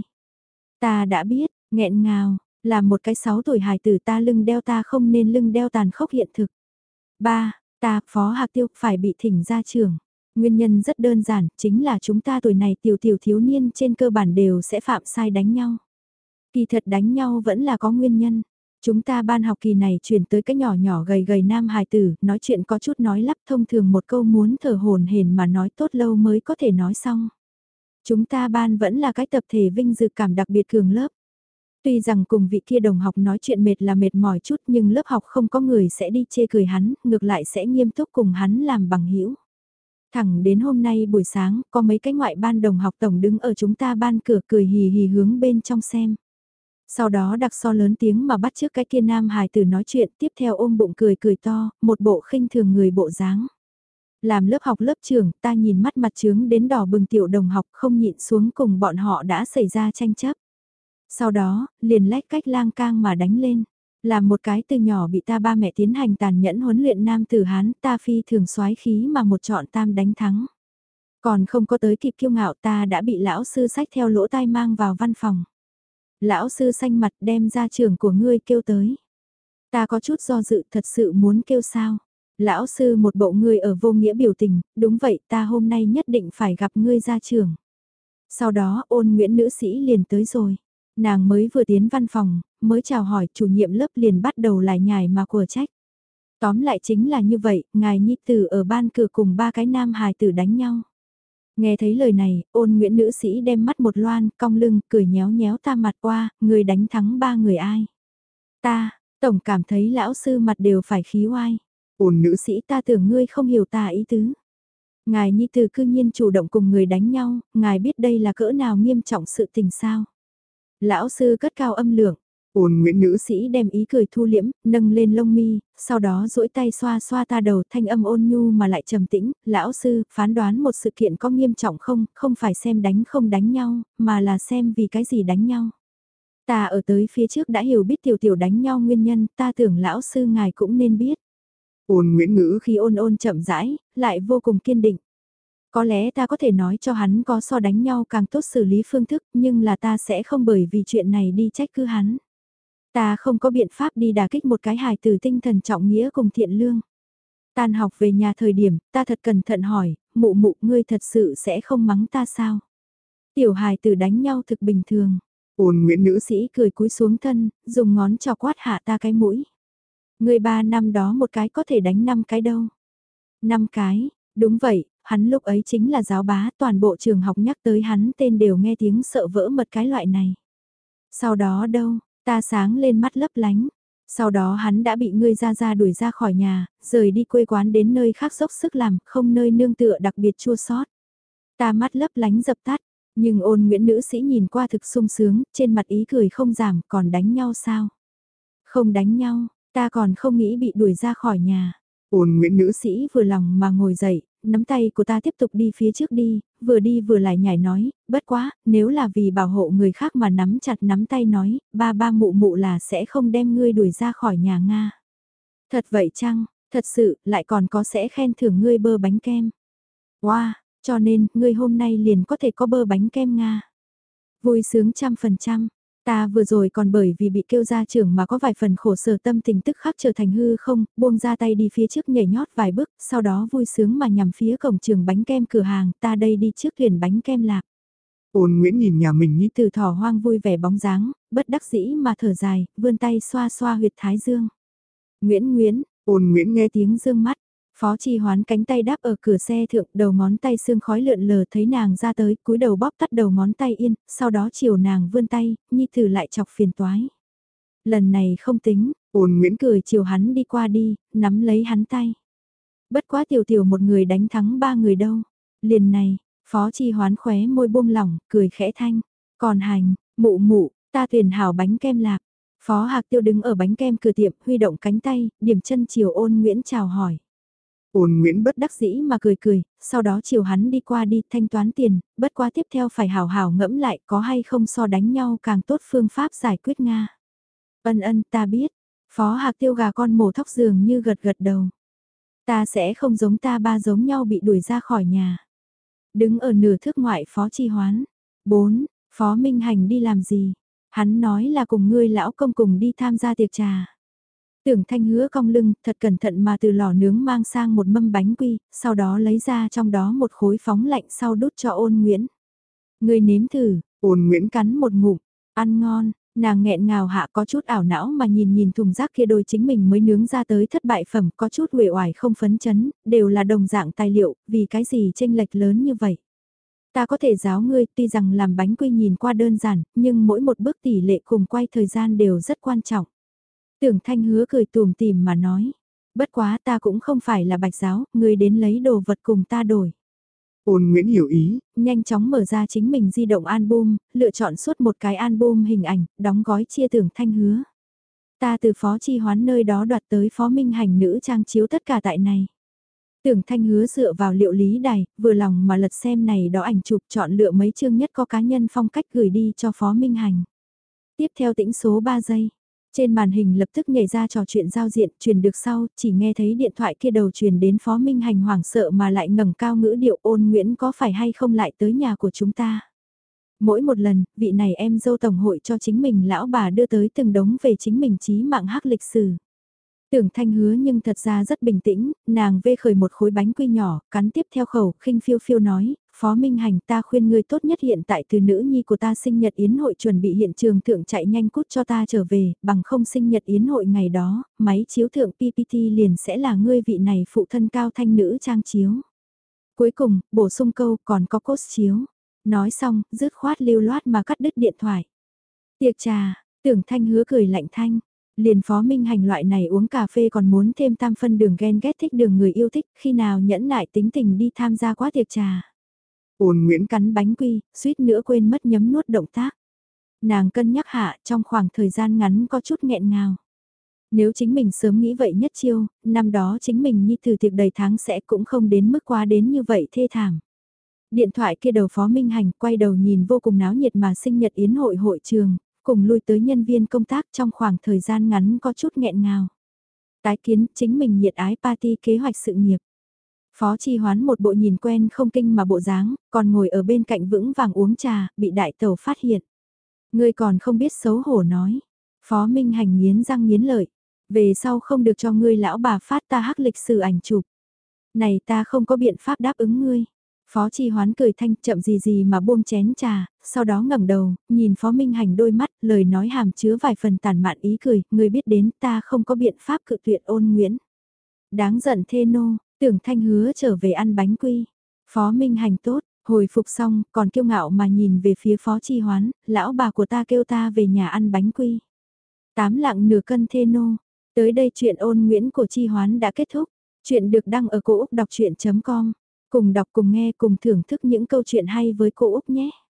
Speaker 1: Ta đã biết, nghẹn ngào. Là một cái sáu tuổi hài tử ta lưng đeo ta không nên lưng đeo tàn khốc hiện thực. Ba, ta, Phó Hạc Tiêu, phải bị thỉnh ra trường. Nguyên nhân rất đơn giản, chính là chúng ta tuổi này tiểu tiểu thiếu niên trên cơ bản đều sẽ phạm sai đánh nhau. Kỳ thật đánh nhau vẫn là có nguyên nhân. Chúng ta ban học kỳ này chuyển tới cái nhỏ nhỏ gầy gầy nam hài tử, nói chuyện có chút nói lắp thông thường một câu muốn thở hồn hển mà nói tốt lâu mới có thể nói xong. Chúng ta ban vẫn là cái tập thể vinh dự cảm đặc biệt cường lớp. Tuy rằng cùng vị kia đồng học nói chuyện mệt là mệt mỏi chút nhưng lớp học không có người sẽ đi chê cười hắn, ngược lại sẽ nghiêm túc cùng hắn làm bằng hữu. Thẳng đến hôm nay buổi sáng, có mấy cái ngoại ban đồng học tổng đứng ở chúng ta ban cửa cười hì hì hướng bên trong xem. Sau đó đặc so lớn tiếng mà bắt trước cái kia nam hài tử nói chuyện tiếp theo ôm bụng cười cười to, một bộ khinh thường người bộ dáng. Làm lớp học lớp trưởng ta nhìn mắt mặt trướng đến đỏ bừng tiểu đồng học không nhịn xuống cùng bọn họ đã xảy ra tranh chấp. Sau đó, liền lách cách lang cang mà đánh lên. Làm một cái từ nhỏ bị ta ba mẹ tiến hành tàn nhẫn huấn luyện nam tử Hán ta phi thường soái khí mà một chọn tam đánh thắng. Còn không có tới kịp kiêu ngạo ta đã bị lão sư sách theo lỗ tai mang vào văn phòng. Lão sư xanh mặt đem ra trường của ngươi kêu tới. Ta có chút do dự thật sự muốn kêu sao. Lão sư một bộ ngươi ở vô nghĩa biểu tình, đúng vậy ta hôm nay nhất định phải gặp ngươi ra trường. Sau đó ôn Nguyễn nữ sĩ liền tới rồi. Nàng mới vừa tiến văn phòng, mới chào hỏi chủ nhiệm lớp liền bắt đầu lại nhài mà của trách. Tóm lại chính là như vậy, ngài nhi tử ở ban cửa cùng ba cái nam hài tử đánh nhau. Nghe thấy lời này, ôn Nguyễn nữ sĩ đem mắt một loan, cong lưng, cười nhéo nhéo ta mặt qua, người đánh thắng ba người ai. Ta, tổng cảm thấy lão sư mặt đều phải khí oai. Ôn nữ sĩ ta tưởng ngươi không hiểu ta ý tứ. Ngài nhi tử cư nhiên chủ động cùng người đánh nhau, ngài biết đây là cỡ nào nghiêm trọng sự tình sao. Lão sư cất cao âm lượng, ôn Nguyễn nữ sĩ đem ý cười thu liễm, nâng lên lông mi, sau đó duỗi tay xoa xoa ta đầu thanh âm ôn nhu mà lại trầm tĩnh, lão sư, phán đoán một sự kiện có nghiêm trọng không, không phải xem đánh không đánh nhau, mà là xem vì cái gì đánh nhau. Ta ở tới phía trước đã hiểu biết tiểu tiểu đánh nhau nguyên nhân, ta tưởng lão sư ngài cũng nên biết. Ôn Nguyễn ngữ khi ôn ôn chậm rãi, lại vô cùng kiên định. Có lẽ ta có thể nói cho hắn có so đánh nhau càng tốt xử lý phương thức, nhưng là ta sẽ không bởi vì chuyện này đi trách cứ hắn. Ta không có biện pháp đi đả kích một cái hài từ tinh thần trọng nghĩa cùng thiện lương. Tan học về nhà thời điểm, ta thật cẩn thận hỏi, mụ mụ ngươi thật sự sẽ không mắng ta sao? Tiểu hài tử đánh nhau thực bình thường. Ôn Nguyễn nữ sĩ cười cúi xuống thân, dùng ngón trò quát hạ ta cái mũi. Ngươi ba năm đó một cái có thể đánh năm cái đâu. Năm cái, đúng vậy. Hắn lúc ấy chính là giáo bá, toàn bộ trường học nhắc tới hắn tên đều nghe tiếng sợ vỡ mật cái loại này. Sau đó đâu, ta sáng lên mắt lấp lánh. Sau đó hắn đã bị ngươi ra ra đuổi ra khỏi nhà, rời đi quê quán đến nơi khác dốc sức làm, không nơi nương tựa đặc biệt chua xót. Ta mắt lấp lánh dập tắt, nhưng ôn Nguyễn nữ sĩ nhìn qua thực sung sướng, trên mặt ý cười không giảm, còn đánh nhau sao? Không đánh nhau, Ta còn không nghĩ bị đuổi ra khỏi nhà. Ôn Nguyễn nữ sĩ vừa lòng mà ngồi dậy, nắm tay của ta tiếp tục đi phía trước đi, vừa đi vừa lại nhảy nói, bất quá, nếu là vì bảo hộ người khác mà nắm chặt nắm tay nói, ba ba mụ mụ là sẽ không đem ngươi đuổi ra khỏi nhà Nga. Thật vậy chăng, thật sự, lại còn có sẽ khen thưởng ngươi bơ bánh kem. Wow, cho nên, ngươi hôm nay liền có thể có bơ bánh kem Nga. Vui sướng trăm phần trăm. Ta vừa rồi còn bởi vì bị kêu ra trường mà có vài phần khổ sở tâm tình tức khắc trở thành hư không, buông ra tay đi phía trước nhảy nhót vài bước, sau đó vui sướng mà nhằm phía cổng trường bánh kem cửa hàng, ta đây đi trước thuyền bánh kem lạc. Ôn Nguyễn nhìn nhà mình như từ thỏ hoang vui vẻ bóng dáng, bất đắc dĩ mà thở dài, vươn tay xoa xoa huyệt thái dương. Nguyễn Nguyễn, Ôn Nguyễn nghe tiếng dương mắt. Phó Chi Hoán cánh tay đáp ở cửa xe thượng, đầu ngón tay sương khói lượn lờ thấy nàng ra tới, cúi đầu bóp tắt đầu ngón tay yên, sau đó chiều nàng vươn tay, nhi thử lại chọc phiền toái. Lần này không tính, Ôn Nguyễn cười chiều hắn đi qua đi, nắm lấy hắn tay. Bất quá tiểu tiểu một người đánh thắng ba người đâu. Liền này, Phó Chi Hoán khóe môi buông lỏng, cười khẽ thanh. Còn hành, mụ mụ, ta tuyển hảo bánh kem lạc. Phó Hạc Tiêu đứng ở bánh kem cửa tiệm, huy động cánh tay, điểm chân chiều Ôn Nguyễn chào hỏi. Ôn Nguyễn bất đắc dĩ mà cười cười, sau đó chiều hắn đi qua đi thanh toán tiền, bất quá tiếp theo phải hảo hảo ngẫm lại có hay không so đánh nhau càng tốt phương pháp giải quyết Nga. Ân ân ta biết, Phó Hạc Tiêu gà con mổ thóc dường như gật gật đầu. Ta sẽ không giống ta ba giống nhau bị đuổi ra khỏi nhà. Đứng ở nửa thước ngoại Phó Chi Hoán. bốn. Phó Minh Hành đi làm gì? Hắn nói là cùng ngươi lão công cùng đi tham gia tiệc trà. Tưởng Thanh Hứa cong lưng, thật cẩn thận mà từ lò nướng mang sang một mâm bánh quy, sau đó lấy ra trong đó một khối phóng lạnh sau đút cho Ôn Nguyễn. Người nếm thử, Ôn Nguyễn cắn một ngụm, ăn ngon, nàng nghẹn ngào hạ có chút ảo não mà nhìn nhìn thùng rác kia đôi chính mình mới nướng ra tới thất bại phẩm có chút uể oải không phấn chấn, đều là đồng dạng tài liệu, vì cái gì chênh lệch lớn như vậy. Ta có thể giáo ngươi, tuy rằng làm bánh quy nhìn qua đơn giản, nhưng mỗi một bước tỷ lệ cùng quay thời gian đều rất quan trọng. Tưởng Thanh Hứa cười tùm tìm mà nói, bất quá ta cũng không phải là bạch giáo, ngươi đến lấy đồ vật cùng ta đổi. Ôn Nguyễn hiểu ý, nhanh chóng mở ra chính mình di động album, lựa chọn suốt một cái album hình ảnh, đóng gói chia Tưởng Thanh Hứa. Ta từ Phó Chi Hoán nơi đó đoạt tới Phó Minh Hành nữ trang chiếu tất cả tại này. Tưởng Thanh Hứa dựa vào liệu lý đài, vừa lòng mà lật xem này đó ảnh chụp chọn lựa mấy chương nhất có cá nhân phong cách gửi đi cho Phó Minh Hành. Tiếp theo tĩnh số ba giây. Trên màn hình lập tức nhảy ra trò chuyện giao diện, truyền được sau, chỉ nghe thấy điện thoại kia đầu truyền đến Phó Minh Hành hoảng sợ mà lại ngẩng cao ngữ điệu Ôn Nguyễn có phải hay không lại tới nhà của chúng ta. Mỗi một lần, vị này em dâu tổng hội cho chính mình lão bà đưa tới từng đống về chính mình chí mạng hắc lịch sử. Tưởng Thanh Hứa nhưng thật ra rất bình tĩnh, nàng vê khởi một khối bánh quy nhỏ, cắn tiếp theo khẩu, khinh phiêu phiêu nói, Phó Minh Hành ta khuyên ngươi tốt nhất hiện tại từ nữ nhi của ta sinh nhật yến hội chuẩn bị hiện trường thượng chạy nhanh cút cho ta trở về, bằng không sinh nhật yến hội ngày đó, máy chiếu thượng pê pê tê liền sẽ là ngươi vị này phụ thân cao thanh nữ trang chiếu. Cuối cùng, bổ sung câu còn có cốt chiếu. Nói xong, dứt khoát lưu loát mà cắt đứt điện thoại. Tiệc trà, Tưởng Thanh Hứa cười lạnh thanh. Liền Phó Minh Hành loại này uống cà phê còn muốn thêm tam phân đường ghen ghét thích đường người yêu thích, khi nào nhẫn nại tính tình đi tham gia quá tiệc trà. Ôn Nguyễn cắn bánh quy, suýt nữa quên mất nhấm nuốt động tác. Nàng cân nhắc hạ trong khoảng thời gian ngắn có chút nghẹn ngào. Nếu chính mình sớm nghĩ vậy nhất chiêu, năm đó chính mình nhi thử tiệc đầy tháng sẽ cũng không đến mức quá đến như vậy thê thảm. Điện thoại kia đầu Phó Minh Hành quay đầu nhìn vô cùng náo nhiệt mà sinh nhật yến hội hội trường, cùng lui tới nhân viên công tác trong khoảng thời gian ngắn có chút nghẹn ngào. Tái kiến chính mình nhiệt ái party kế hoạch sự nghiệp. Phó Chi Hoán một bộ nhìn quen không kinh mà bộ dáng, còn ngồi ở bên cạnh vững vàng uống trà, bị đại tẩu phát hiện. Người còn không biết xấu hổ nói. Phó Minh Hành nghiến răng nghiến lợi. Về sau không được cho ngươi lão bà phát ta hắc lịch sử ảnh chụp. Này ta không có biện pháp đáp ứng ngươi. Phó Chi Hoán cười thanh chậm gì gì mà buông chén trà, sau đó ngẩng đầu, nhìn Phó Minh Hành đôi mắt, lời nói hàm chứa vài phần tàn mạn ý cười, ngươi biết đến ta không có biện pháp cự tuyệt Ôn Nguyễn. Đáng giận thê nô, Tưởng Thanh Hứa trở về ăn bánh quy. Phó Minh Hành tốt, hồi phục xong, còn kiêu ngạo mà nhìn về phía Phó Chi Hoán, lão bà của ta kêu ta về nhà ăn bánh quy. Tám lạng nửa cân thê nô, tới đây chuyện Ôn Nguyễn của Chi Hoán đã kết thúc. Chuyện được đăng ở cô úc đọc chuyện chấm com. Cùng đọc cùng nghe cùng thưởng thức những câu chuyện hay với cô Úc nhé.